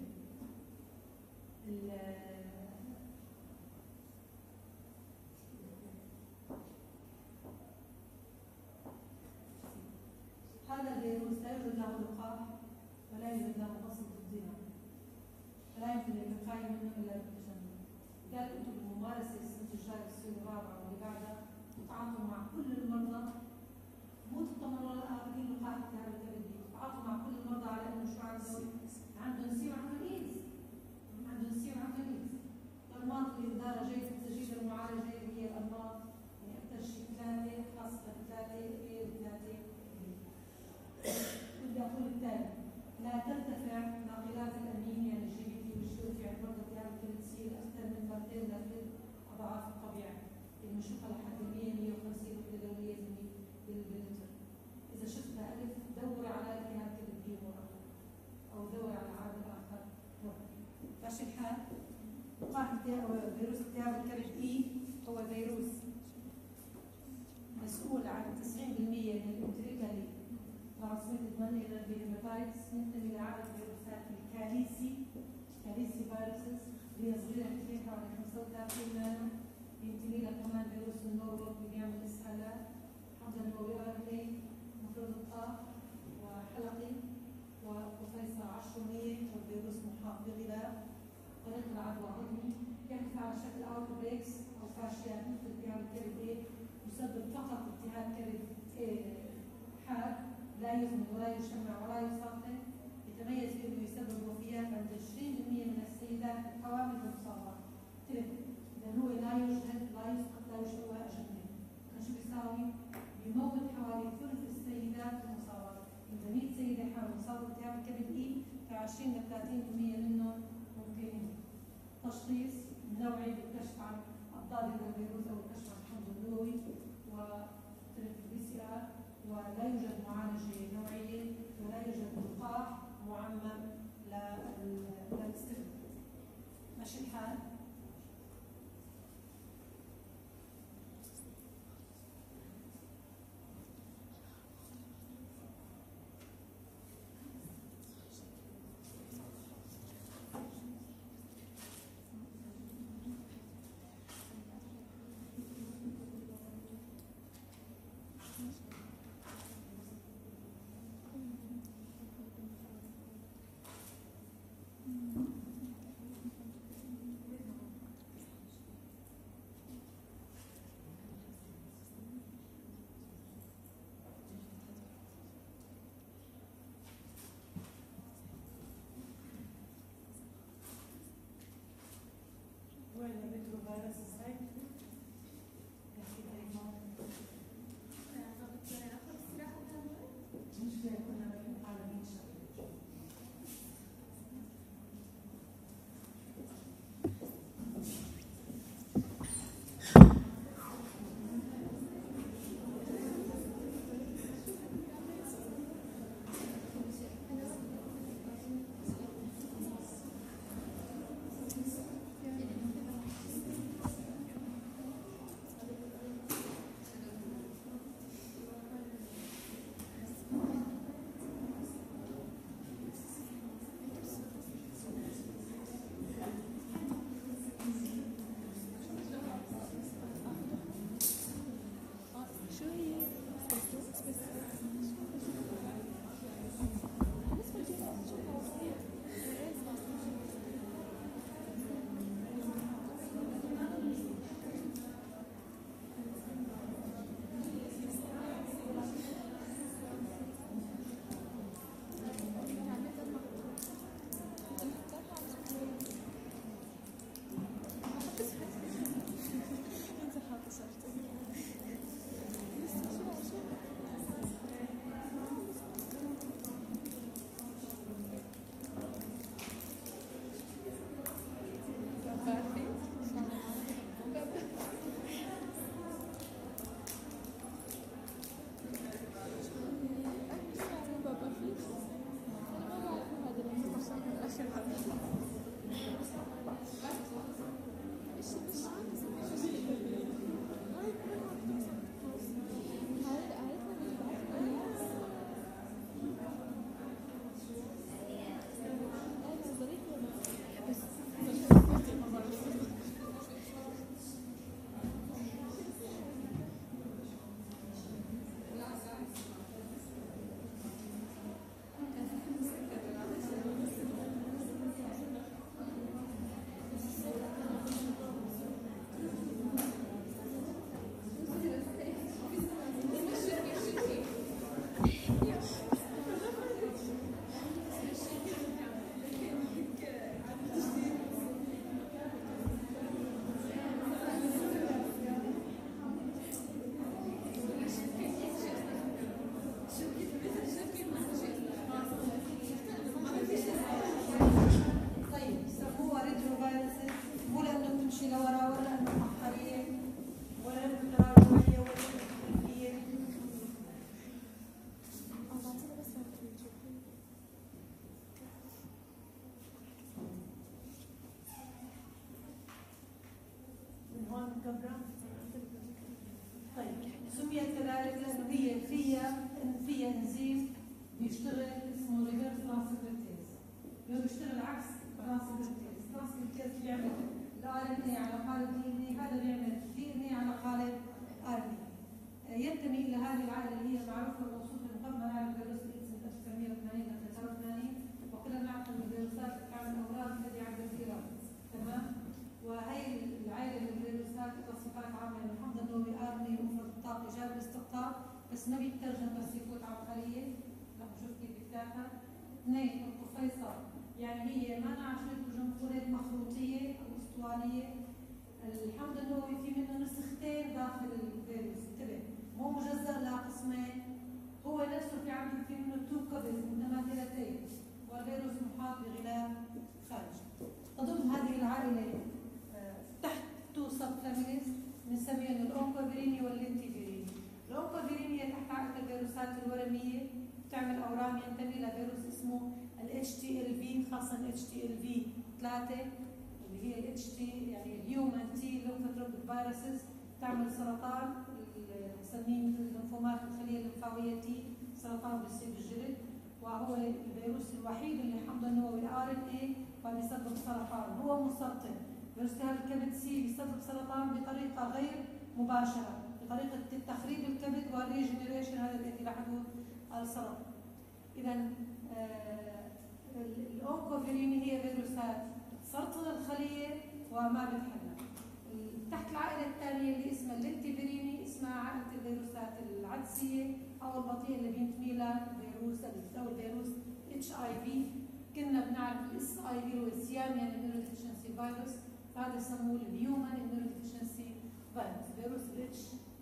هذا الفيروس لا يوجد له لقاح ولا يوجد له مصل ضدنا، فلا يمكن الوقاية منه إلا بالتجنب. لذلك أنتم بالممارسة السنة الجاية السنة الرابعة واللي بعدها تتعاطوا مع كل المرضى، مو تطمنوا على آخرين لقاح التهاب الكبد، تتعاطوا مع كل المرضى على إنه شو عندهم سي وعندهم إيدز، عندهم سي وعندهم إيدز. الأنماط اللي إدارة جيدة تستجيب للمعالجة هي الأنماط يعني أكثر شيء 3 خاصة 3 A 3. بدي أقول التالي: لا ترتفع ناقلات الأنيميا الGBT والGOT عند مرضى التهاب الكبد تصير أكثر من 2 ل 3 أضعاف الطبيعي. بنشوفها لحد 100-150 وحدة دورية باللتر. إذا شفتها ألف دور على التهاب كبد B أو دور على عامل آخر. ماشي الحال؟ لقاح فيروس التهاب الكبد E هو فيروس مسؤول عن 90% من الانتريكالي ترانسميتد مانيلر هيباتايتس. ينتمي لعدد فيروسات الكاليسي فيروسز اللي هي صغيره كثير حوالي 35 نانو. ينتمي لها كمان فيروس النوروك اللي بيعمل اسهالات. حمض النووي RNA مفرد الطاق وحلقي وقفيصه عشرونيه والفيروس محاط بغلاف. طريق العدوى هضمي يحدث على شكل اوت بريكس او فاشيات مثل التهاب الكبد A، يسبب فقط التهاب كبد حاد لا يزمن ولا يشمع ولا يسرطن. يتميز بانه يسبب وفيات عند 20% من السيدات الحوامل المصابات. اذا هو لا يجهد لا يسقط لا يشوه اجنبي، شو بيساوي؟ بيموت حوالي ثلث السيدات المصابات. اذا 100 سيده حامل مصابه بتهاب الكبد E، ف20 ل 30% منهم ممكن يموت. تشخيص نوعي بالكشف عن ابطال هذا الفيروس او الكشف عن الحمض النووي وPCR، ولا يوجد معالجه نوعيه ولا يوجد لقاح معمم للاستخدام. ماشي الحال؟ وين الريترو فيروس ازاي؟ مش فاهم كنا رايحين على 100 شهر. طيب سميت كذلك لانه هي فيها انزيم بيشتغل اسمه ريفيرس ترانسكريبتيز، بيشتغل عكس ترانسكريبتيز. ترانسكريبتيز بيعمل الار ان اي على قالب دي ان اي، هذا بيعمل دي ان اي على قالب ار ان اي. ينتمي الى هذه العائله اللي هي معروفه بالوصول المقدمه على الفيروس اكس 1980 ل 83، وكلنا نعرف ان الفيروسات بتعمل امراض الذي عند الفيروس. تمام؟ وهي العائله من الفيروسات تصفيات عامه من الحمض النووي ار ان مفرد الطاقه ايجاب الاستقطاب، بس ما بيترجم بس يفوت على الخليه. رح نشوف كيف بيتاخذ. اثنين القفيصه، يعني هي ما عشرة جمهوريات مخروطيه او اسطوانيه. الحمض النووي في منه نسختين داخل الفيروس، انتبه، مو مجزأ لقسمين، هو نفسه في عندك في منه تو كبز متماثلتين، والفيروس محاط بغلاف خارجي. تضم هذه العائله تحت تو سب فاميليز بنسميهم الاونكوفيريني واللينتيفيريني. الاونكوفيريني هي تحت عائله الفيروسات الورميه، بتعمل اورام ينتمي لفيروس اسمه ال HTLV، خاصه ال HTLV 3 اللي هي ال HT يعني الهيومن تي ليمفوتروبيك فيروسز، تعمل سرطان بنسميه الليمفومات الخليه الليمفاويه تي، سرطان بيصيب الجلد، وهو الفيروس الوحيد اللي حمضه النووي ار ان اي وبيسبب سرطان، هو مسرطن. فيروس الكبد سي بيسبب سرطان بطريقه غير مباشره، بطريقه تخريب الكبد والريجنريشن، هذا اللي لاحظوه السرطان. اذا الاونكوفيريني هي فيروسات تسرطن الخليه وما بتحلها. تحت العائله الثانيه اللي اسمها اللينتيفيريني، اسمها عائله الفيروسات العدسيه او البطيئه اللي بينتمي لها فيروس او الفيروس اتش اي في. كنا بنعرف الاس اي في هو السياميان اميونوديفيشنسي فيروس، فهذا يسموه الهيومن اميونوديفيشنسي فيروس، فيروس الاتش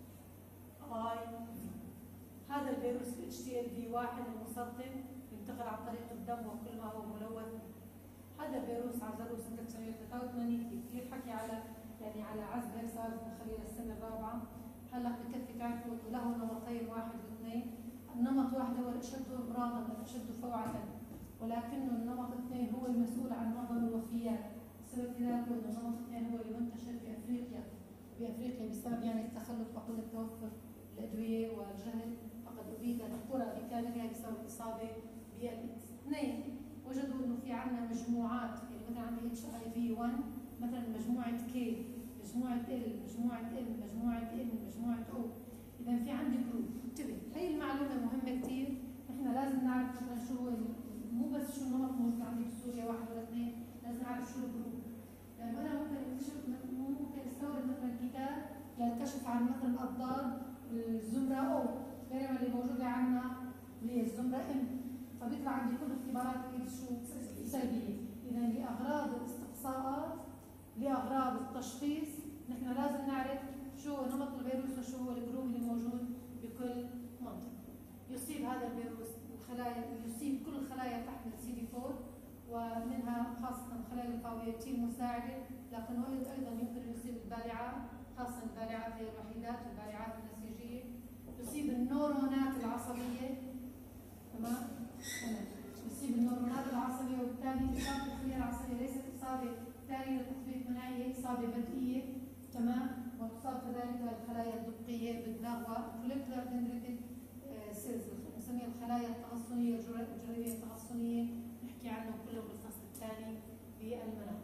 اي في. هذا الفيروس الاتش تي ال في 1 المسرطن ينتقل عن طريق الدم وكل ما هو ملوث. هذا الفيروس عزلوه سنه 1983، كثير حكي على يعني على عزله صار من خلال السنه الرابعه. هلا بكفي تعرفوا له نمطين واحد واثنين. النمط واحد هو الاشد امراضا الاشد فوعه، ولكنه النمط اثنين هو المسؤول عن معظم الوفيات. السبب في ذلك انه النمط اثنين هو اللي منتشر في افريقيا، بافريقيا بسبب يعني التخلف وقله توفر الادويه والجهل، فقد ابيدت القرى بكاملها بسبب الاصابه بالايدز. اثنين وجدوا انه في عندنا مجموعات، يعني مثلا عندي اتش اي في 1 مثلا مجموعه كي، مجموعه ال، مجموعه ام، مجموعه ان، مجموعه او. اذا في عندي جروب، انتبه، هي المعلومه مهمه كثير. نحن لازم نعرف مثلا شو هو، مو بس شو النمط موجود عندي بسوريا واحد ولا اثنين، لازم نعرف شو الجروب. لانه انا ممكن اكتشف، ممكن استورد مثلا كتاب للكشف عن مثلا الاضداد الزمره او بينما اللي موجوده عندنا اللي هي الزمره ام، فبيطلع عندي كل اختبارات اللي شو سلبيه. اذا لاغراض الاستقصاءات، لاغراض التشخيص، نحن لازم نعرف شو نمط الفيروس وشو هو الجروب اللي موجود بكل منطقه. يصيب هذا الفيروس الخلايا، يصيب كل الخلايا تحمل سي دي 4 ومنها خاصه الخلايا الليمفاويه تي المساعده، لكنه ايضا يمكن ان يصيب البالعات، خاصه البالعات هي الوحيدات، البالعات النسيجيه. يصيب النورونات العصبيه، تمام؟ يصيب النورونات العصبيه، وبالتالي اصابه الخليه العصبيه ليست اصابه ثانيه لتطبيق مناعي، هي اصابه بدئيه، تمام؟ وتصاب كذلك الخلايا الدقيه بالدماغ والفوليكولار دندريتيك سيلز، نسميها الخلايا التغصنيه الجريميه التغصنيه، نحكي عنه كله بالفصل الثاني بالمناعه.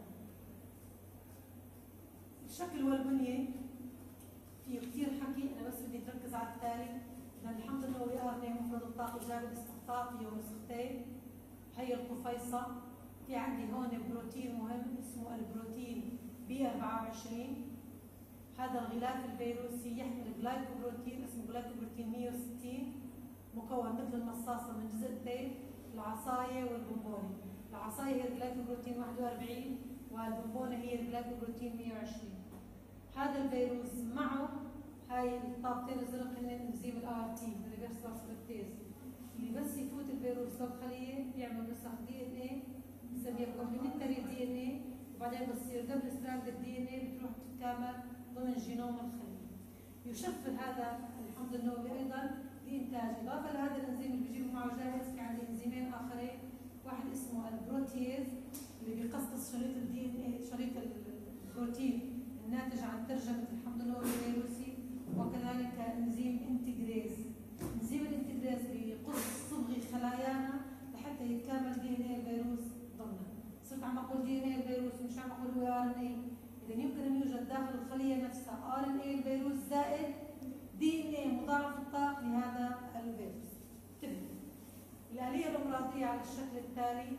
الشكل والبنيه في كثير حكي، انا بس بدي اركز على التالي. لان الحمض النووي ار ان اي مفرد الطاقه ايجاب الاستقطاب فيه نسختين، هي القفيصه. في عندي هون بروتين مهم اسمه البروتين بي 24. هذا الغلاف الفيروسي يحمل جلايكوبروتين اسمه جلايكوبروتين 160 مكون مثل المصاصه من جزئتين، العصايه والبونبونه. العصايه هي الجلايكوبروتين 41 والبونبونه هي الجلايكوبروتين 120. هذا الفيروس معه هاي الطابتين الزرق هن انزيم الار تي ريفرس ترانسكريبتيز، اللي بس يفوت الفيروس للخليه بيعمل نسخ دي ان اي بنسميها كومبلمنتري دي ان اي، وبعدين بتصير قبل استراند الدي ان اي بتروح تتكامل ضمن جينوم الخليه. يشفر هذا الحمض النووي ايضا لانتاج، اضافه لهذا الانزيم اللي بيجيبه معه جاهز، في عندي انزيمين اخرين، واحد اسمه البروتيز اللي بيقصقص شريط الدي ان اي، شريط البروتين الناتج عن ترجمة الحمض النووي الفيروسي، وكذلك انزيم انتجريز. انزيم الانتجريز بيقص صبغ خلايانا لحتى يتكامل دي ان اي الفيروس ضمنها. صرت عم اقول دي ان اي الفيروس ومش عم اقول هو ار ان اي. اذا يمكن ان يوجد داخل الخليه نفسها ار ان اي الفيروس زائد دي ان اي مضاعف الطاق لهذا الفيروس. انتبهوا. الآلية الإمراضية على الشكل التالي.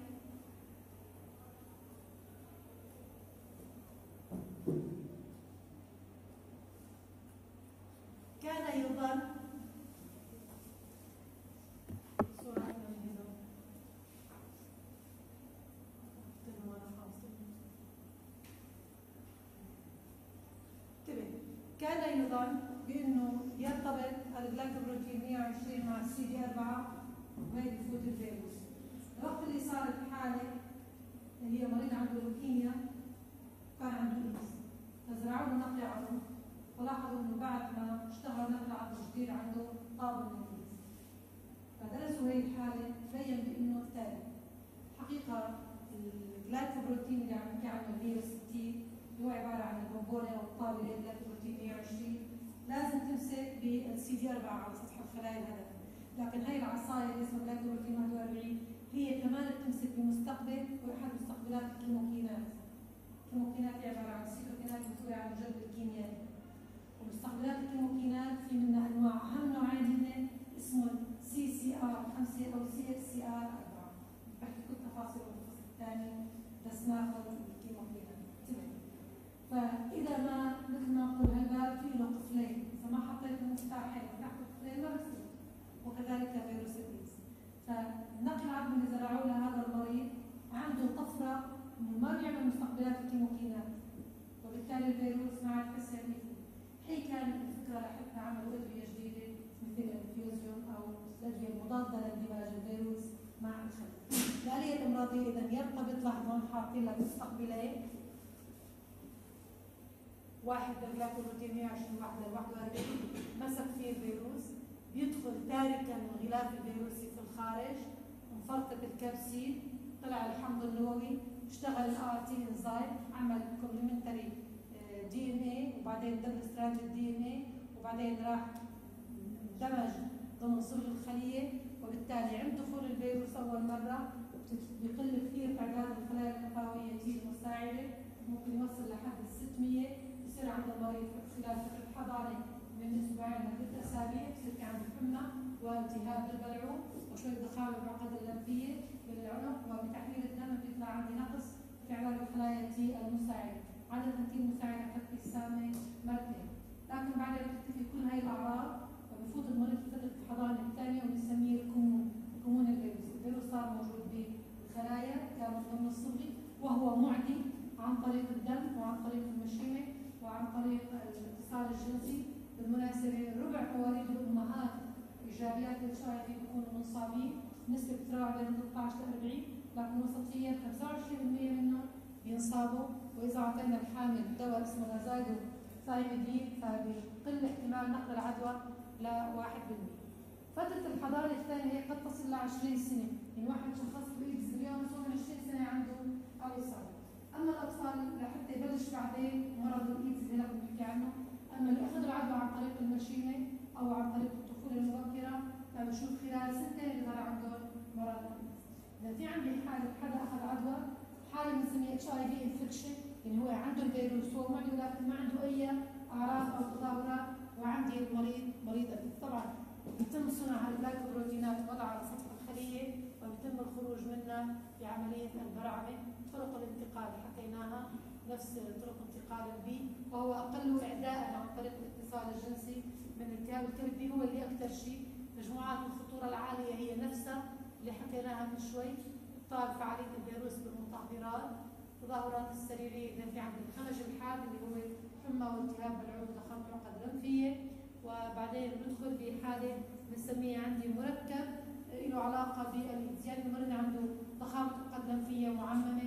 كان يظن كان يظن بأنه يرتبط الجلايكوبروتين 120 مع السي دي 4 وهيك بفوت الفيروس. الوقت اللي صارت حالة اللي هي مريض عنده لوكيميا كان عنده ايدز، فزرعوا له نقل عظم، ولاحظوا انه بعد ما اشتغل نقل عظم جديد عنده طابع من الايدز. فدرسوا هي الحالة بين بانه التالي. الحقيقة الجلايكوبروتين اللي عم نحكي عنه اللي هي 60 اللي هو عبارة عن البونبونة او الطابة اللي هي الجلايكوبروتين 120 لازم تمسك بالسي دي 4 على سطح الخلايا الهدف. لكن هي العصايه اللي اسمها جلايكوبروتين 41 هي كمان بتمسك بمستقبل واحد مستقبلات الكيموكينات. الكيموكينات هي عباره عن سيتوكينات مسؤوله عن الجذب الكيميائي. ومستقبلات الكيموكينات في منها انواع، اهم نوعين هن اسمهم سي سي ار 5 او سي اكس سي ار 4. بحكي كل تفاصيل الفصل الثاني بس ناخذ الكيموكينات. فاذا ما مثل ما نقول هالباب في له قفلين، اذا ما حطيت المفتاحين وفتحت القفلين ما بصير. وكذلك فيروس الايدز. فالنقل العظمي اللي زرعوه لهذا المريض عنده طفره انه ما بيعمل مستقبلات الكيموكينات، وبالتالي الفيروس ما عاد يحس فيه. هي كانت الفكره لحتى عملوا ادويه جديده مثل الانفيوزيون او الادويه المضاده لاندماج الفيروس مع الخليه. الآلية الامراضيه اذا يرتبط، لاحظوا حاطين لك مستقبلين، واحد بالجلايكوبروتين 120 واحد 41 مسك فيه الفيروس، بيدخل تاركا الغلاف الفيروسي في الخارج، انفرطت الكبسيل، طلع الحمض النووي، اشتغل الار تي انزايم، عمل كومبلمنتري دي ان اي، وبعدين دبل ستراند الدي ان اي، وبعدين راح اندمج ضمن صلب الخليه، وبالتالي عند دخول الفيروس اول مره بيقل كثير تعداد الخلايا الليمفاويه تي المساعده، ممكن يوصل لحد 600، يصير عند المريض خلال فتره حضانه من اسبوعين ل3 اسابيع بصير في عنده حمى والتهاب بالبلعوم وشويه ضخامه بالعقد اللمفيه بالعنق، وبتحليل الدم بيطلع عندي نقص في علاج الخلايا تي المساعده. عدد التي المساعده تكفي السامه مرتين، لكن بعد ما تختفي كل هاي الاعراض وبفوت المريض في فتره الحضانه الثانيه وبنسميه الكمون الفيروسي. الفيروس صار موجود بالخلايا كان ضمن الصبغ، وهو معدي عن طريق الدم وعن طريق المشيمه وعن طريق الاتصال الجنسي. بالمناسبه ربع مواليد الامهات ايجابيات الاتش اي في بيكونوا منصابين، نسبه بتتراوح بين 13 ل 40، لكن وسطيا 25% منهم بينصابوا، واذا اعطينا الحامل دواء اسمه لازايدو ثايميدين فبيقل احتمال نقل العدوى ل 1%. فتره الحضانه الثانيه قد تصل ل 20 سنه، يعني واحد شخص بايدز اليوم صار 20 سنه عنده او اصابه. اما الاطفال لحتى يبلش بعدين مرض الايدز اللي نحن بنحكي عنه، اما اللي اخذ العدوى عن طريق المشيمه او عن طريق الطفوله المبكره فبنشوف خلال سنتين بيظهر عندهم مرض الايدز. اذا في عندي حاله حدا اخذ عدوى، حاله بنسميها اتش اي في انفكشن، يعني هو عنده الفيروس هو معدي ولكن ما عنده اي اعراض او تظاهرات، وعندي المريض مريض الايدز. طبعا يتم صنع الجلايكوبروتينات وضعها على سطح الخليه ويتم الخروج منها بعمليه البرعمه. طرق الانتقال حكيناها نفس طرق انتقال البي، وهو اقل اعداء عن طريق الاتصال الجنسي من التهاب الكبد بي، هو اللي اكثر شيء. مجموعات الخطوره العاليه هي نفسها اللي حكيناها من شوي، ابطال فعاليه الفيروس بالمطهرات، التظاهرات السريريه اذا في عند الخمج الحاد اللي هو حمى والتهاب بالعروق وضخامه العقد اللمفيه، وبعدين بندخل بحاله بنسميها عندي مركب له علاقه بالايدز، يعني المريض عنده ضخامه العقد اللمفيه معممه،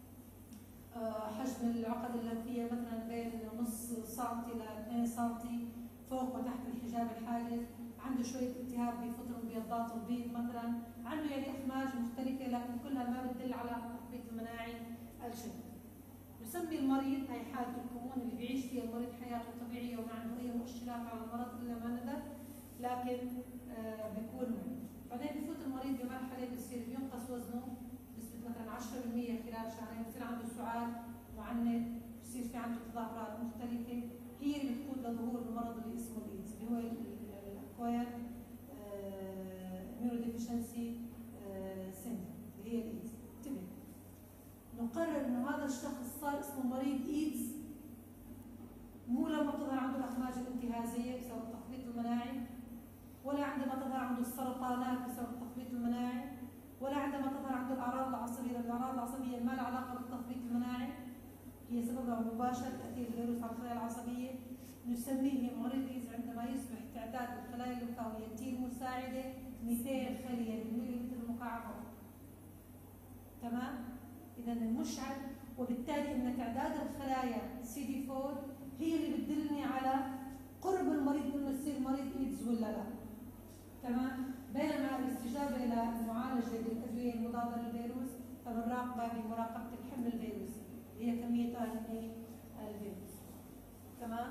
حجم العقد اللمفيه مثلا بين نص سنتي ل 2 سنتي فوق وتحت الحجاب الحاجز، عنده شويه التهاب بفطر مبيضات البيض مثلا، عنده يعني احماج مختلفه لكن كلها ما بتدل على التثبيت المناعي الجيد. وسمي المريض، هي حالته الكومون اللي بيعيش فيها المريض حياته طبيعيه وما عنده اي مؤشرات على المرض الا ما ندر، لكن بيكون مريض. بعدين بفوت المريض بمرحله بصير بينقص وزنه بنسبه مثلا 10% خلال شهرين، بصير عنده سعال معند، بصير في عنده تظاهرات مختلفه، هي اللي بتقود لظهور المرض اللي اسمه الايدز اللي هو الاكواير immunodeficiency syndrome اللي هي الايدز. انتبه، نقرر انه هذا الشخص صار اسمه مريض ايدز مو لما تظهر عنده الاخماج الانتهازيه بسبب التخبيط المناعي، ولا عندما تظهر عنده السرطانات بسبب التخبيط المناعي، ولا عندما تظهر عنده الاعراض العصبيه، لان الاعراض العصبيه ما لها علاقه بالتخبيط المناعي، هي سببها مباشر تاثير الفيروس على الخلايا العصبيه. نسميه مريض ايدز عندما يصبح تعداد الخلايا الليمفاويه تي المساعده 200 خليه بالمليمتر مكعب. تمام؟ اذا المشعل، وبالتالي ان تعداد الخلايا CD4 هي اللي بتدلني على قرب المريض انه يصير مريض ايدز ولا لا. تمام؟ بينما الاستجابه الى المعالجه بالادويه المضاده للفيروس فبنراقبها بمراقبه الحمل الفيروسي اللي هي كميه RNA الفيروس. تمام؟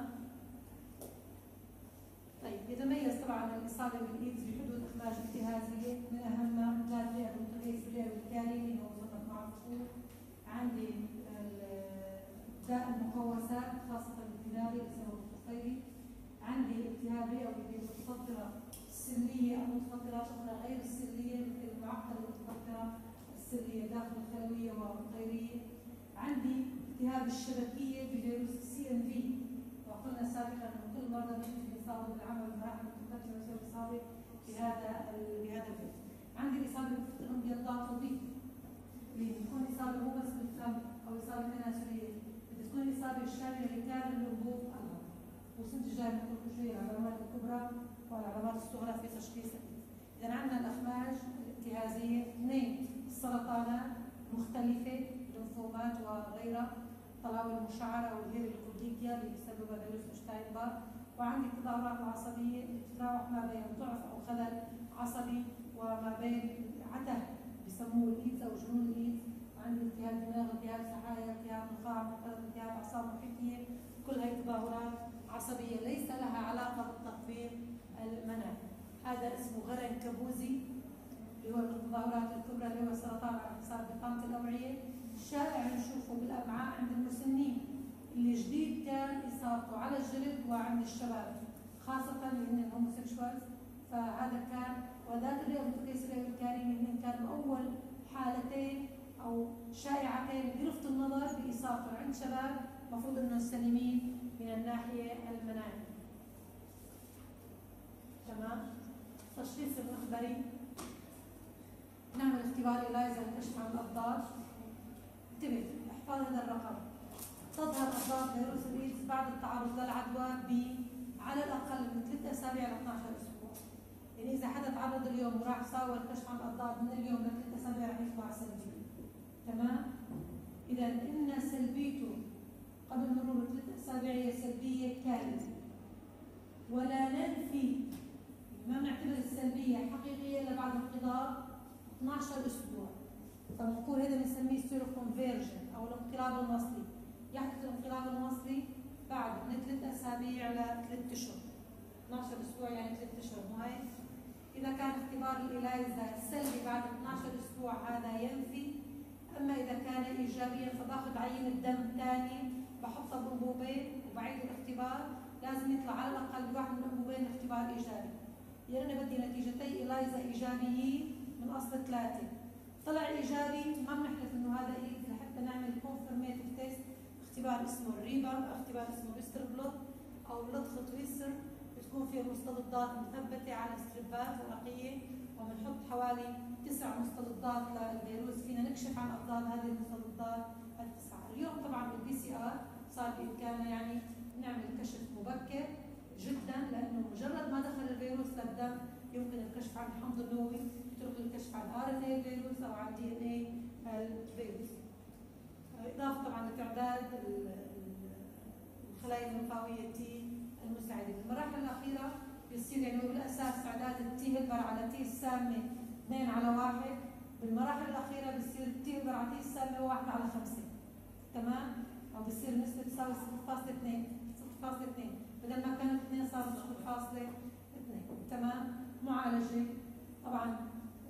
طيب، يتميز طبعا الاصابه بالايدز بحدوث اخماج انتهازيه، من اهمها ذات رئه متغير الرئه والكاريني اللي هو مثل ما عرفتوه. عندي داء المقوسات خاصه الديناري اللي اسمه الطفيلي. عندي التهاب رئوي بمتفطره سريه او متفطرات اخرى غير السريه مثل المعقده المتفطره السريه داخل الخلويه والطيريه. عندي التهاب الشبكيه بفيروس CMV، وقلنا سابقا ان كل مرضى الاصابه بالعمل والمراحل المتقدمه بسبب اصابه بهذا الفيروس. عندي الاصابه بالانبياضات الوظيفيه اللي بتكون اصابه مو بس بالفم او اصابه تناسليه، بتكون الاصابه الشامله لكامل الانبوب الهضمي. والسنه الجايه بنقول شويه العلامات الكبرى والعلامات الصغرى في تشخيص. اذا عندنا الاخماج الانتهازيه، 2 السرطانات مختلفه، ليمفومات وغيرها، طلاوي المشعره والهيرليكوديكيا اللي بسببها فيروس شتاينبرغ. وعندي التظاهرات العصبيه اللي بتتراوح ما بين ضعف او خلل عصبي وما بين عته بسموه الايدز او جنون الايدز. وعندي التهاب دماغ، التهاب سحايا، التهاب نخاع مقلق، التهاب اعصاب محيطيه. كل هي تظاهرات عصبيه ليس لها علاقه بالتخبيط المناعي. هذا اسمه غرن كابوزي اللي هو من التظاهرات الكبرى اللي هو السرطان على حساب بطانه الاوعيه. شائع نشوفه بالامعاء عند المسنين، اللي جديد كان اصابته على الجلد وعند الشباب خاصه اللي هن الهوموسيكشوالز. فهذا كان، وذاك اليوم تقيس الرئوي الكاريني كان اول حالتين او شائعتين بيلفتوا النظر باصابته عند شباب المفروض انه سليمين من الناحيه المناعيه. تمام؟ تشخيص المخبري، نعمل اختبار إلايزا للكشف عن الأضداد. انتبه، احفظ هذا الرقم. تظهر أضداد فيروس الإيدز بعد التعرض للعدوى على الأقل من 3 أسابيع ل 12 أسبوع. يعني إذا حدا تعرض اليوم وراح ساوى الكشف عن الأضداد من اليوم ل 3 أسابيع رح يطلع سلبي. تمام؟ إذا إن سلبيته قبل مرور 3 أسابيع هي سلبية كاملة. ولا ننفي، ما بنعتبر السلبية حقيقية إلا بعد انقضاء 12 أسبوع. فبنقول هذا بنسميه سيرو كونفيرجن أو الانقلاب المصلي. يحدث الانقلاب المصلي بعد من 3 أسابيع ل 3 أشهر. 12 أسبوع يعني 3 أشهر، مو هيك؟ إذا كان اختبار الإلايزا سلبي بعد 12 أسبوع هذا ينفي. أما إذا كان إيجابيا فباخذ عينة دم ثانية بحطها بأنبوبين وبعيد الاختبار، لازم يطلع على الأقل بواحد من الأنبوبين اختبار إيجابي. يعني أنا بدي نتيجتي إلايزا إيجابيين من أصل 3، طلع إيجابي ما بنحلف إنه هذا إيدز لحتى نعمل كونفرميتيف تيست، اختبار اسمه الريبا، اختبار اسمه ويستر بلوت أو لطخة ويستر، بتكون فيها مستضدات مثبتة على ستريبات ورقية، وبنحط حوالي 9 مستضدات للفيروس، فينا نكشف عن أضداد هذه المستضدات ال9. اليوم طبعا بالPCR صار بإمكاننا يعني نعمل كشف مبكر جدا، لأنه مجرد ما دخل الفيروس للدم يمكن الكشف عن الحمض النووي، يترك الكشف عن RNA الفيروس أو عن DNA الفيروس. إضافة طبعا لتعداد الخلايا الليمفاوية تي المساعدة. بالمراحل الأخيرة بيصير يعني بالأساس تعداد التي هيلبر على تي السامة 2:1. بالمراحل الأخيرة بيصير تي هيلبر على تي السامة 1:5. تمام؟ او بتصير النسبه تساوي 6.2 بدل ما كانت 2 صارت 6.2. تمام. معالجه طبعا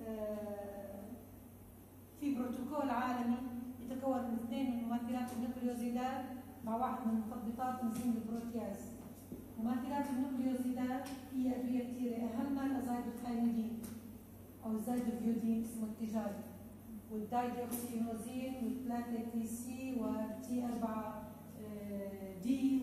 في بروتوكول عالمي يتكون من 2 من ممثلات النيوكليوزيدات مع واحد من مثبطات انزيم البروتياز. ممثلات النيوكليوزيدات هي ادويه كثيره، اهمها الازايدوثايميدين او الزايدوفيودين اسمه التجاري، والدايديوكسينوزين والثلاثه تي سي والتي 4 دي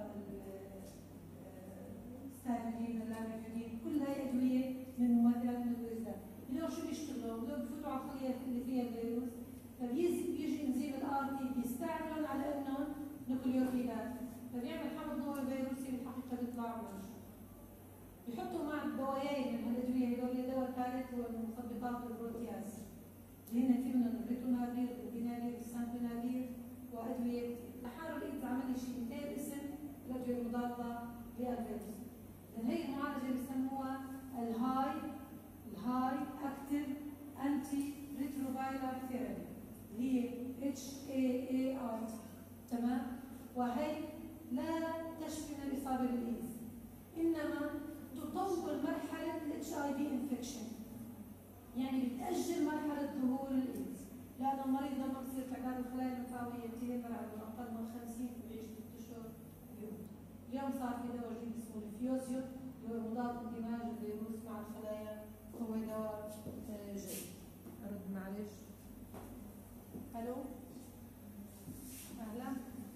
والستافيدين واللاميفيودين، كل هاي ادويه من ممثلات النيوكليوزيدات. اليوم شو بيشتغلوا؟ بدهم بفوتوا على الخليه اللي فيها الفيروس، فبيجي انزيم الار تي بيستعملهم على انهم نيوكليوتيدات، فبيعمل حمض نووي فيروسي بالحقيقه بيطلع منه. بيحطوا مع دوايين من هالادويه هدول، الدواء الثالث هو المثبطات البروتياز اللي هن في منهم الريتونافير، البينافير، السانتونافير وادويه لحاله الايدز عمل لي شيء 200 اسم الادويه المضاده للفيروس. لان هي المعالجه اللي بسموها الهاي اكتيف انتي ريتروفايرال ثيرابي اللي هي HAART. تمام. وهي لا تشفي من الاصابه بالايدز، انما تطول مرحله الHIV انفكشن، يعني بتاجل مرحله ظهور الايدز، لانه المريض لما بصير تعداد الخلايا الليمفاويه كثير مرعبه، اقل من 50 بيعيش 6 اشهر بيموت. اليوم صار في دواء جديد اسمه الفيوزيو اللي هو مضاد اندماج الفيروس مع الخلايا، هو دواء جيد. ارد معلش. الو اهلا.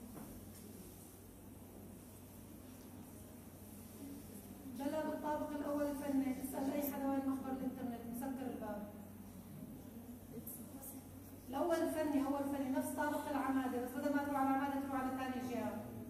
جلا بالطابق الاول الفني، تسال اي حدا وين مخبر الانترنت، مسكر الباب. الاول الفني هو الفني نفس طابق العماده، بس بدل ما تروح على العماده تروح على ثاني جهه.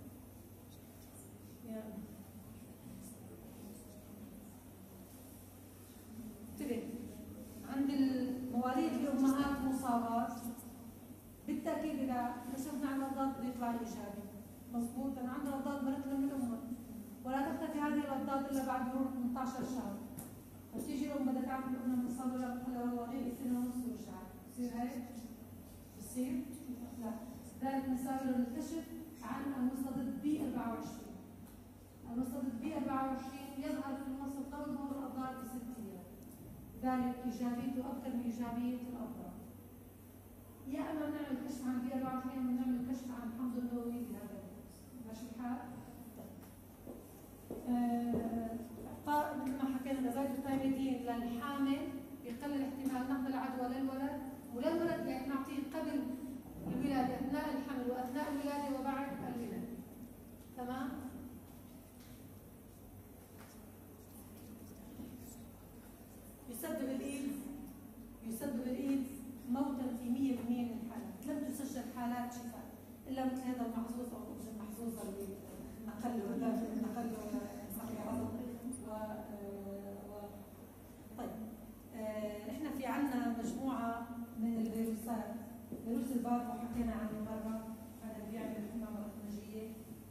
انتبه، عند المواليد الامهات مصابات بالتاكيد اذا كشفنا عن الرضاض بيطلع ايجابي، مضبوط. انا عندي رضاض مرت من الام، ولا تختفي هذه الرضاض الا بعد مرور 18 شهر. فتيجي الام بدها تعرف الام مصابه ولا هلا هو غير سنه ونص وشهر، بصير هيك؟ بصير؟ لا، ذلك نساوي له الكشف عن المستضد بي 24. المستضد بي 24 يظهر في المصل قبل ظهور الاضرار ب 6 ايام. ذلك ايجابيته اكثر من ايجابيه الاضرار. يا اما بنعمل كشف عن بي 24 يا اما بنعمل كشف عن الحمض النووي بهذا الفيروس. ماشي الحال؟ مثل ما حكينا الازايدوثايميدين للحامل بيقلل احتمال نقل العدوى للولد، وللولد يعني نعطيه قبل الولاده، اثناء الحمل واثناء الولاده وبعد الولاده. تمام؟ يسبب الايدز موتا في 100% من الحالات، لم تسجل حالات شفاء الا مثل هذا المحظوظ او المحظوظه اللي نقله طيب. احنا في عندنا مجموعه من الفيروسات، فيروس البارفو حكينا عنه مره، هذا اللي بيعمل الحمامه الرقمجيه.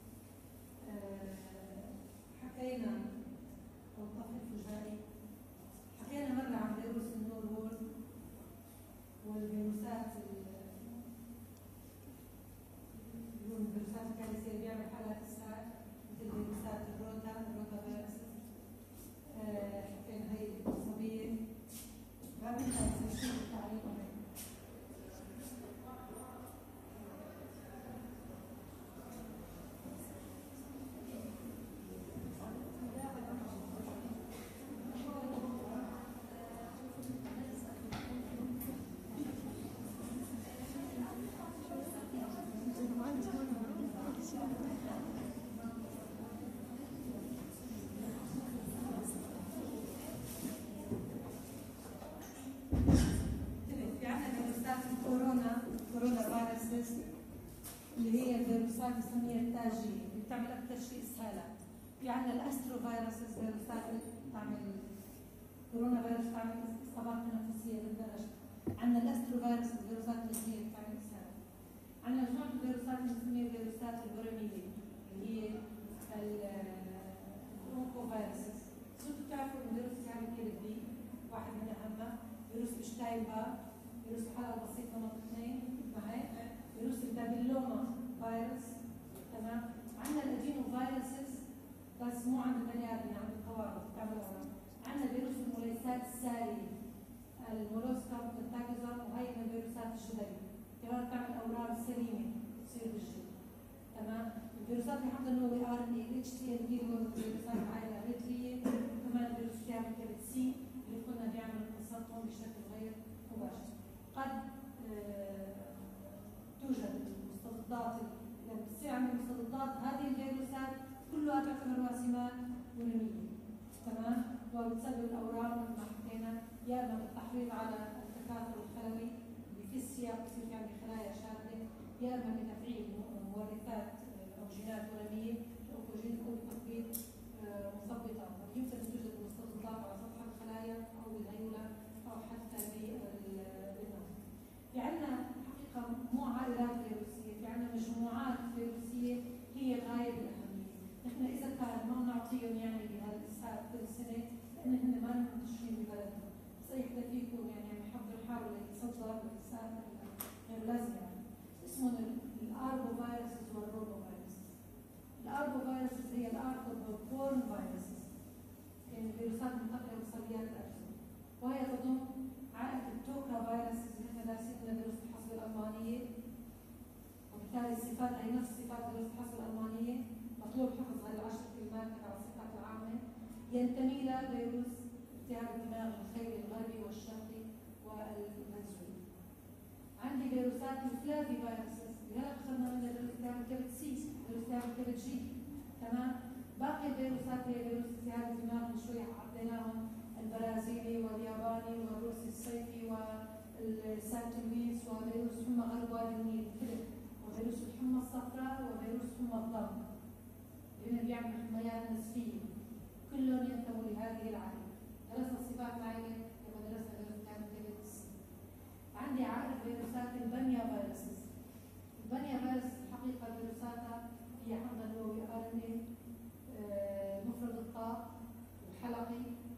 حكينا او الطفل الفجائي، حكينا مره عن فيروس النور وول والفيروسات الفيروسات الكارثيه اللي بيعمل حالات اسهال مثل فيروسات الروتا فيروس. حكينا هي الصبيه ما بنحتاج شيء بالتعليم. اللي هي الفيروسات السميه التاجيه اللي بتعمل اكثر شيء اسهالات. في عندنا الاسترو فيروسز، فيروسات بتعمل كورونا فيروس بتعمل اصابات تنفسيه بالدرجه. عندنا الاسترو فيروسز فيروسات نسميه بتعمل اسهالات. عندنا مجموعه الفيروسات اللي بنسميها الفيروسات البرميليه اللي هي الاونكو فيروسز. انتم بتعرفوا انه فيروس يعني كيف بي واحد من اهمها فيروس بشتاين بار، فيروس الحلقه البسيطه نمط 2 معي، فيروس البابيلوما فيروس. تمام. عندنا الادينو فيروسز بس مو عند البني ادم، عند القوارض بتعمل اورام. عندنا فيروس الموليسات الساريه، المولوسكم بنتاكوزم، وهي من الفيروسات الجدريه، كمان بتعمل اورام سليمه تصير بالجلد. تمام. الفيروسات اللي حاطه اللي هو ار ان اي اتش تي ال دي اللي هو فيروسات العائله الريتليه، كمان فيروس بتعمل كبد سي اللي كنا بيعمل التسرطن بشكل غير مباشر. قد توجد مستضدات، يعني بتصير عندي مستضدات هذه الفيروسات كلها تعتبر واسمات ورميه. تمام. وبتسبب الاورام مثل ما حكينا، يا اما بالتحريض على التكاثر الخلوي بفيسيا بتصير في عندي خلايا شاذه، يا اما بتفعيل مورثات او جينات ورميه الاوكوجين او بتثبيت مثبطات. يمكن ان توجد مستضدات على سطح الخلايا او بالهيوله او حتى بالنفس. في عندنا حقيقه مو عائلات فيروسيه، في عندنا مجموعات فيروسيه هي غايه بالاهميه. نحن اذا كان ما نعطيهم يعني بهذا الاسهاب كل سنه لان احنا ما منتشرين ببلدنا، بس اي حدا فيكم يعني عم يحضر حاله ليتصدر للاسهاب غير لازم يعني. اسمهم الاربو فيروسز والروبو فيروسز. الاربو فيروسز هي الارثروبورن فيروسز، يعني فيروسات منتقله بصليات الارجل، وهي تضم عائله التوكا فيروسز اللي احنا دارسين منها فيروس الحصبه الالمانيه، وبالتالي الصفات هي نفس صفات فيروس الحصبه الالمانيه، مطلوب حفظ هذه ال10 كلمات تبع الصفات العامه. ينتمي لفيروس التهاب الدماغ الخيري الغربي والشرقي والفنزويلي. عندي فيروسات الفلافي فيروسز اللي هلا اخذنا منها فيروس التهاب الكبد سي، فيروس التهاب الكبد جي. تمام. باقي الفيروسات هي فيروس التهاب الدماغ اللي شوي عديناهم، البرازيلي والياباني والروسي الصيفي والسانتويس وفيروس حمى غرب وادي النيل الفلك وفيروس الحمى الصفراء وفيروس حمى الضم اللي بيعمل حميات نسفيه، كلهم ينتموا لهذه العائله. درسنا صفات العائله لما درسنا فيروس التهاب الكبد سي. عندي عائله فيروسات البنيا فيروسز. البنيا فيروس الحقيقه فيروساتها هي حمض نووي ار ان اي مفرد الطاق وحلقي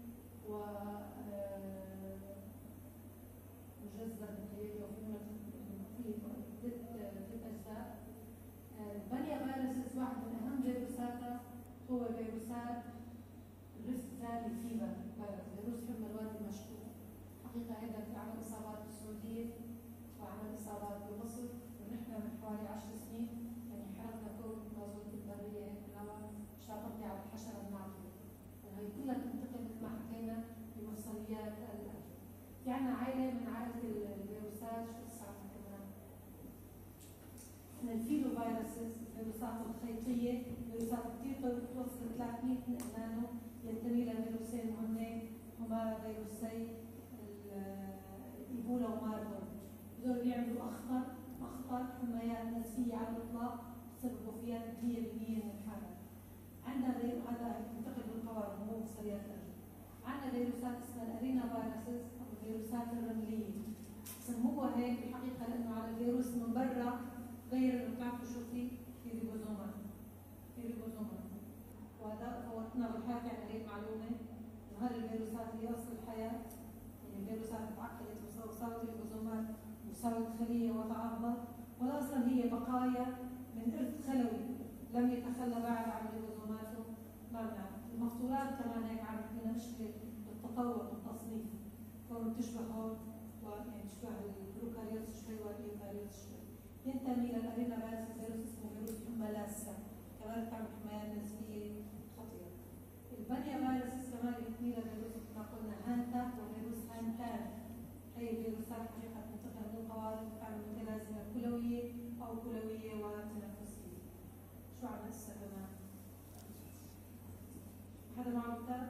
ومجزر بتهيألي وفي ثلاث اجزاء. البنيا فيروسز واحد من اهم فيروساتها هو فيروسات الريفت فالي فيبر فيروس حمى الوادي المشهور. حقيقه هذا عمل اصابات بالسعوديه وعمل اصابات بمصر، ونحن من حوالي 10 سنين يعني حرقنا كون غزوه البريه هيك بالهواء اشتغلت على الحشره الناطقه، وهي كلها تنتقل مثل ما حكينا بمفصليات الاكل. في عندنا عائله من عائله الفيروسات شو اسمها كمان؟ الفيلو فيروسز، الفيروسات الخيطيه، فيروسات كثير توصل 300 نانو، ينتمي لفيروسين مهمين هما فيروسي الايبولا وماربورغ. هذول بيعملوا اخطر حميات نسفيه على الاطلاق بسبب وفيات 100% من الحالات. عندنا هذا ينتقل بالقوارض مو بصليات الارجل. عندنا فيروسات اسمها الارينا فيروسز او الفيروسات الرمليه، سموها هيك الحقيقه لانه على الفيروس من برا غير انه بتعرفوا شو في ريبوزومات، وهذا فوتنا بالحكي على هيك معلومه انه هذه الفيروسات هي اصل الحياه، يعني الفيروسات تعقدت وصارت ريبوزومات وصارت خليه وتعظمت، ولا اصلا هي بقايا من ارث خلوي لم يتخلى بعد عن ريبوزوماته. ما بنعرف. المفطورات كمان هيك عملت لنا مشكله بالتطور والتصنيف، كون بتشبه يعني تشبه البروكاريوتس شوي والإيوكاريوتس شوي. ينتمي للأرينا فيروس اسمه فيروس حمى لاسة، كمان بتعمل حميات نسبيه خطيره. البنيا فيروسز كمان ينتمي لفيروس كما قلنا هانتا وفيروس هانتان. هي الفيروسات حقيقه تنتقل من القوارض بتعمل متلازمه كلويه او كلويه وتنفسيه. شو عم هسه كمان؟ هذا معه كتاب؟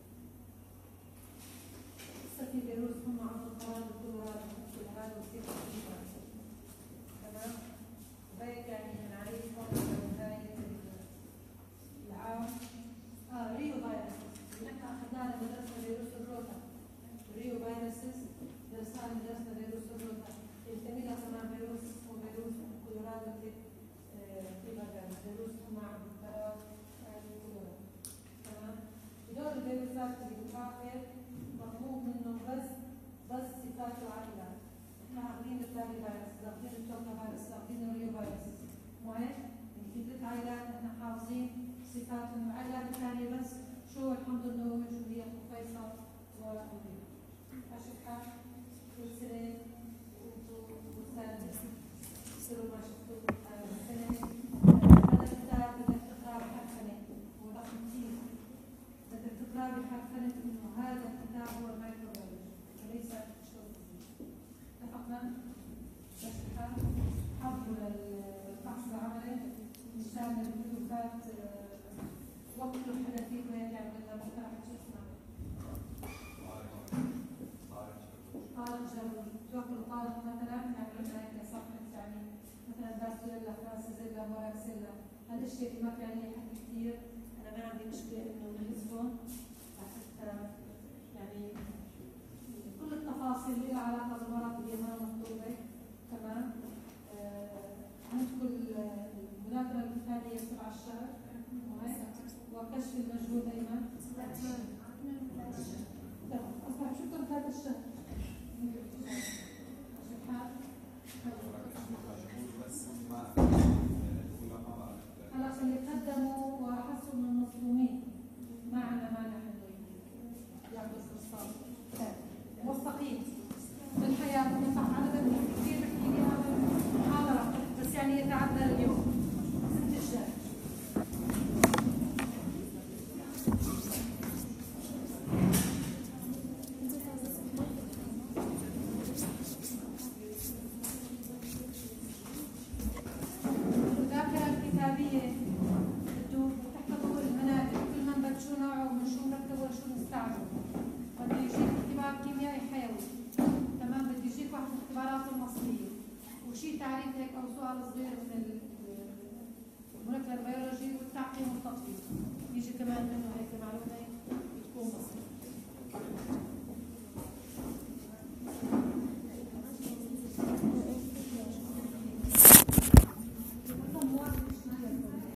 لسه في فيروس هم عبر القوارض الكولورادو هذا وكثير تمام؟ وهيك يعني بنعرفهم لنهايه العام. ريو فيروسز اللي احنا اخذناها لما درسنا فيروس الروتا. الريو فيروسز درسنا فيروس الروتا، ينتمي لها كمان فيروس اسمه فيروس كولورادو فيروس مع الفراغ الكولورادو. تمام؟ هدول الفيروسات اللي بالآخر مطلوب منهم بس وهيك في 3 عائلات احنا حافظين صفاتهم، العائلات الثانيه بس شو الحمد لله شو هي فيصل وأمير. ماشي الحال؟ كل سنه وانتم صروا ما شفتوا السنه. هذا الكتاب بدك تقرا بحرفنه ورقم كثير، بدك تقرا بحرفنه انه هذا الكتاب هو الميكروبيولوجي وليس شغل. اتفقنا؟ ماشي الحال؟ حضروا للبحث العملي مشان الفيديوهات وكلوا حدا فيكم هيك يعمل لنا مقترح شو اسمه؟ طارق جرب، توكلوا طارق مثلا يعمل لنا هيك صفحة يعني مثلا باسيلا فرانسيزيلا موراكسيلا، هذا الشيء اللي ما في عليه حكي كثير، أنا ما عندي مشكلة إنه نحذفهم حتى يعني كل التفاصيل اللي لها علاقة بالمرض اللي ما مكتوبة كمان. عندكم المذاكرة الثانية 7 الشهر وكشف المجهود أيمن. تمام، أصبح شكرا هذا الشهر. خلاص اللي قدموا وحسوا من المظلومين ما عندنا مانع انه ياخذوا فرصات موفقين بالحياه ونفع عدد كثير بحكي لي هذا محاضره بس يعني يتعدى اليوم 6 اشهر. تعريف هيك او سؤال صغير من المولكيولر بيولوجي والتعقيم والتطبيق، يجي كمان منه هيك معلومه